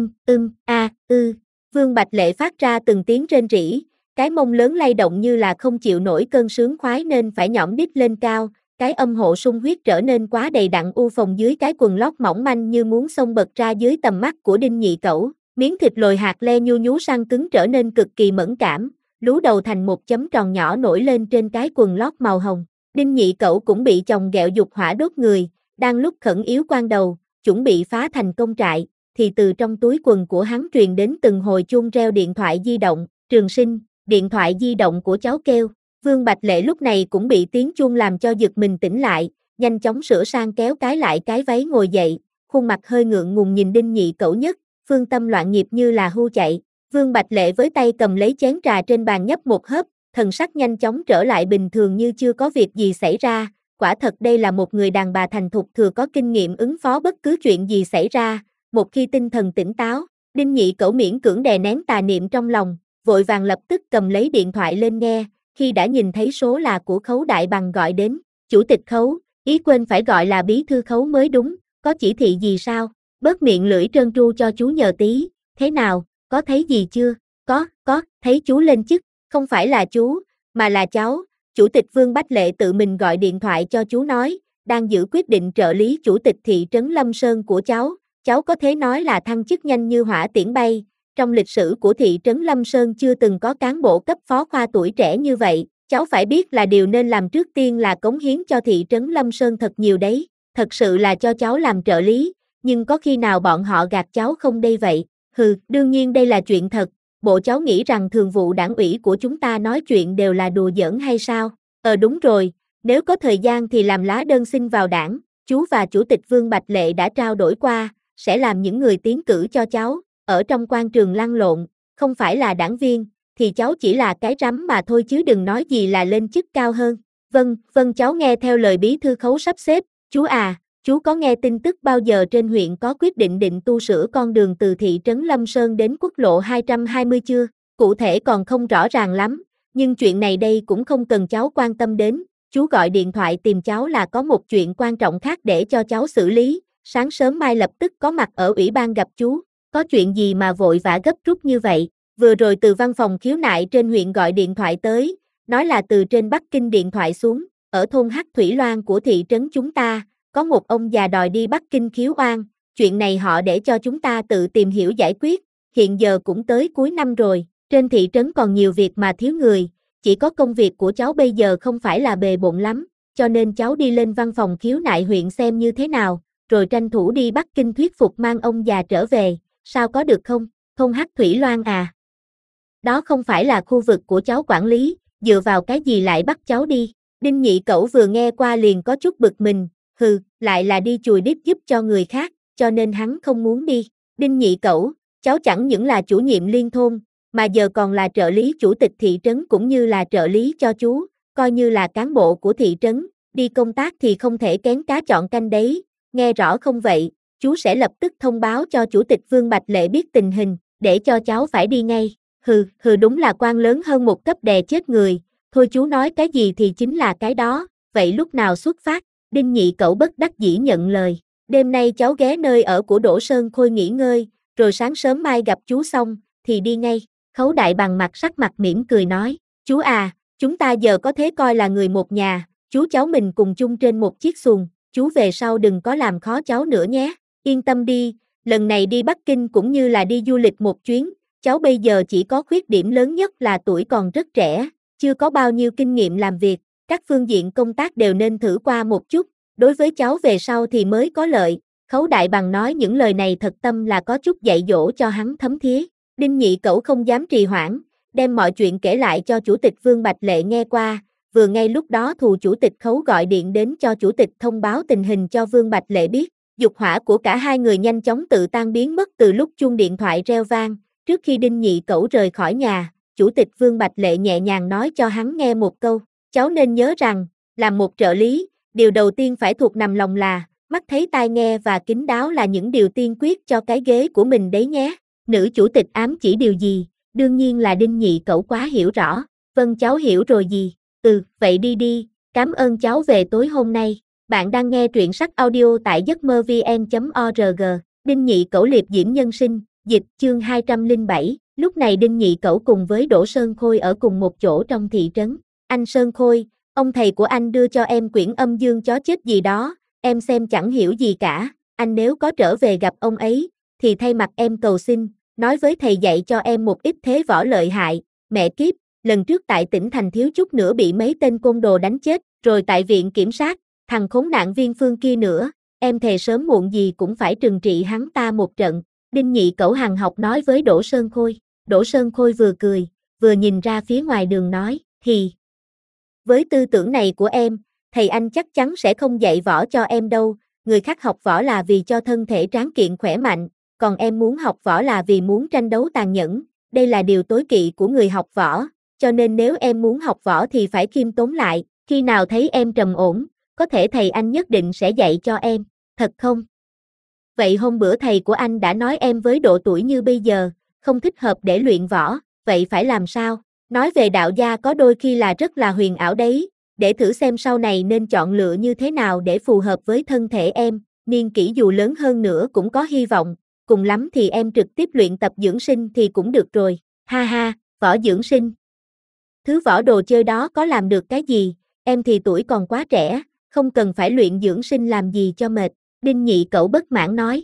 Vương Bạch Lệ phát ra từng tiếng rên rỉ, cái mông lớn lay động như là không chịu nổi cơn sướng khoái nên phải nhõm đít lên cao, cái âm hộ sung huyết trở nên quá đầy đặn u phồng dưới cái quần lót mỏng manh như muốn xông bật ra dưới tầm mắt của Đinh Nhị Cẩu, miếng thịt lồi hạt le nhu nhú săn cứng trở nên cực kỳ mẫn cảm, lú đầu thành một chấm tròn nhỏ nổi lên trên cái quần lót màu hồng. Đinh Nhị Cẩu cũng bị chồng ghẹo dục hỏa đốt người, đang lúc khẩn yếu quan đầu, chuẩn bị phá thành công trại, thì từ trong túi quần của hắn truyền đến từng hồi chuông reo điện thoại di động. Trường Sinh, điện thoại di động của cháu kêu. Vương Bạch Lệ lúc này cũng bị tiếng chuông làm cho giật mình tỉnh lại, nhanh chóng sửa sang kéo cái lại cái váy ngồi dậy, khuôn mặt hơi ngượng ngùng nhìn Đinh Nhị Cẩu nhất, phương tâm loạn nhịp như là hưu chạy. Vương Bạch Lệ với tay cầm lấy chén trà trên bàn nhấp một hớp, thần sắc nhanh chóng trở lại bình thường như chưa có việc gì xảy ra, quả thật đây là một người đàn bà thành thục thừa có kinh nghiệm ứng phó bất cứ chuyện gì xảy ra, một khi tinh thần tỉnh táo. Đinh Nhị Cẩu miễn cưỡng đè nén tà niệm trong lòng, vội vàng lập tức cầm lấy điện thoại lên nghe, khi đã nhìn thấy số là của Khấu Đại Bằng gọi đến. Chủ tịch Khấu, ý quên phải gọi là bí thư Khấu mới đúng, có chỉ thị gì sao? Bớt miệng lưỡi trơn tru cho chú nhờ tí, thế nào, có thấy gì chưa? Có, thấy chú lên chức, không phải là chú, mà là cháu. Chủ tịch Vương Bách Lệ tự mình gọi điện thoại cho chú nói, đang giữ quyết định trợ lý chủ tịch thị trấn Lâm Sơn của cháu có thể nói là thăng chức nhanh như hỏa tiễn bay. Trong lịch sử của thị trấn Lâm Sơn chưa từng có cán bộ cấp phó khoa tuổi trẻ như vậy, cháu phải biết là điều nên làm trước tiên là cống hiến cho thị trấn Lâm Sơn thật nhiều đấy, thật sự là cho cháu làm trợ lý, nhưng có khi nào bọn họ gạt cháu không đây vậy? Hừ, đương nhiên đây là chuyện thật, bộ cháu nghĩ rằng thường vụ đảng ủy của chúng ta nói chuyện đều là đùa giỡn hay sao? Đúng rồi, nếu có thời gian thì làm lá đơn xin vào đảng, chú và chủ tịch Vương Bạch Lệ đã trao đổi qua, sẽ làm những người tiến cử cho cháu. Ở trong quan trường lăn lộn, không phải là đảng viên, thì cháu chỉ là cái rắm mà thôi chứ đừng nói gì là lên chức cao hơn. Vâng, cháu nghe theo lời bí thư Khấu sắp xếp. Chú à, chú có nghe tin tức bao giờ trên huyện có quyết định định tu sửa con đường từ thị trấn Lâm Sơn đến quốc lộ 220 chưa? Cụ thể còn không rõ ràng lắm, nhưng chuyện này đây cũng không cần cháu quan tâm đến. Chú gọi điện thoại tìm cháu là có một chuyện quan trọng khác để cho cháu xử lý, sáng sớm mai lập tức có mặt ở ủy ban gặp chú. Có chuyện gì mà vội vã gấp rút như vậy? Vừa rồi từ văn phòng khiếu nại trên huyện gọi điện thoại tới, nói là từ trên Bắc Kinh điện thoại xuống, ở thôn Hắc Thủy Loan của thị trấn chúng ta, có một ông già đòi đi Bắc Kinh khiếu oan, chuyện này họ để cho chúng ta tự tìm hiểu giải quyết, hiện giờ cũng tới cuối năm rồi, trên thị trấn còn nhiều việc mà thiếu người, chỉ có công việc của cháu bây giờ không phải là bề bộn lắm, cho nên cháu đi lên văn phòng khiếu nại huyện xem như thế nào, rồi tranh thủ đi Bắc Kinh thuyết phục mang ông già trở về. Sao có được không? Thôn Hắc Thủy Loan à? Đó không phải là khu vực của cháu quản lý, dựa vào cái gì lại bắt cháu đi? Đinh Nhị Cẩu vừa nghe qua liền có chút bực mình, lại là đi chùi đít giúp cho người khác, cho nên hắn không muốn đi. Đinh Nhị Cẩu, cháu chẳng những là chủ nhiệm liên thôn, mà giờ còn là trợ lý chủ tịch thị trấn cũng như là trợ lý cho chú, coi như là cán bộ của thị trấn, đi công tác thì không thể kén cá chọn canh đấy, nghe rõ không vậy? Chú sẽ lập tức thông báo cho chủ tịch Vương Bạch Lệ biết tình hình, để cho cháu phải đi ngay. Đúng là quan lớn hơn một cấp đè chết người, thôi chú nói cái gì thì chính là cái đó, vậy lúc nào xuất phát? Đinh Nhị Cẩu bất đắc dĩ nhận lời, đêm nay cháu ghé nơi ở của Đỗ Sơn Khôi nghỉ ngơi, rồi sáng sớm mai gặp chú xong, thì đi ngay. Khấu Đại Bằng sắc mặt mỉm cười nói, chú à, chúng ta giờ có thế coi là người một nhà, chú cháu mình cùng chung trên một chiếc xuồng, chú về sau đừng có làm khó cháu nữa nhé. Yên tâm đi, lần này đi Bắc Kinh cũng như là đi du lịch một chuyến, cháu bây giờ chỉ có khuyết điểm lớn nhất là tuổi còn rất trẻ, chưa có bao nhiêu kinh nghiệm làm việc, các phương diện công tác đều nên thử qua một chút, đối với cháu về sau thì mới có lợi. Khấu Đại Bằng nói những lời này thật tâm là có chút dạy dỗ cho hắn thấm thía. Đinh Nhị Cẩu không dám trì hoãn, đem mọi chuyện kể lại cho chủ tịch Vương Bạch Lệ nghe qua, vừa ngay lúc đó Thù chủ tịch Khấu gọi điện đến cho chủ tịch thông báo tình hình cho Vương Bạch Lệ biết. Dục hỏa của cả hai người nhanh chóng tự tan biến mất từ lúc chuông điện thoại reo vang. Trước khi Đinh Nhị Cẩu rời khỏi nhà, chủ tịch Vương Bạch Lệ nhẹ nhàng nói cho hắn nghe một câu, cháu nên nhớ rằng, làm một trợ lý, điều đầu tiên phải thuộc nằm lòng là, mắt thấy tai nghe và kín đáo là những điều tiên quyết cho cái ghế của mình đấy nhé. Nữ chủ tịch ám chỉ điều gì? Đương nhiên là Đinh Nhị Cẩu quá hiểu rõ. Vâng cháu hiểu rồi gì? Vậy đi, cảm ơn cháu về tối hôm nay. Bạn đang nghe truyện sách audio tại giấc mơ vn.org. Đinh Nhị Cẩu liệp diễm nhân sinh, dịch chương 207. Lúc này Đinh Nhị Cẩu cùng với Đỗ Sơn Khôi ở cùng một chỗ trong thị trấn. Anh Sơn Khôi, Ông thầy của anh đưa cho em quyển âm dương chó chết gì đó, em xem chẳng hiểu gì cả, anh nếu có trở về gặp ông ấy, thì thay mặt em cầu xin, nói với thầy dạy cho em một ít thế võ lợi hại, mẹ kiếp, lần trước tại tỉnh thành thiếu chút nữa bị mấy tên côn đồ đánh chết, rồi tại viện kiểm sát, thằng khốn nạn Viên Phương kia nữa, em thề sớm muộn gì cũng phải trừng trị hắn ta một trận, Đinh Nhị Cẩu hằn học nói với Đỗ Sơn Khôi. Đỗ Sơn Khôi vừa cười, vừa nhìn ra phía ngoài đường nói, với tư tưởng này của em, thầy anh chắc chắn sẽ không dạy võ cho em đâu, người khác học võ là vì cho thân thể tráng kiện khỏe mạnh, còn em muốn học võ là vì muốn tranh đấu tàn nhẫn, đây là điều tối kỵ của người học võ, cho nên nếu em muốn học võ thì phải khiêm tốn lại, khi nào thấy em trầm ổn, có thể thầy anh nhất định sẽ dạy cho em, thật không? Vậy hôm bữa thầy của anh đã nói em với độ tuổi như bây giờ, không thích hợp để luyện võ, vậy phải làm sao? Nói về đạo gia có đôi khi là rất là huyền ảo đấy, để thử xem sau này nên chọn lựa như thế nào để phù hợp với thân thể em, niên kỷ dù lớn hơn nữa cũng có hy vọng, cùng lắm thì em trực tiếp luyện tập dưỡng sinh thì cũng được rồi, ha ha, võ dưỡng sinh. Thứ võ đồ chơi đó có làm được cái gì, em thì tuổi còn quá trẻ, không cần phải luyện dưỡng sinh làm gì cho mệt, Đinh Nhị Cẩu bất mãn nói,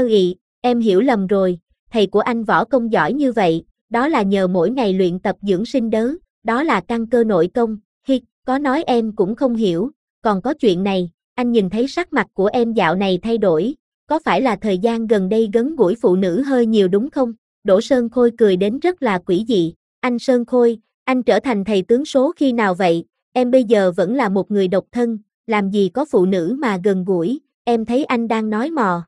em hiểu lầm rồi, thầy của anh võ công giỏi như vậy, đó là nhờ mỗi ngày luyện tập dưỡng sinh đó là căn cơ nội công, có nói em cũng không hiểu, còn có chuyện này, anh nhìn thấy sắc mặt của em dạo này thay đổi, có phải là thời gian gần đây gần gũi phụ nữ hơi nhiều đúng không? Đỗ Sơn Khôi cười đến rất là quỷ dị, anh Sơn Khôi, anh trở thành thầy tướng số khi nào vậy, em bây giờ vẫn là một người độc thân, làm gì có phụ nữ mà gần gũi, em thấy anh đang nói mò,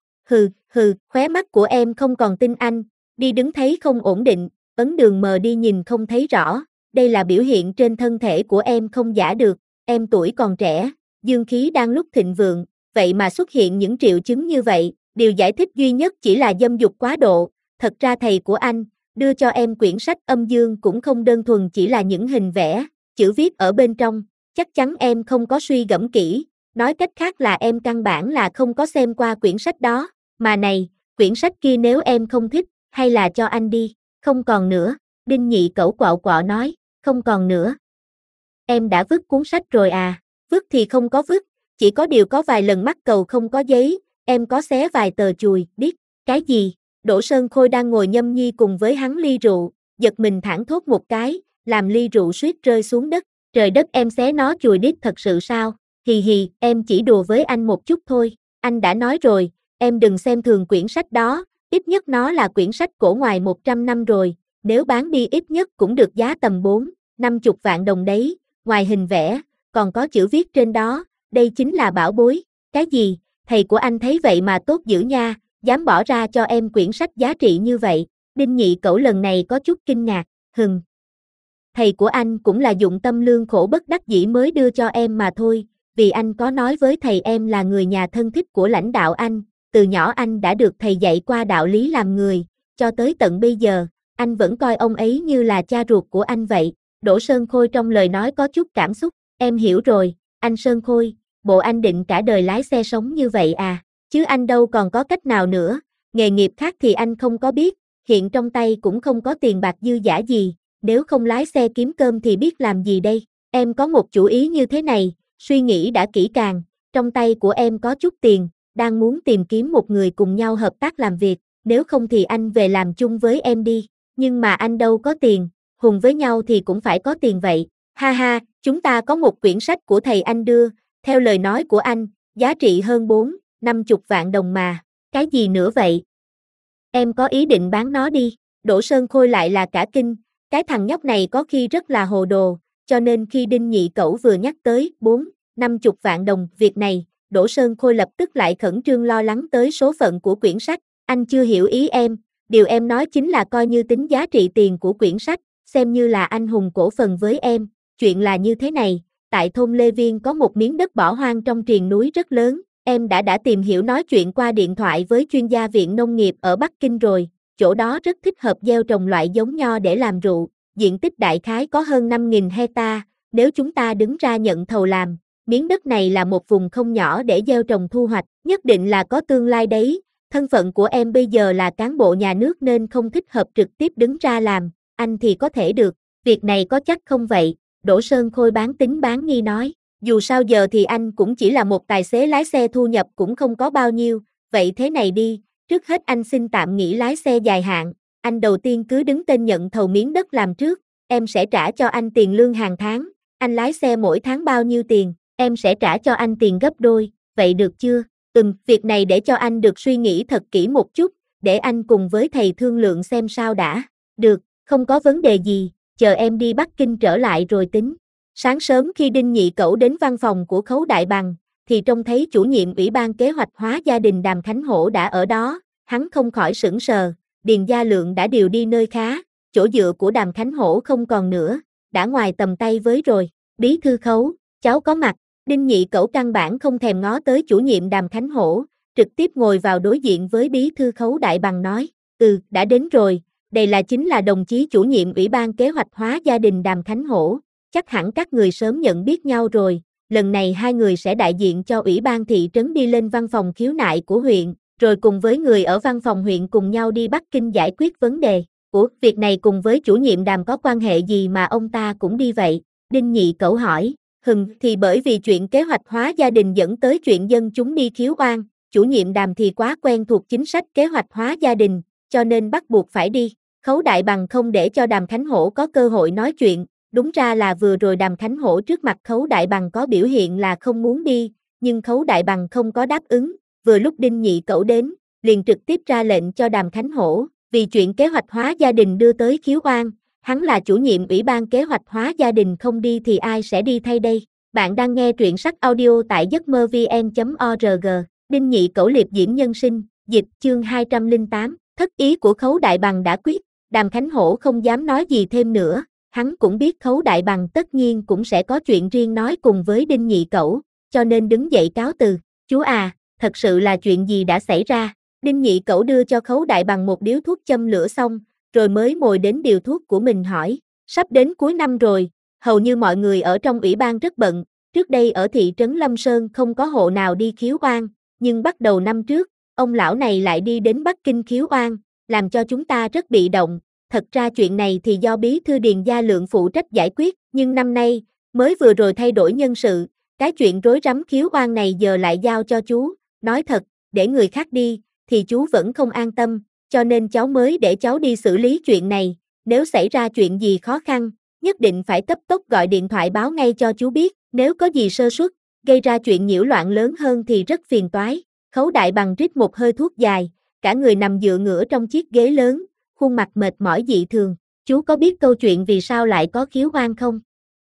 khóe mắt của em không còn tin anh, đi đứng thấy không ổn định, ấn đường mờ đi nhìn không thấy rõ, đây là biểu hiện trên thân thể của em không giả được, em tuổi còn trẻ, dương khí đang lúc thịnh vượng, vậy mà xuất hiện những triệu chứng như vậy, điều giải thích duy nhất chỉ là dâm dục quá độ, thật ra thầy của anh, đưa cho em quyển sách âm dương cũng không đơn thuần chỉ là những hình vẽ, chữ viết ở bên trong, chắc chắn em không có suy gẫm kỹ, nói cách khác là em căn bản là không có xem qua quyển sách đó, mà này, quyển sách kia nếu em không thích, hay là cho anh đi, không còn nữa, Đinh Nhị Cẩu quạo quọ nói, không còn nữa. Em đã vứt cuốn sách rồi à, vứt thì không có vứt, chỉ có điều có vài lần mắc cầu không có giấy, em có xé vài tờ chùi, biết, cái gì, Đỗ Sơn Khôi đang ngồi nhâm nhi cùng với hắn ly rượu, giật mình thảng thốt một cái, làm ly rượu suýt rơi xuống đất, trời đất em xé nó chùi đít thật sự sao, em chỉ đùa với anh một chút thôi, anh đã nói rồi, em đừng xem thường quyển sách đó, ít nhất nó là quyển sách cổ ngoài 100 năm rồi, nếu bán đi ít nhất cũng được giá tầm 4-50 vạn đồng đấy, ngoài hình vẽ, còn có chữ viết trên đó, đây chính là bảo bối, cái gì, thầy của anh thấy vậy mà tốt dữ nha, dám bỏ ra cho em quyển sách giá trị như vậy, Đinh Nhị Cẩu lần này có chút kinh ngạc, thầy của anh cũng là dụng tâm lương khổ bất đắc dĩ mới đưa cho em mà thôi, vì anh có nói với thầy em là người nhà thân thích của lãnh đạo anh, từ nhỏ anh đã được thầy dạy qua đạo lý làm người, cho tới tận bây giờ, anh vẫn coi ông ấy như là cha ruột của anh vậy, Đỗ Sơn Khôi trong lời nói có chút cảm xúc, em hiểu rồi, anh Sơn Khôi, bộ anh định cả đời lái xe sống như vậy à, chứ anh đâu còn có cách nào nữa, nghề nghiệp khác thì anh không có biết, hiện trong tay cũng không có tiền bạc dư dả gì, nếu không lái xe kiếm cơm thì biết làm gì đây, em có một chủ ý như thế này, suy nghĩ đã kỹ càng, trong tay của em có chút tiền, đang muốn tìm kiếm một người cùng nhau hợp tác làm việc, nếu không thì anh về làm chung với em đi, nhưng mà anh đâu có tiền, hùng với nhau thì cũng phải có tiền vậy, ha ha, chúng ta có một quyển sách của thầy anh đưa, theo lời nói của anh, giá trị hơn 4-50 vạn đồng mà, cái gì nữa vậy? Em có ý định bán nó đi, Đỗ Sơn Khôi lại là cả kinh, cái thằng nhóc này có khi rất là hồ đồ, cho nên khi Đinh Nhị Cẩu vừa nhắc tới 4-50 vạn đồng việc này, Đỗ Sơn Khôi lập tức lại khẩn trương lo lắng tới số phận của quyển sách, anh chưa hiểu ý em, điều em nói chính là coi như tính giá trị tiền của quyển sách, xem như là anh hùng cổ phần với em, chuyện là như thế này, tại thôn Lê Viên có một miếng đất bỏ hoang trong triền núi rất lớn, em đã tìm hiểu nói chuyện qua điện thoại với chuyên gia viện nông nghiệp ở Bắc Kinh rồi, chỗ đó rất thích hợp gieo trồng loại giống nho để làm rượu, diện tích đại khái có hơn 5.000 hecta, nếu chúng ta đứng ra nhận thầu làm, miếng đất này là một vùng không nhỏ để gieo trồng thu hoạch, nhất định là có tương lai đấy, thân phận của em bây giờ là cán bộ nhà nước nên không thích hợp trực tiếp đứng ra làm, anh thì có thể được, việc này có chắc không vậy, Đỗ Sơn Khôi bán tín bán nghi nói, Dù sao giờ thì anh cũng chỉ là một tài xế lái xe, thu nhập cũng không có bao nhiêu, vậy thế này đi, trước hết anh xin tạm nghỉ lái xe dài hạn, anh đầu tiên cứ đứng tên nhận thầu miếng đất làm trước, em sẽ trả cho anh tiền lương hàng tháng, anh lái xe mỗi tháng bao nhiêu tiền, em sẽ trả cho anh tiền gấp đôi, vậy được chưa? Việc này để cho anh được suy nghĩ thật kỹ một chút, để anh cùng với thầy thương lượng xem sao đã. Được, không có vấn đề gì, chờ em đi Bắc Kinh trở lại rồi tính. Sáng sớm khi Đinh Nhị Cẩu đến văn phòng của Khấu Đại Bằng, thì trông thấy chủ nhiệm Ủy ban Kế hoạch hóa gia đình Đàm Khánh Hổ đã ở đó, hắn không khỏi sững sờ, Điền Gia Lượng đã điều đi nơi khá, chỗ dựa của Đàm Khánh Hổ không còn nữa, đã ngoài tầm tay với rồi. Bí thư Khấu, cháu có mặt. Đinh Nhị Cẩu căn bản không thèm ngó tới chủ nhiệm Đàm Khánh Hổ, trực tiếp ngồi vào đối diện với bí thư Khấu Đại Bằng nói, đã đến rồi, đây chính là đồng chí chủ nhiệm Ủy ban Kế hoạch hóa gia đình Đàm Khánh Hổ, chắc hẳn các người sớm nhận biết nhau rồi, lần này hai người sẽ đại diện cho Ủy ban thị trấn đi lên văn phòng khiếu nại của huyện, rồi cùng với người ở văn phòng huyện cùng nhau đi Bắc Kinh giải quyết vấn đề. Việc này cùng với chủ nhiệm Đàm có quan hệ gì mà ông ta cũng đi vậy? Đinh Nhị Cẩu hỏi. Thì bởi vì chuyện kế hoạch hóa gia đình dẫn tới chuyện dân chúng đi khiếu oan, chủ nhiệm Đàm thì quá quen thuộc chính sách kế hoạch hóa gia đình, cho nên bắt buộc phải đi. Khấu Đại Bằng không để cho Đàm Khánh Hổ có cơ hội nói chuyện, đúng ra là vừa rồi Đàm Khánh Hổ trước mặt Khấu Đại Bằng có biểu hiện là không muốn đi, nhưng Khấu Đại Bằng không có đáp ứng, vừa lúc Đinh Nhị Cẩu đến, liền trực tiếp ra lệnh cho Đàm Khánh Hổ, vì chuyện kế hoạch hóa gia đình đưa tới khiếu oan. Hắn là chủ nhiệm Ủy ban Kế hoạch hóa gia đình, không đi thì ai sẽ đi thay đây? Bạn đang nghe truyện sách audio tại giấc mơ vn.org. Đinh Nhị Cẩu liệp diễm nhân sinh, dịch chương 208, thất ý của Khấu Đại Bằng đã quyết, Đàm Khánh Hổ không dám nói gì thêm nữa, hắn cũng biết Khấu Đại Bằng tất nhiên cũng sẽ có chuyện riêng nói cùng với Đinh Nhị Cẩu, cho nên đứng dậy cáo từ. Chú à, thật sự là chuyện gì đã xảy ra? Đinh Nhị Cẩu đưa cho Khấu Đại Bằng một điếu thuốc châm lửa xong, rồi mới ngồi đến điều thuốc của mình hỏi, sắp đến cuối năm rồi, hầu như mọi người ở trong ủy ban rất bận, trước đây ở thị trấn Lâm Sơn không có hộ nào đi khiếu oan, nhưng bắt đầu năm trước, ông lão này lại đi đến Bắc Kinh khiếu oan, làm cho chúng ta rất bị động, thật ra chuyện này thì do bí thư Điền Gia Lượng phụ trách giải quyết, nhưng năm nay, mới vừa rồi thay đổi nhân sự, cái chuyện rối rắm khiếu oan này giờ lại giao cho chú, nói thật, để người khác đi, thì chú vẫn không an tâm, cho nên cháu mới để cháu đi xử lý chuyện này, nếu xảy ra chuyện gì khó khăn, nhất định phải cấp tốc gọi điện thoại báo ngay cho chú biết, nếu có gì sơ suất, gây ra chuyện nhiễu loạn lớn hơn thì rất phiền toái. Khấu Đại Bằng rít một hơi thuốc dài, cả người nằm dựa ngửa trong chiếc ghế lớn, khuôn mặt mệt mỏi dị thường. Chú có biết câu chuyện vì sao lại có khiếu oan không?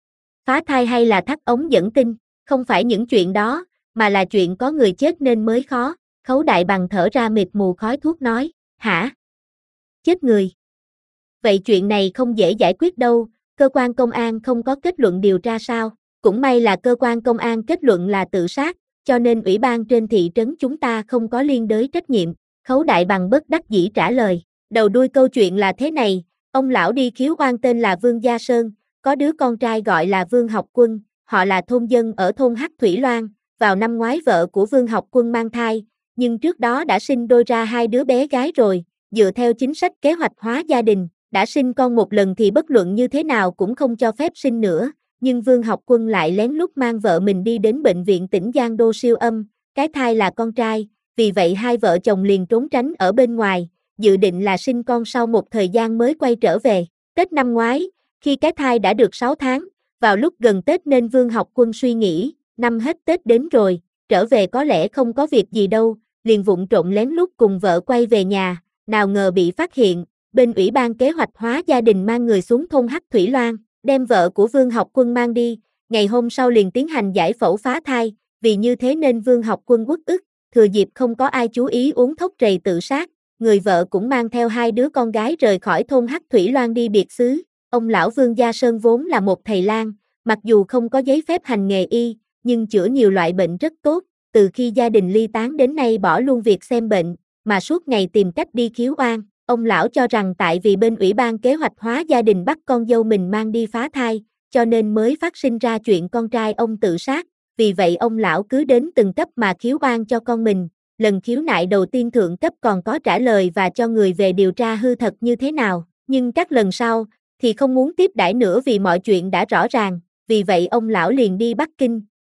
Phá thai hay là thắt ống dẫn tinh, không phải những chuyện đó, mà là chuyện có người chết nên mới khó. Khấu Đại Bằng thở ra mịt mù khói thuốc nói, hả? Chết người. Vậy chuyện này không dễ giải quyết đâu, cơ quan công an không có kết luận điều tra sao? Cũng may là cơ quan công an kết luận là tự sát, cho nên ủy ban trên thị trấn chúng ta không có liên đới trách nhiệm. Khấu Đại Bằng bất đắc dĩ trả lời, đầu đuôi câu chuyện là thế này, ông lão đi khiếu oan tên là Vương Gia Sơn, có đứa con trai gọi là Vương Học Quân, họ là thôn dân ở thôn Hắc Thủy Loan, vào năm ngoái vợ của Vương Học Quân mang thai, nhưng trước đó đã sinh đôi ra hai đứa bé gái rồi, dựa theo chính sách kế hoạch hóa gia đình, đã sinh con một lần thì bất luận như thế nào cũng không cho phép sinh nữa, nhưng Vương Học Quân lại lén lút mang vợ mình đi đến bệnh viện tỉnh Giang Đô siêu âm, cái thai là con trai, vì vậy hai vợ chồng liền trốn tránh ở bên ngoài, dự định là sinh con sau một thời gian mới quay trở về. Tết năm ngoái, khi cái thai đã được 6 tháng, vào lúc gần Tết nên Vương Học Quân suy nghĩ, năm hết Tết đến rồi, trở về có lẽ không có việc gì đâu, liền vụng trộm lén lút cùng vợ quay về nhà, nào ngờ bị phát hiện, bên ủy ban kế hoạch hóa gia đình mang người xuống thôn Hắc Thủy Loan, đem vợ của Vương Học Quân mang đi, ngày hôm sau liền tiến hành giải phẫu phá thai, vì như thế nên Vương Học Quân uất ức, thừa dịp không có ai chú ý uống thuốc rầy tự sát, người vợ cũng mang theo hai đứa con gái rời khỏi thôn Hắc Thủy Loan đi biệt xứ. Ông lão Vương Gia Sơn vốn là một thầy lang, mặc dù không có giấy phép hành nghề y, nhưng chữa nhiều loại bệnh rất tốt, từ khi gia đình ly tán đến nay bỏ luôn việc xem bệnh, mà suốt ngày tìm cách đi khiếu oan. Ông lão cho rằng tại vì bên ủy ban kế hoạch hóa gia đình bắt con dâu mình mang đi phá thai, cho nên mới phát sinh ra chuyện con trai ông tự sát, vì vậy ông lão cứ đến từng cấp mà khiếu oan cho con mình. Lần khiếu nại đầu tiên thượng cấp còn có trả lời và cho người về điều tra hư thật như thế nào, nhưng các lần sau thì không muốn tiếp đãi nữa vì mọi chuyện đã rõ ràng, vì vậy ông lão liền đi Bắc Kinh,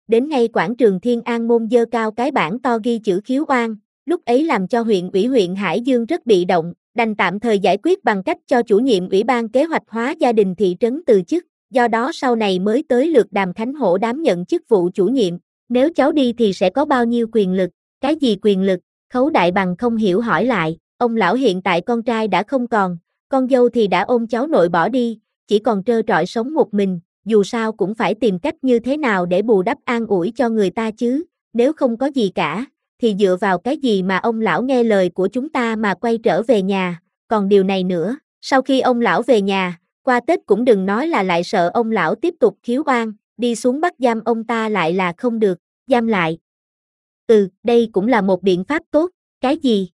đến ngay quảng trường Thiên An Môn giơ cao cái bảng to ghi chữ khiếu oan, lúc ấy làm cho huyện ủy huyện Hải Dương rất bị động, đành tạm thời giải quyết bằng cách cho chủ nhiệm ủy ban kế hoạch hóa gia đình thị trấn từ chức, do đó sau này mới tới lượt Đàm Khánh Hổ đảm nhận chức vụ chủ nhiệm. Nếu cháu đi thì sẽ có bao nhiêu quyền lực? Cái gì quyền lực? Khấu Đại Bằng không hiểu hỏi lại, ông lão hiện tại con trai đã không còn, con dâu thì đã ôm cháu nội bỏ đi, chỉ còn trơ trọi sống một mình, dù sao cũng phải tìm cách như thế nào để bù đắp an ủi cho người ta chứ, nếu không có gì cả, thì dựa vào cái gì mà ông lão nghe lời của chúng ta mà quay trở về nhà, còn điều này nữa, sau khi ông lão về nhà, qua Tết cũng đừng nói là lại sợ ông lão tiếp tục khiếu oan, đi xuống bắt giam ông ta lại là không được, giam lại. Đây cũng là một biện pháp tốt, cái gì?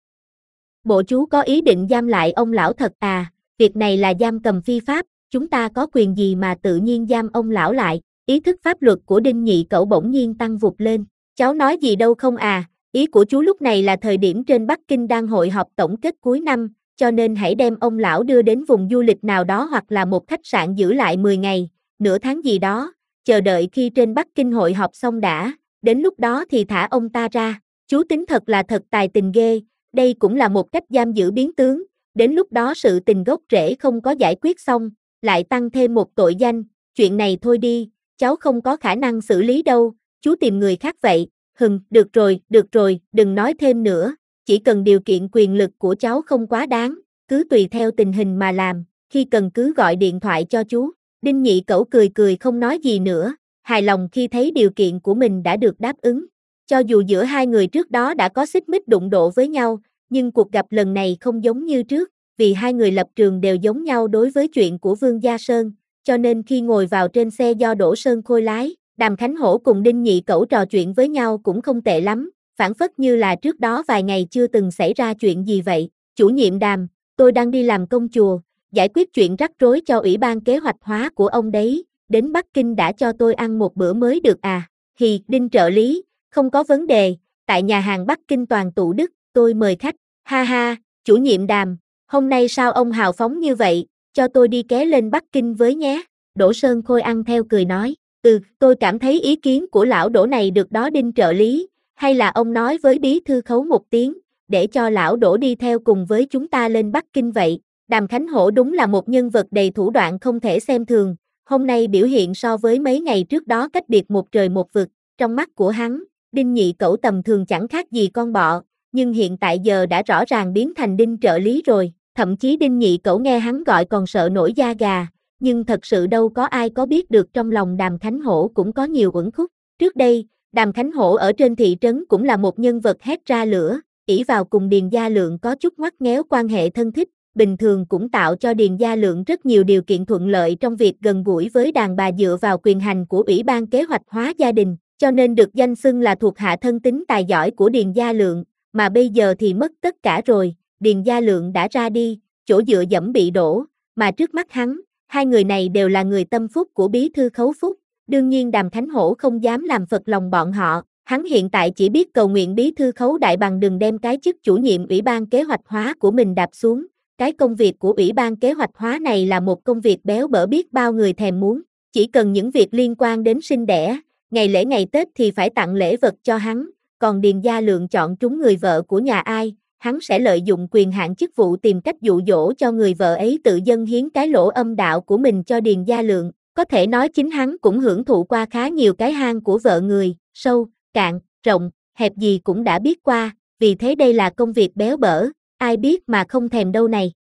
Bộ chú có ý định giam lại ông lão thật à, việc này là giam cầm phi pháp, chúng ta có quyền gì mà tự nhiên giam ông lão lại, ý thức pháp luật của Đinh Nhị Cẩu bỗng nhiên tăng vụt lên, cháu nói gì đâu không à, ý của chú lúc này là thời điểm trên Bắc Kinh đang hội họp tổng kết cuối năm, cho nên hãy đem ông lão đưa đến vùng du lịch nào đó hoặc là một khách sạn giữ lại 10 ngày, nửa tháng gì đó, chờ đợi khi trên Bắc Kinh hội họp xong đã, đến lúc đó thì thả ông ta ra, chú tính thật là thật tài tình ghê, đây cũng là một cách giam giữ biến tướng, đến lúc đó sự tình gốc rễ không có giải quyết xong, lại tăng thêm một tội danh, chuyện này thôi đi, cháu không có khả năng xử lý đâu, chú tìm người khác vậy, được rồi, đừng nói thêm nữa, chỉ cần điều kiện quyền lực của cháu không quá đáng, cứ tùy theo tình hình mà làm, khi cần cứ gọi điện thoại cho chú. Đinh Nhị Cẩu cười cười không nói gì nữa, hài lòng khi thấy điều kiện của mình đã được đáp ứng. Cho dù giữa hai người trước đó đã có xích mích đụng độ với nhau, nhưng cuộc gặp lần này không giống như trước, vì hai người lập trường đều giống nhau đối với chuyện của Vương Gia Sơn, cho nên khi ngồi vào trên xe do Đỗ Sơn Khôi lái, Đàm Khánh Hổ cùng Đinh Nhị Cẩu trò chuyện với nhau cũng không tệ lắm, phản phất như là trước đó vài ngày chưa từng xảy ra chuyện gì vậy. Chủ nhiệm Đàm, tôi đang đi làm công chùa, giải quyết chuyện rắc rối cho ủy ban kế hoạch hóa của ông đấy, đến Bắc Kinh đã cho tôi ăn một bữa mới được à, Đinh trợ lý, không có vấn đề, tại nhà hàng Bắc Kinh Toàn Tụ Đức, tôi mời khách, ha ha, chủ nhiệm Đàm, hôm nay sao ông hào phóng như vậy, cho tôi đi ké lên Bắc Kinh với nhé, Đỗ Sơn Khôi ăn theo cười nói, tôi cảm thấy ý kiến của lão Đỗ này được đó Đinh trợ lý, hay là ông nói với bí thư Khấu một tiếng, để cho lão Đỗ đi theo cùng với chúng ta lên Bắc Kinh vậy. Đàm Khánh Hổ đúng là một nhân vật đầy thủ đoạn không thể xem thường, hôm nay biểu hiện so với mấy ngày trước đó cách biệt một trời một vực, trong mắt của hắn, Đinh Nhị Cẩu tầm thường chẳng khác gì con bọ, nhưng hiện tại giờ đã rõ ràng biến thành Đinh trợ lý rồi, thậm chí Đinh Nhị Cẩu nghe hắn gọi còn sợ nổi da gà, nhưng thật sự đâu có ai có biết được trong lòng Đàm Khánh Hổ cũng có nhiều uẩn khúc. Trước đây, Đàm Khánh Hổ ở trên thị trấn cũng là một nhân vật hét ra lửa, ỷ vào cùng Điền Gia Lượng có chút ngoắt ngéo quan hệ thân thích, bình thường cũng tạo cho Điền Gia Lượng rất nhiều điều kiện thuận lợi trong việc gần gũi với đàn bà dựa vào quyền hành của Ủy ban kế hoạch hóa gia đình, cho nên được danh xưng là thuộc hạ thân tín tài giỏi của Điền Gia Lượng, mà bây giờ thì mất tất cả rồi, Điền Gia Lượng đã ra đi, chỗ dựa dẫm bị đổ, mà trước mắt hắn, hai người này đều là người tâm phúc của bí thư Khấu Phúc, đương nhiên Đàm Khánh Hổ không dám làm phật lòng bọn họ, hắn hiện tại chỉ biết cầu nguyện bí thư Khấu Đại Bằng đừng đem cái chức chủ nhiệm Ủy ban kế hoạch hóa của mình đạp xuống, cái công việc của Ủy ban kế hoạch hóa này là một công việc béo bở biết bao người thèm muốn, chỉ cần những việc liên quan đến sinh đẻ, ngày lễ ngày Tết thì phải tặng lễ vật cho hắn, còn Điền Gia Lượng chọn trúng người vợ của nhà ai, hắn sẽ lợi dụng quyền hạn chức vụ tìm cách dụ dỗ cho người vợ ấy tự dâng hiến cái lỗ âm đạo của mình cho Điền Gia Lượng, có thể nói chính hắn cũng hưởng thụ qua khá nhiều cái hang của vợ người, sâu, cạn, rộng, hẹp gì cũng đã biết qua, vì thế đây là công việc béo bở, ai biết mà không thèm đâu này.